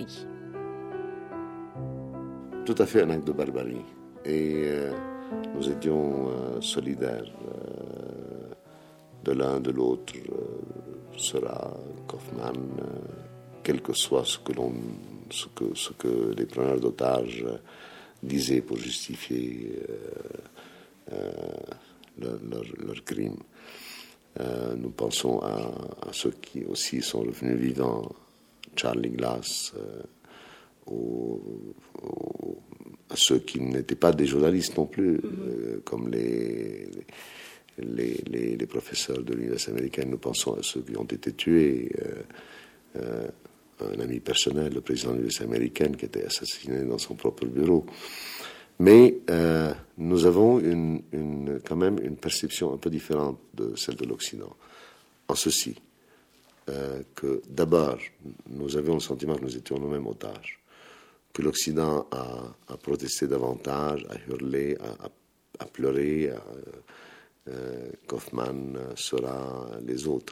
Tout à fait un acte de barbarie. Et euh, nous étions euh, solidaires euh, de l'un de l'autre, euh, Seurat, Kaufmann, euh, quel que soit ce que, l'on, ce que, ce que les preneurs d'otages disaient pour justifier euh, euh, leur, leur, leur crime. Euh, nous pensons à, à ceux qui aussi sont revenus vivants, Charlie Glass, euh, Ou, ou à ceux qui n'étaient pas des journalistes non plus, mm-hmm. euh, comme les, les, les, les professeurs de l'université américaine. Nous pensons à ceux qui ont été tués. Euh, euh, un ami personnel, le président de l'université américaine, qui était assassiné dans son propre bureau. Mais euh, nous avons une, une, quand même une perception un peu différente de celle de l'Occident. En ceci, euh, que d'abord, nous avions le sentiment que nous étions nous-mêmes otages. Que l'Occident a, a protesté davantage, a hurlé, a, a, a pleuré, a, euh, Kaufmann, Seurat, les autres,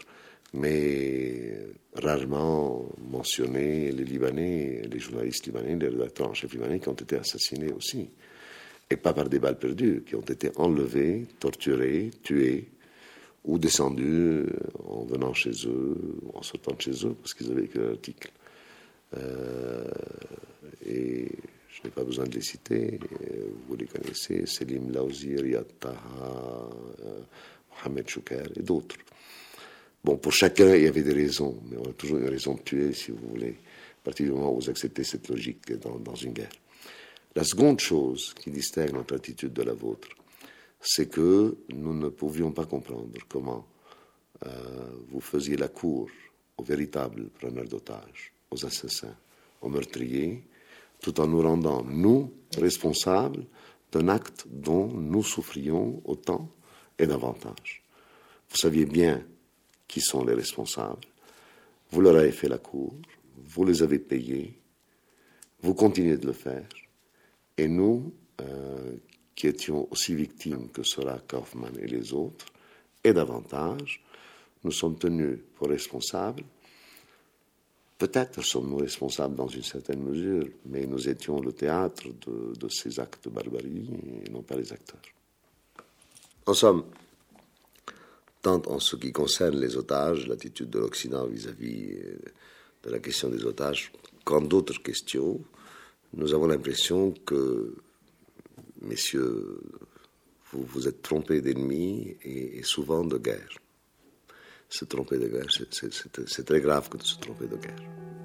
mais rarement mentionné les Libanais, les journalistes libanais, les rédacteurs en chef libanais qui ont été assassinés aussi, et pas par des balles perdues, qui ont été enlevés, torturés, tués, ou descendus en venant chez eux, ou en sortant de chez eux, parce qu'ils avaient écrit l'article. Euh, et je n'ai pas besoin de les citer, vous les connaissez, Selim Laouzi, Riyad Taha, euh, Mohamed Chouker et d'autres. Bon, pour chacun, il y avait des raisons, mais on a toujours une raison de tuer, si vous voulez, à partir du moment où vous acceptez cette logique dans, dans une guerre. La seconde chose qui distingue notre attitude de la vôtre, c'est que nous ne pouvions pas comprendre comment euh, vous faisiez la cour aux véritables preneurs d'otages, aux assassins, aux meurtriers, tout en nous rendant, nous, responsables d'un acte dont nous souffrions autant et davantage. Vous saviez bien qui sont les responsables, vous leur avez fait la cour, vous les avez payés, vous continuez de le faire, et nous, euh, qui étions aussi victimes que Seurat, Kaufmann et les autres, et davantage, nous sommes tenus pour responsables Peut-être sommes-nous responsables dans une certaine mesure, mais nous étions le théâtre de, de ces actes de barbarie et non pas les acteurs. En somme, tant en ce qui concerne les otages, l'attitude de l'Occident vis-à-vis de la question des otages, qu'en d'autres questions, nous avons l'impression que, messieurs, vous vous êtes trompés d'ennemis et, et souvent de guerre. Se tromper de guerre, c'est, c'est, c'est, c'est très grave que de se tromper de guerre.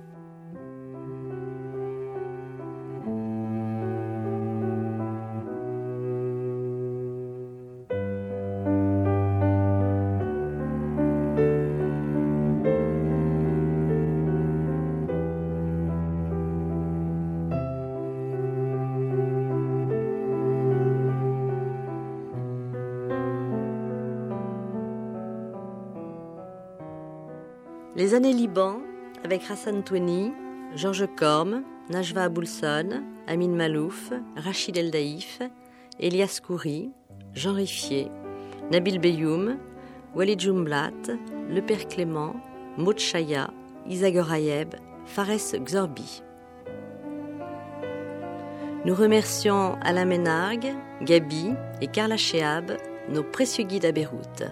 Les années Liban, avec Hassan Toueni, Georges Corme, Najwa Aboulson, Amin Malouf, Rachid El Daïf, Elias Khoury, Jean Riffier, Nabil Beyoum, Walid Jumblat, Le Père Clément, Maud Chaya, Isagur Ayeb, Fares Xorbi. Nous remercions Alain Ménargue, Gabi et Carla Chehab, nos précieux guides à Beyrouth.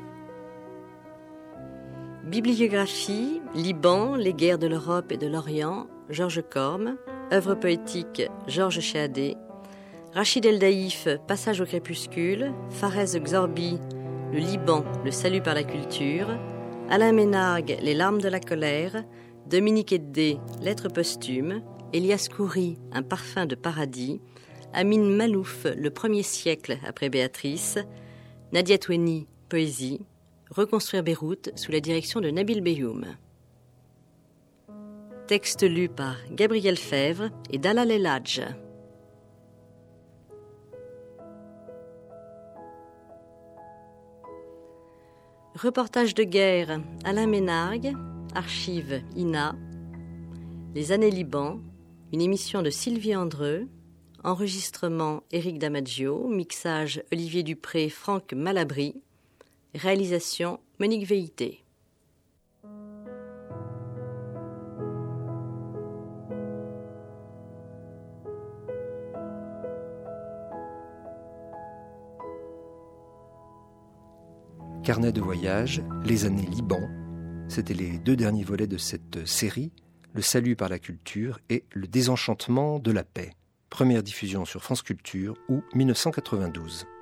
Bibliographie, Liban, les guerres de l'Europe et de l'Orient, Georges Corme. Œuvre poétique, Georges Chéadé. Rachid El Daïf, Passage au crépuscule. Fares Xorbi, Le Liban, le salut par la culture. Alain Ménargue, Les larmes de la colère. Dominique Eddé, Lettres posthumes. Elias Khoury, Un parfum de paradis. Amin Malouf, Le premier siècle après Béatrice. Nadia Toueni, Poésie. Reconstruire Beyrouth sous la direction de Nabil Beyoum. Texte lu par Gabriel Fèvre et Dalal El Hadj. Reportage de guerre, Alain Ménargue. Archives I N A. Les années Liban. Une émission de Sylvie Andreu. Enregistrement Éric Damaggio. Mixage Olivier Dupré, Franck Malabry. Réalisation Monique Veilleté. Carnet de voyage, les années Liban. C'étaient les deux derniers volets de cette série, Le salut par la culture et Le désenchantement de la paix. Première diffusion sur France Culture, août mille neuf cent quatre-vingt-douze.